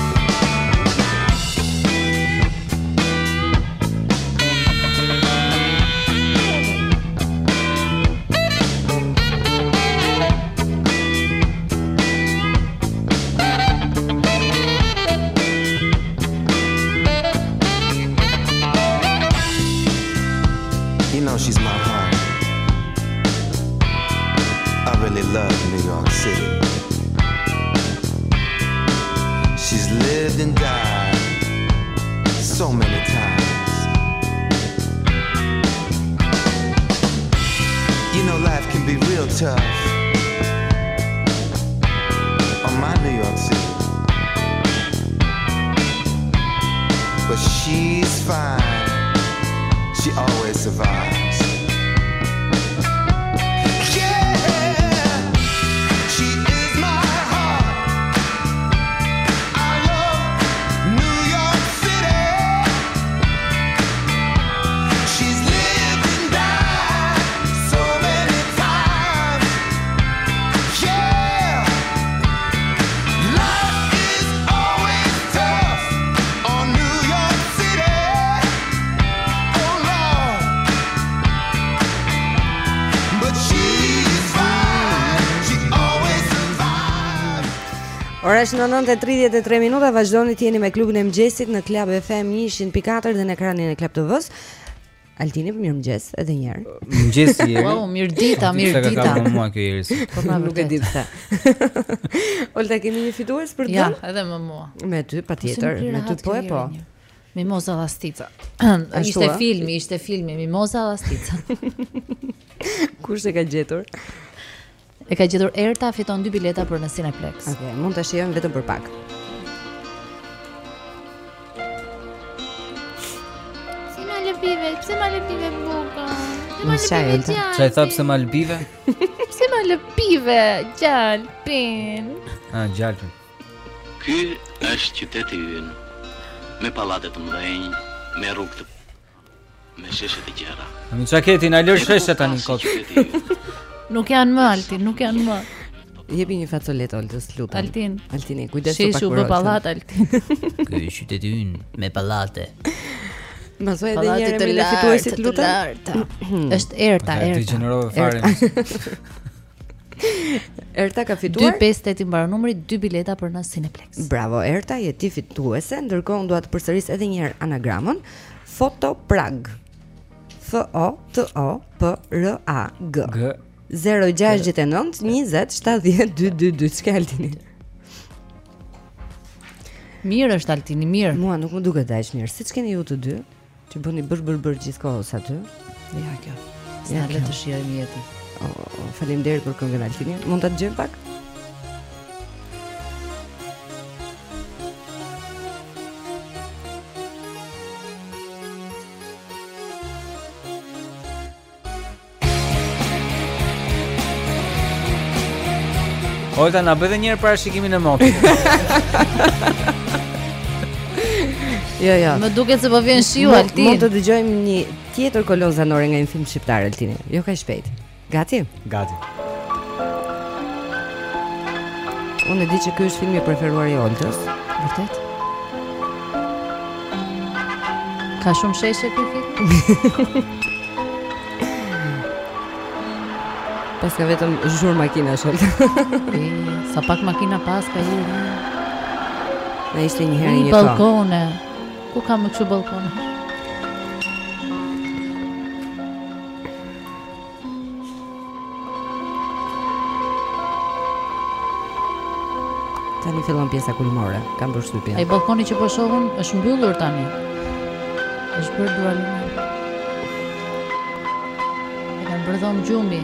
You know she's my heart. I really love New York City. She's lived and died so many times. You know life can be real tough on my New York City. But she's fine. She always survives. Yeah, she is my heart. I love New York City. She's lived and died so many times. Yeah, life is always tough on New York City. Oh Lord, but she's fine. She always survives. Ora është në nëntë e tridhjetë e tre minuta, vazhdoni të jeni me klubin e mëngjesit në Club e Fem një njëzet e katër dhe në ekranin e Club T V-s. Altini, mirëmëngjes edhe një herë. Mëngjes Jeri. Wow, mirë dita, mirë Sa ka dita. kapur mua kjo Jeri. Po pra Nuk e di pse. Olta, kemi një fitues për të Ja, dhënë? edhe më mua. Me ty patjetër, Si më me ty rahat po e kjo po. Jeri një. Mimoza Lastica. Ashtu, Ishte a? filmi, ishte filmi Mimoza Lastica. Kush e ka gjetur? E ka gjetur Erta, fiton dy bileta për në Cineplex. Okej, mund ta shijojmë vetëm për pak. Si ma lëpive, si ma lëpive buka. Si Mos qaj, Elta. Çai thap se ma lbive? Si ma lëpive, gjalpin. Ah, gjalpin. Ky është qyteti ynë, me pallate të mëdhenj, me rrugë të me sheshe të gjera. Mi çaketi na lësh sheshe tani kot. Nuk janë më Altin, nuk janë më. Jepi një facolet Oltës, lutem. Altin. Altini, kujdes të Shishu bë pallat Altin. Ky është qyteti ynë me pallate. Mbasoj edhe një Pallate herë të me lartë, fituesit, të lutem. larta. Është Erta, Ti Erta. gjenerove fare. Erta ka dy fituar. pesë tetë i mbaron numri, dy bileta për në Cineplex. Bravo Erta, je ti fituese. Ndërkohë unë dua të përsëris edhe një herë anagramën. Foto Prag. F O T O P R A G. G. zero gjasht e nëntë njëzet shtatëdhjetë dy dy dy. Çka Altini? Mirë është Altini, mirë. Mua nuk më duket aq mirë. Siç keni ju të dy, që bëni bër bër bër gjithkohës aty. Ja kjo. Ja, Sa le kjo. të shijojmë jetën. Oh, faleminderit për këngën Altini. Mund ta dëgjojmë pak? Ojta na bëdhe njerë parashikimin e motit. Jo, jo. Më duket se po vjen shiu Mund- Altin. Mund të dëgjojmë një tjetër kolon zanore nga një film shqiptar Altini. Jo kaq shpejt. Gati? Gati. Unë e di që ky është filmi i preferuar i Oltës. Vërtet? Ka shumë sheshe ky film? Pas ka vetëm zhur makina Olta. E, sa pak makina pas ka jeri. Na ishte një herë Një një kohë. balkone. Ku ka më kështu balkone? Tani fillon pjesa kulmore, kam përshtypjen. Ai balkoni që po shohun është mbyllur tani. Është bërë dualime. E kanë bërë dhomë gjumi.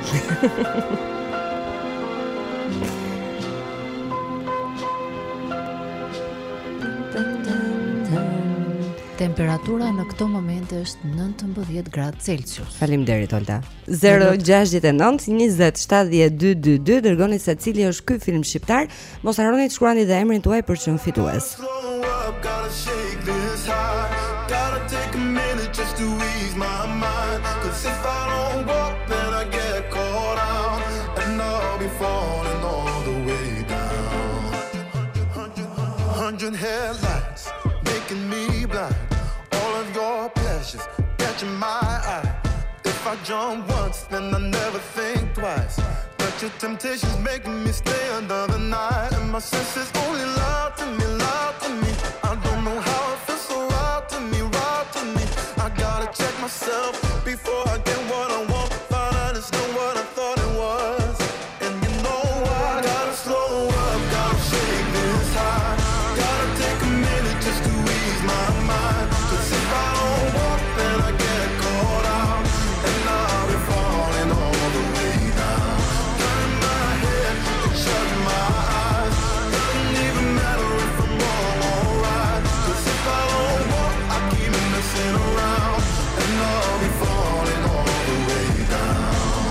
Temperatura në këto momente është nëntëmbëdhjetë gradë Celsius. Faleminderit Olta. zero gjasht e nëntë njëzet shtatëdhjetë dy dy dy dërgoni se cili është ky film shqiptar. Mos harroni të shkruani dhe emrin tuaj për të qenë fitues. Gotta shake this high. Gotta take a minute just to ease my mind. Cause if I don't walk, then I get caught out. And I'll be falling all the way down. Hundred headlights making me blind. All of your pleasures catching my eye. If I jump once, then I never think twice. But your temptation's making me stay another night. And my senses only lie to me, lie to me. I don't know how it feels so right to me, right to me. I gotta check myself before I get what I want. Find out it's not what I thought it was. And you know I gotta slow up, gotta shake this high. Gotta take a minute just to ease my mind. Cause if I don't walk, then I get caught out. And I'll be falling all the way down. Turn my head and shut my eyes. Doesn't even matter if I'm wrong or right. Cause if I don't walk, I keep messing around. And I'll be falling all the way down.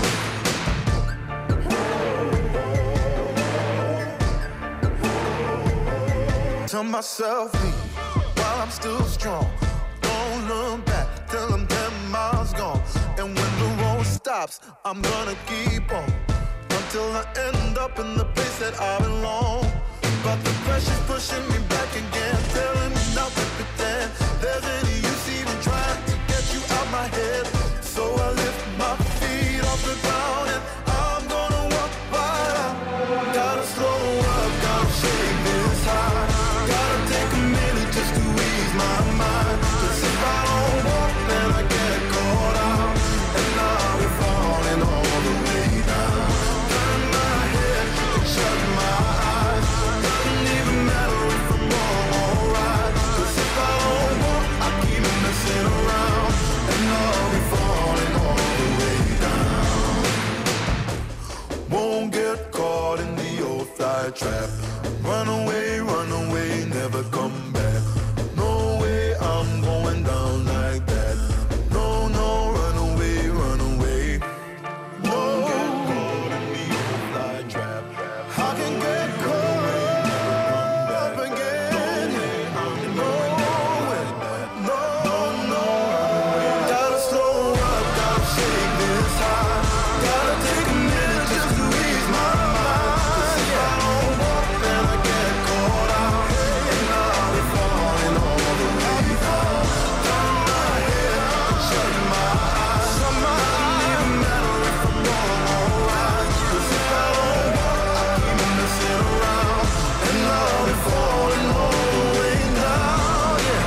Tell myself leave while I'm still strong. Don't look back till I'm ten miles gone. And when the road stops, I'm gonna keep on until I end up in the place that I belong. But the pressure's pushing me back again, telling me not to pretend there's any use even trying to get you out my head. So I lift my feet off the ground and I'm gonna walk right out. Gotta slow up, gotta shake this high. Gotta take a minute just to ease my mind. Cause if I don't walk, then I get caught out. And I'll be falling all the way down. Turn my head and shut my eyes. Doesn't even matter if I'm wrong or right. Cause if I don't walk, I keep messing around. And I'll be falling all the way down. Won't get caught in the old fly trap. Run away, run away, never come back. No way, I'm going down like that. No, no, run away, run away. Won't get caught in the old fly trap. I can get caught up again. No way, no, no. Gotta slow up, gotta shake this high. Gotta take a minute just to ease my mind. Cause if I don't walk, then I get caught out. And I'll be falling all the way down. Turn my head and shut my eyes. Doesn't even matter if I'm wrong or right. Cause if I don't walk, I keep messing around. And I'll be falling all the way down, yeah.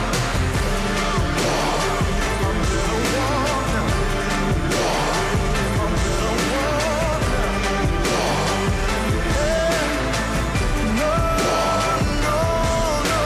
I'm gonna walk now. I'm gonna walk now. Yeah. No, no, no.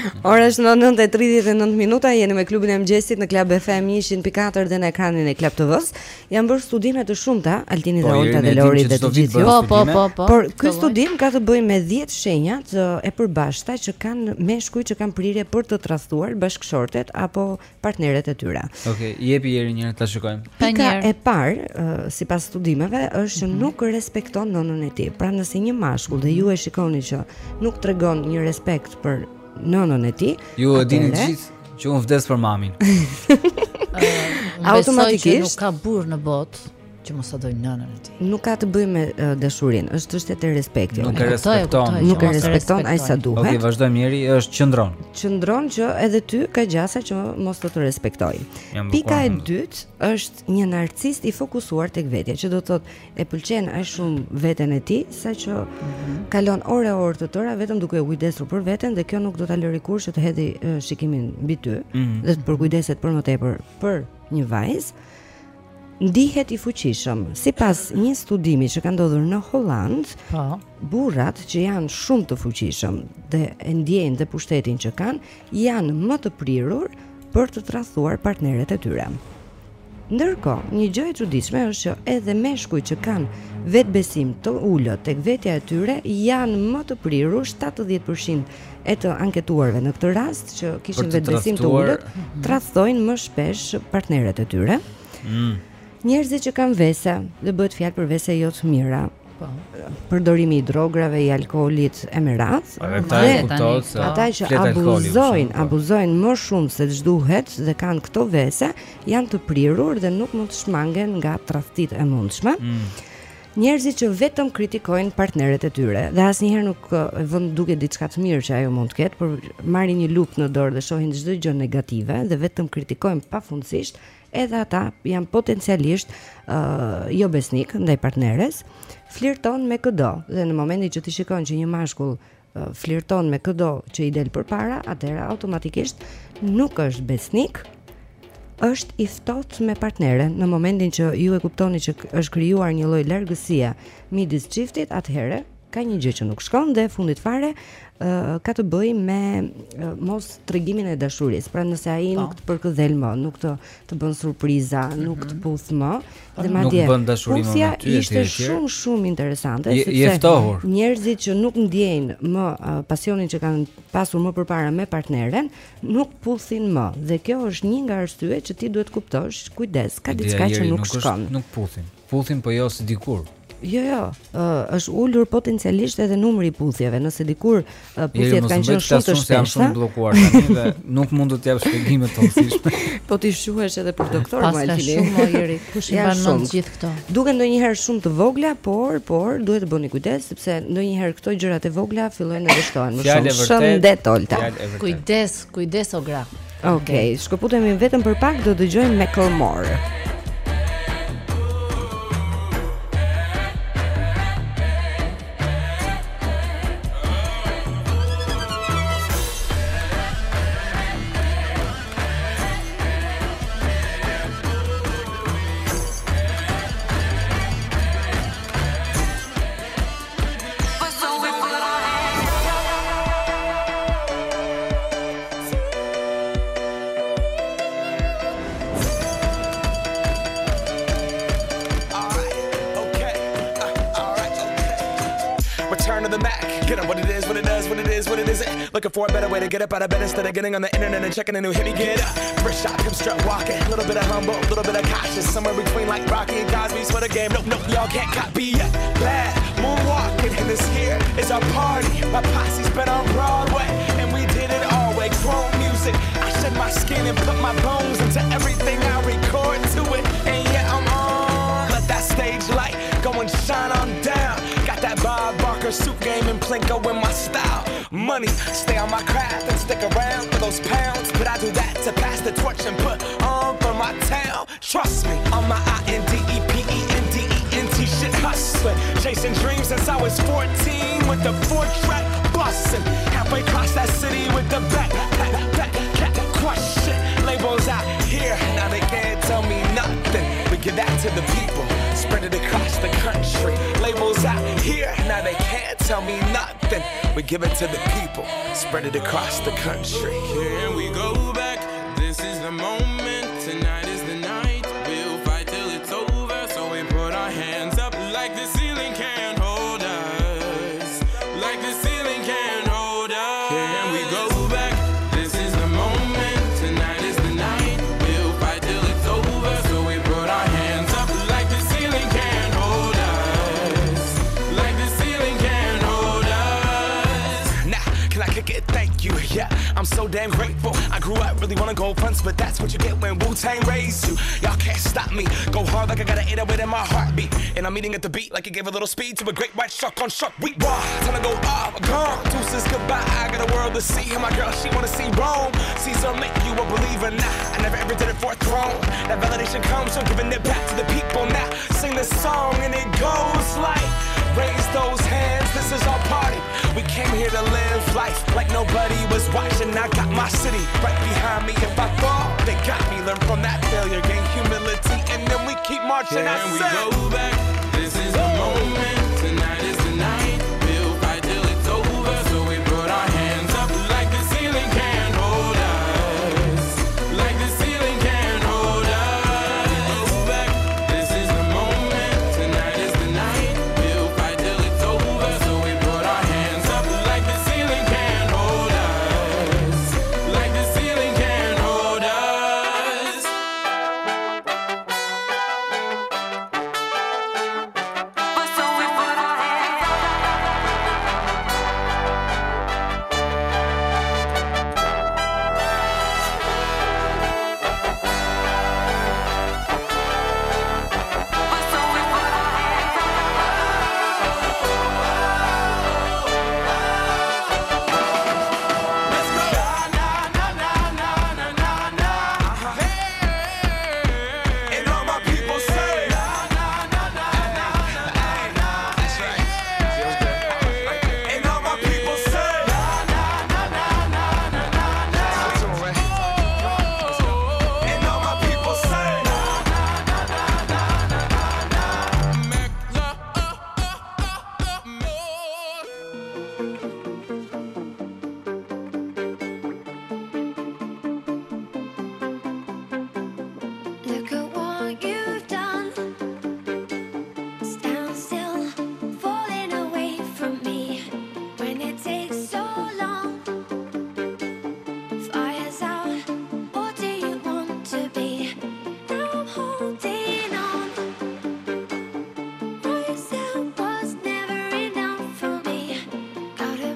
Ora është në nëntë e tridhjetë e nëntë minuta, jeni me klubin e mëngjesit në Club F M njëqind pikë katër dhe në ekranin e Club T V-s. Janë bërë studime të shumta, Altini dhe Olta dhe Lori dhe të gjithë ju. Po, po, po, po. Por ky studim ka të bëjë me dhjetë shenja të e përbashkëta që kanë meshkuj që kanë prirje për të tradhtuar bashkëshortet apo partnerët e tyre. Okej, jepi jeri një ta shikojmë. Pika e parë, uh, sipas studimeve, është që nuk respekton nënën e tij. Pra nëse një mashkull dhe ju e shikoni që nuk tregon një respekt për nënën e tij, ju e dini të gjithë që unë vdes për mamin. Automatikisht nuk ka burr në botë që mos ta dojë nënën e tij. Nuk ka të bëjë me uh, dashurinë, është çështje e respektit. Nuk e respekton, nuk e respekton aq sa duhet. Okej, vazhdojmë njëri, është qëndron. Qëndron që edhe ty ka gjasa që mos të të respektoj. Pika e dytë është një narcist i fokusuar tek vetja, që do të thotë e pëlqen aq shumë veten e tij saqë kalon ore orë të tëra vetëm duke u kujdesur për veten dhe kjo nuk do ta lëri kurrë që të hedhë uh, shikimin mbi ty dhe të përkujdeset për më tepër për një vajzë. Ndihet i fuqishëm. Sipas një studimi që ka ndodhur në Holland, po, burrat që janë shumë të fuqishëm dhe e ndjejnë dhe pushtetin që kanë, janë më të prirur për të tradhtuar partnerët e tyre. Ndërkohë, një gjë e çuditshme është që edhe meshkujt që kanë vetbesim të ulët tek vetja e tyre janë më të prirur, shtatëdhjetë përqind e të anketuarve në këtë rast që kishin vetbesim të ulët, tradhtojnë më shpesh partnerët e tyre. Mm. Njerëzit që kanë vese, dhe bëhet fjalë për vese jo të mira. Po. Përdorimi i drograve, i alkoolit e me radhë. Ata që abuzojnë, abuzojnë më shumë se ç'duhet dhe kanë këto vese, janë të prirur dhe nuk mund të shmangen nga tradhtitë e mundshme. Mm. Njerëzit që vetëm kritikojnë partnerët e tyre dhe asnjëherë nuk e vën duke diçka të mirë që ajo mund të ketë, por marrin një lupë në dorë dhe shohin çdo gjë negative dhe vetëm kritikojnë pafundësisht, edhe ata janë potencialisht uh, jo besnik ndaj partneres, flirton me çdo dhe në momentin që ti shikon që një mashkull uh, flirton me çdo që i del përpara, atëherë automatikisht nuk është besnik, është i ftohtë me partneren. Në momentin që ju e kuptoni që është krijuar një lloj largësie midis çiftit, atëherë ka një gjë që nuk shkon dhe fundit fare uh, ka të bëjë me uh, mos tregimin e dashurisë. Pra nëse ai pa. nuk të përkëdhel më, nuk të të bën surpriza, mm -hmm. nuk të puth më, pa. Dhe madje puthja ishte shumë shumë interesante, je, sepse njerëzit që nuk ndjejnë më uh, pasionin që kanë pasur më përpara me partneren, nuk puthin më. Dhe kjo është një nga arsyet që ti duhet kuptosh, kujdes, ka diçka që nuk, nuk shkon. Është, nuk puthin. Puthin po jo si dikur. Jo, jo, uh, është ulur potencialisht edhe numri i puthjeve. Nëse dikur uh, puthjet kanë qenë shumë të shpeshta, janë shumë bllokuar tani dhe nuk mund të jap shpjegime të thjeshta. Po ti shuhesh edhe për doktor më Altini. Pas shumë më Iri, kush i mban mend gjithë këto? Duken ndonjëherë shumë të vogla, por por duhet të bëni kujdes sepse ndonjëherë këto gjërat e vogla fillojnë të dështohen më shumë. Shëndet Olta. Kujdes, kujdes o gra. Okej, okay, shkëputemi vetëm për pak, do dëgjojmë Macklemore. Looking for a better way to get up out of bed instead of getting on the internet and checking a new hit. Me get up, first shot, hip strut walking, a little bit of humble, a little bit of cautious, somewhere between like Rocky and Cosby's for the game. Nope, nope, y'all can't copy yet. Bad moonwalking, and this here is our party. My posse's been on Broadway, and we did it all way. Grown music, I shed my skin and put my bones into everything I record to it. And yeah, I'm on. Let that stage light go and shine on down. Got that Bob Barker suit game and Plinko in my style. Money, stay on my craft and stick around for those pounds. But I do that to pass the torch and put on for my town. Trust me, on my I N D E P E N D E N T shit hustling. Chasing dreams since I was fourteen with the four track bustin'. Halfway across that city with the back, back, back, back, crush shit. Labels out here, now they can't tell me nothing. We give that to the people. spread it across the country. Labels out here, now they can't tell me nothing. We give it to the people, spread it across the country. Here we go back, this is the moment, tonight is the night. We'll fight till it's over, so we put our hands up like the ceiling can't hold us. Like the ceiling can't hold us. Here we go back, this is the moment, tonight is the night. We'll fight till it's over, so we put our hands up like the ceiling can't hold us. Like the ceiling can't hold us. Nah, can I kick it? Thank you, yeah, I'm so damn grateful. I grew up really wanna go fronts, but that's what you get when Wu-Tang raised you. Y'all can't stop me, go hard like I got an eight oh eight in my heartbeat. And I'm eating at the beat like it gave a little speed to a great white shark on shark week. Raw, time to go off, gone, deuces goodbye. I got a world to see, and my girl, she wanna see Rome. Caesar make you a believer, nah, I never ever did it for a throne. That validation comes from giving it back to the people. Now, sing this song and it goes like, raise those hands, this is our party. We came here to live life like nobody was watching. I got my city right behind me. If I fall, they got me. Learn from that failure, gain humility, and then we keep marching. Here I we said, go back, this is the moment, tonight is the night. We'll fight till it's over, so we put our hands up like the ceiling can't hold us. Like the ceiling can't hold us. Go back, this is the moment, tonight is the night. We'll fight till it's over, so we put our hands up like the ceiling can't hold us. Like the ceiling can't hold us. and all my people say, and all my people say, and all my people say, Look at what you've done. Stand still, falling away from me. When it takes so long, fire's out. What do you want to be? Now I'm holding on. What you said was never enough for me. Gotta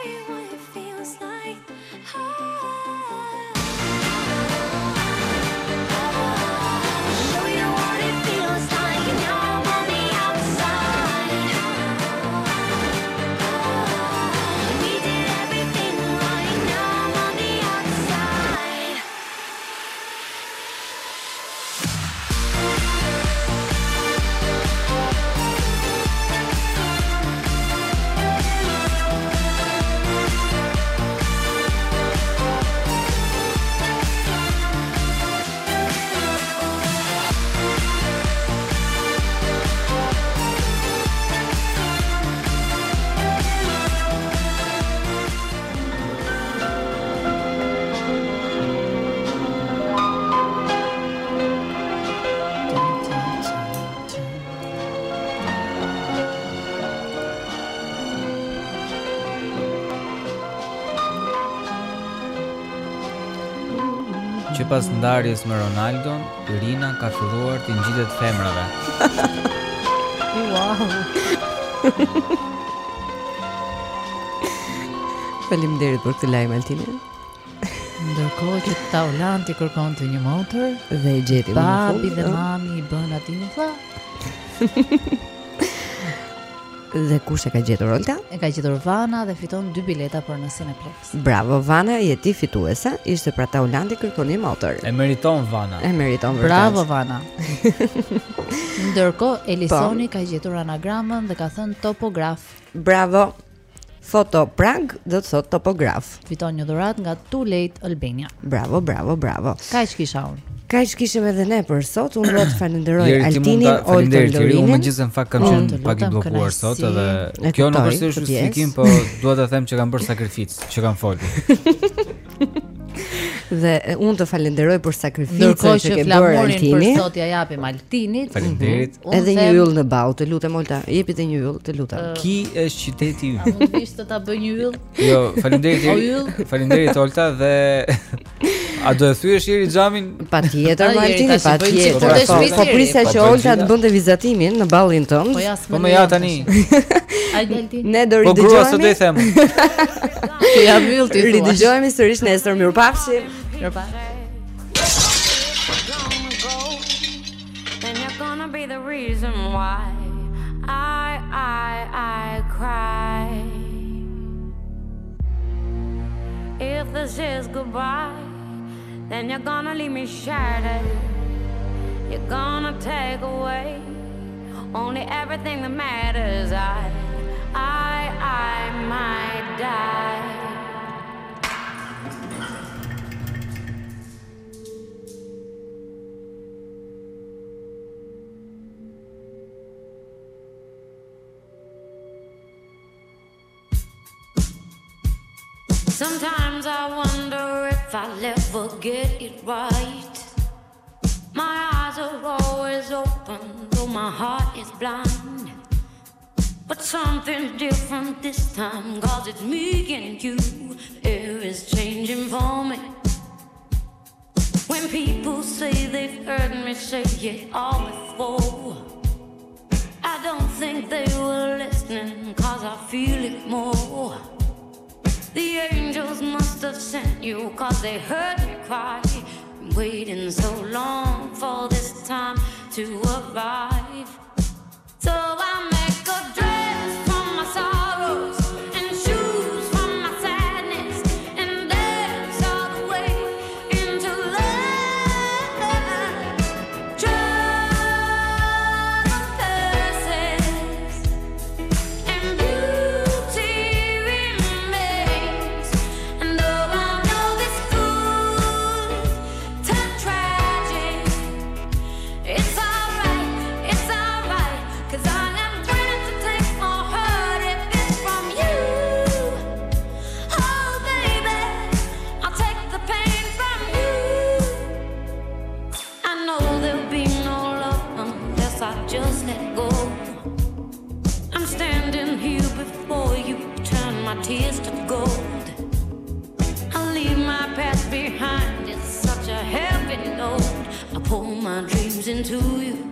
you what it feels like. Show you what it feels like, and now I'm on the outside. We did everything right, now I'm on the outside. Që pas ndarjes me Ronaldon, Rina ka filluar të ngjitet femrave. Wow. Faleminderit për këtë lajm Altini. Ndërkohë që Taulanti kërkonte një motor Dhe i gjeti më në fund, babi dhe ë? mami i bën atij një vlla. Dhe kush e ka gjetur Olta? E ka gjetur Vana dhe fiton dy bileta për në Cineplex. Bravo Vana, je ti fituese. Ishte pra Taulandi kërkon një motor. E meriton Vana. E meriton vërtet. Bravo Vana. Ndërkohë Elisoni ka gjetur anagramën dhe ka thënë topograf. Bravo. Foto Prag do të thot topograf. Fiton një dhuratë nga Too Late Albania. Bravo, bravo, bravo. Kaq kisha unë. Kaq kishim edhe ne për sot. Unë do të falenderoj Jeri, ti mund Altinin, ta Oltën, falenderoj. Unë Lorinin. mëngjes në fakt kam Mm. qenë Të pak i lutem, bllokuar kënaqësi. sot edhe E kjo nuk kuptoj, është këtë justifikim, pjesë. po dua të them që kam bërë sakrificë, që kam folur. Dhe e, unë të falenderoj për sakrificën Ndërkohë që që ke bërë flamurin Altini. për sot ja japim Altinit. Faleminderit. Unë Edhe një them- yll në bau, të lutem Olta, jepite një yll, të lutem. Ki është qyteti A ynë. mund vish të ta bëj një yll? Jo, faleminderit. O Jeri. yll? Faleminderit Olta dhe a do e thyesh Jeri xhamin? Patjetër, A, Jeri, Altini, tash i bëjmë patjetër. çifte të Po, shpisë, po Jeri. prisja Po, që bëjmë Olta të gjitha. bënte vizatimin në ballin tënd. Po ja Po më ja tani. Ai Altin. Ne do Po grua sot do i ridëgjohemi. them. Që ja mbyll ti thua. Ridëgjohemi sërish nesër, mirupafshim. Mirupafshim. Then you're gonna be the reason why I, I, I cry. If this is goodbye, then you're gonna leave me shattered. You're gonna take away only everything that matters. I, I, I might die. Sometimes I wonder if I'll ever get it right. My eyes are always open, though my heart is blind. But something's different this time, cause it's me and you. Air is changing for me. When people say they've heard me say it all before, I don't think they were listening, cause I feel it more. The angels must have sent you, cause they heard me cry. Been waiting so long for this time to arrive. So I make a dress from my sorrows and shoes from my sadness and dance all the way into love. Trouble passes and beauty remains. And though I know this could turn tragic, it's alright, it's alright, 'cause I am willing to take more hurt if it's from you. Oh baby, I'll take the pain from you. I know there'll be no love unless I just let go. I'm standing here before you, turn my tears to gold. I'll leave my past behind, it's such a heavy load. I pour my dreams into you.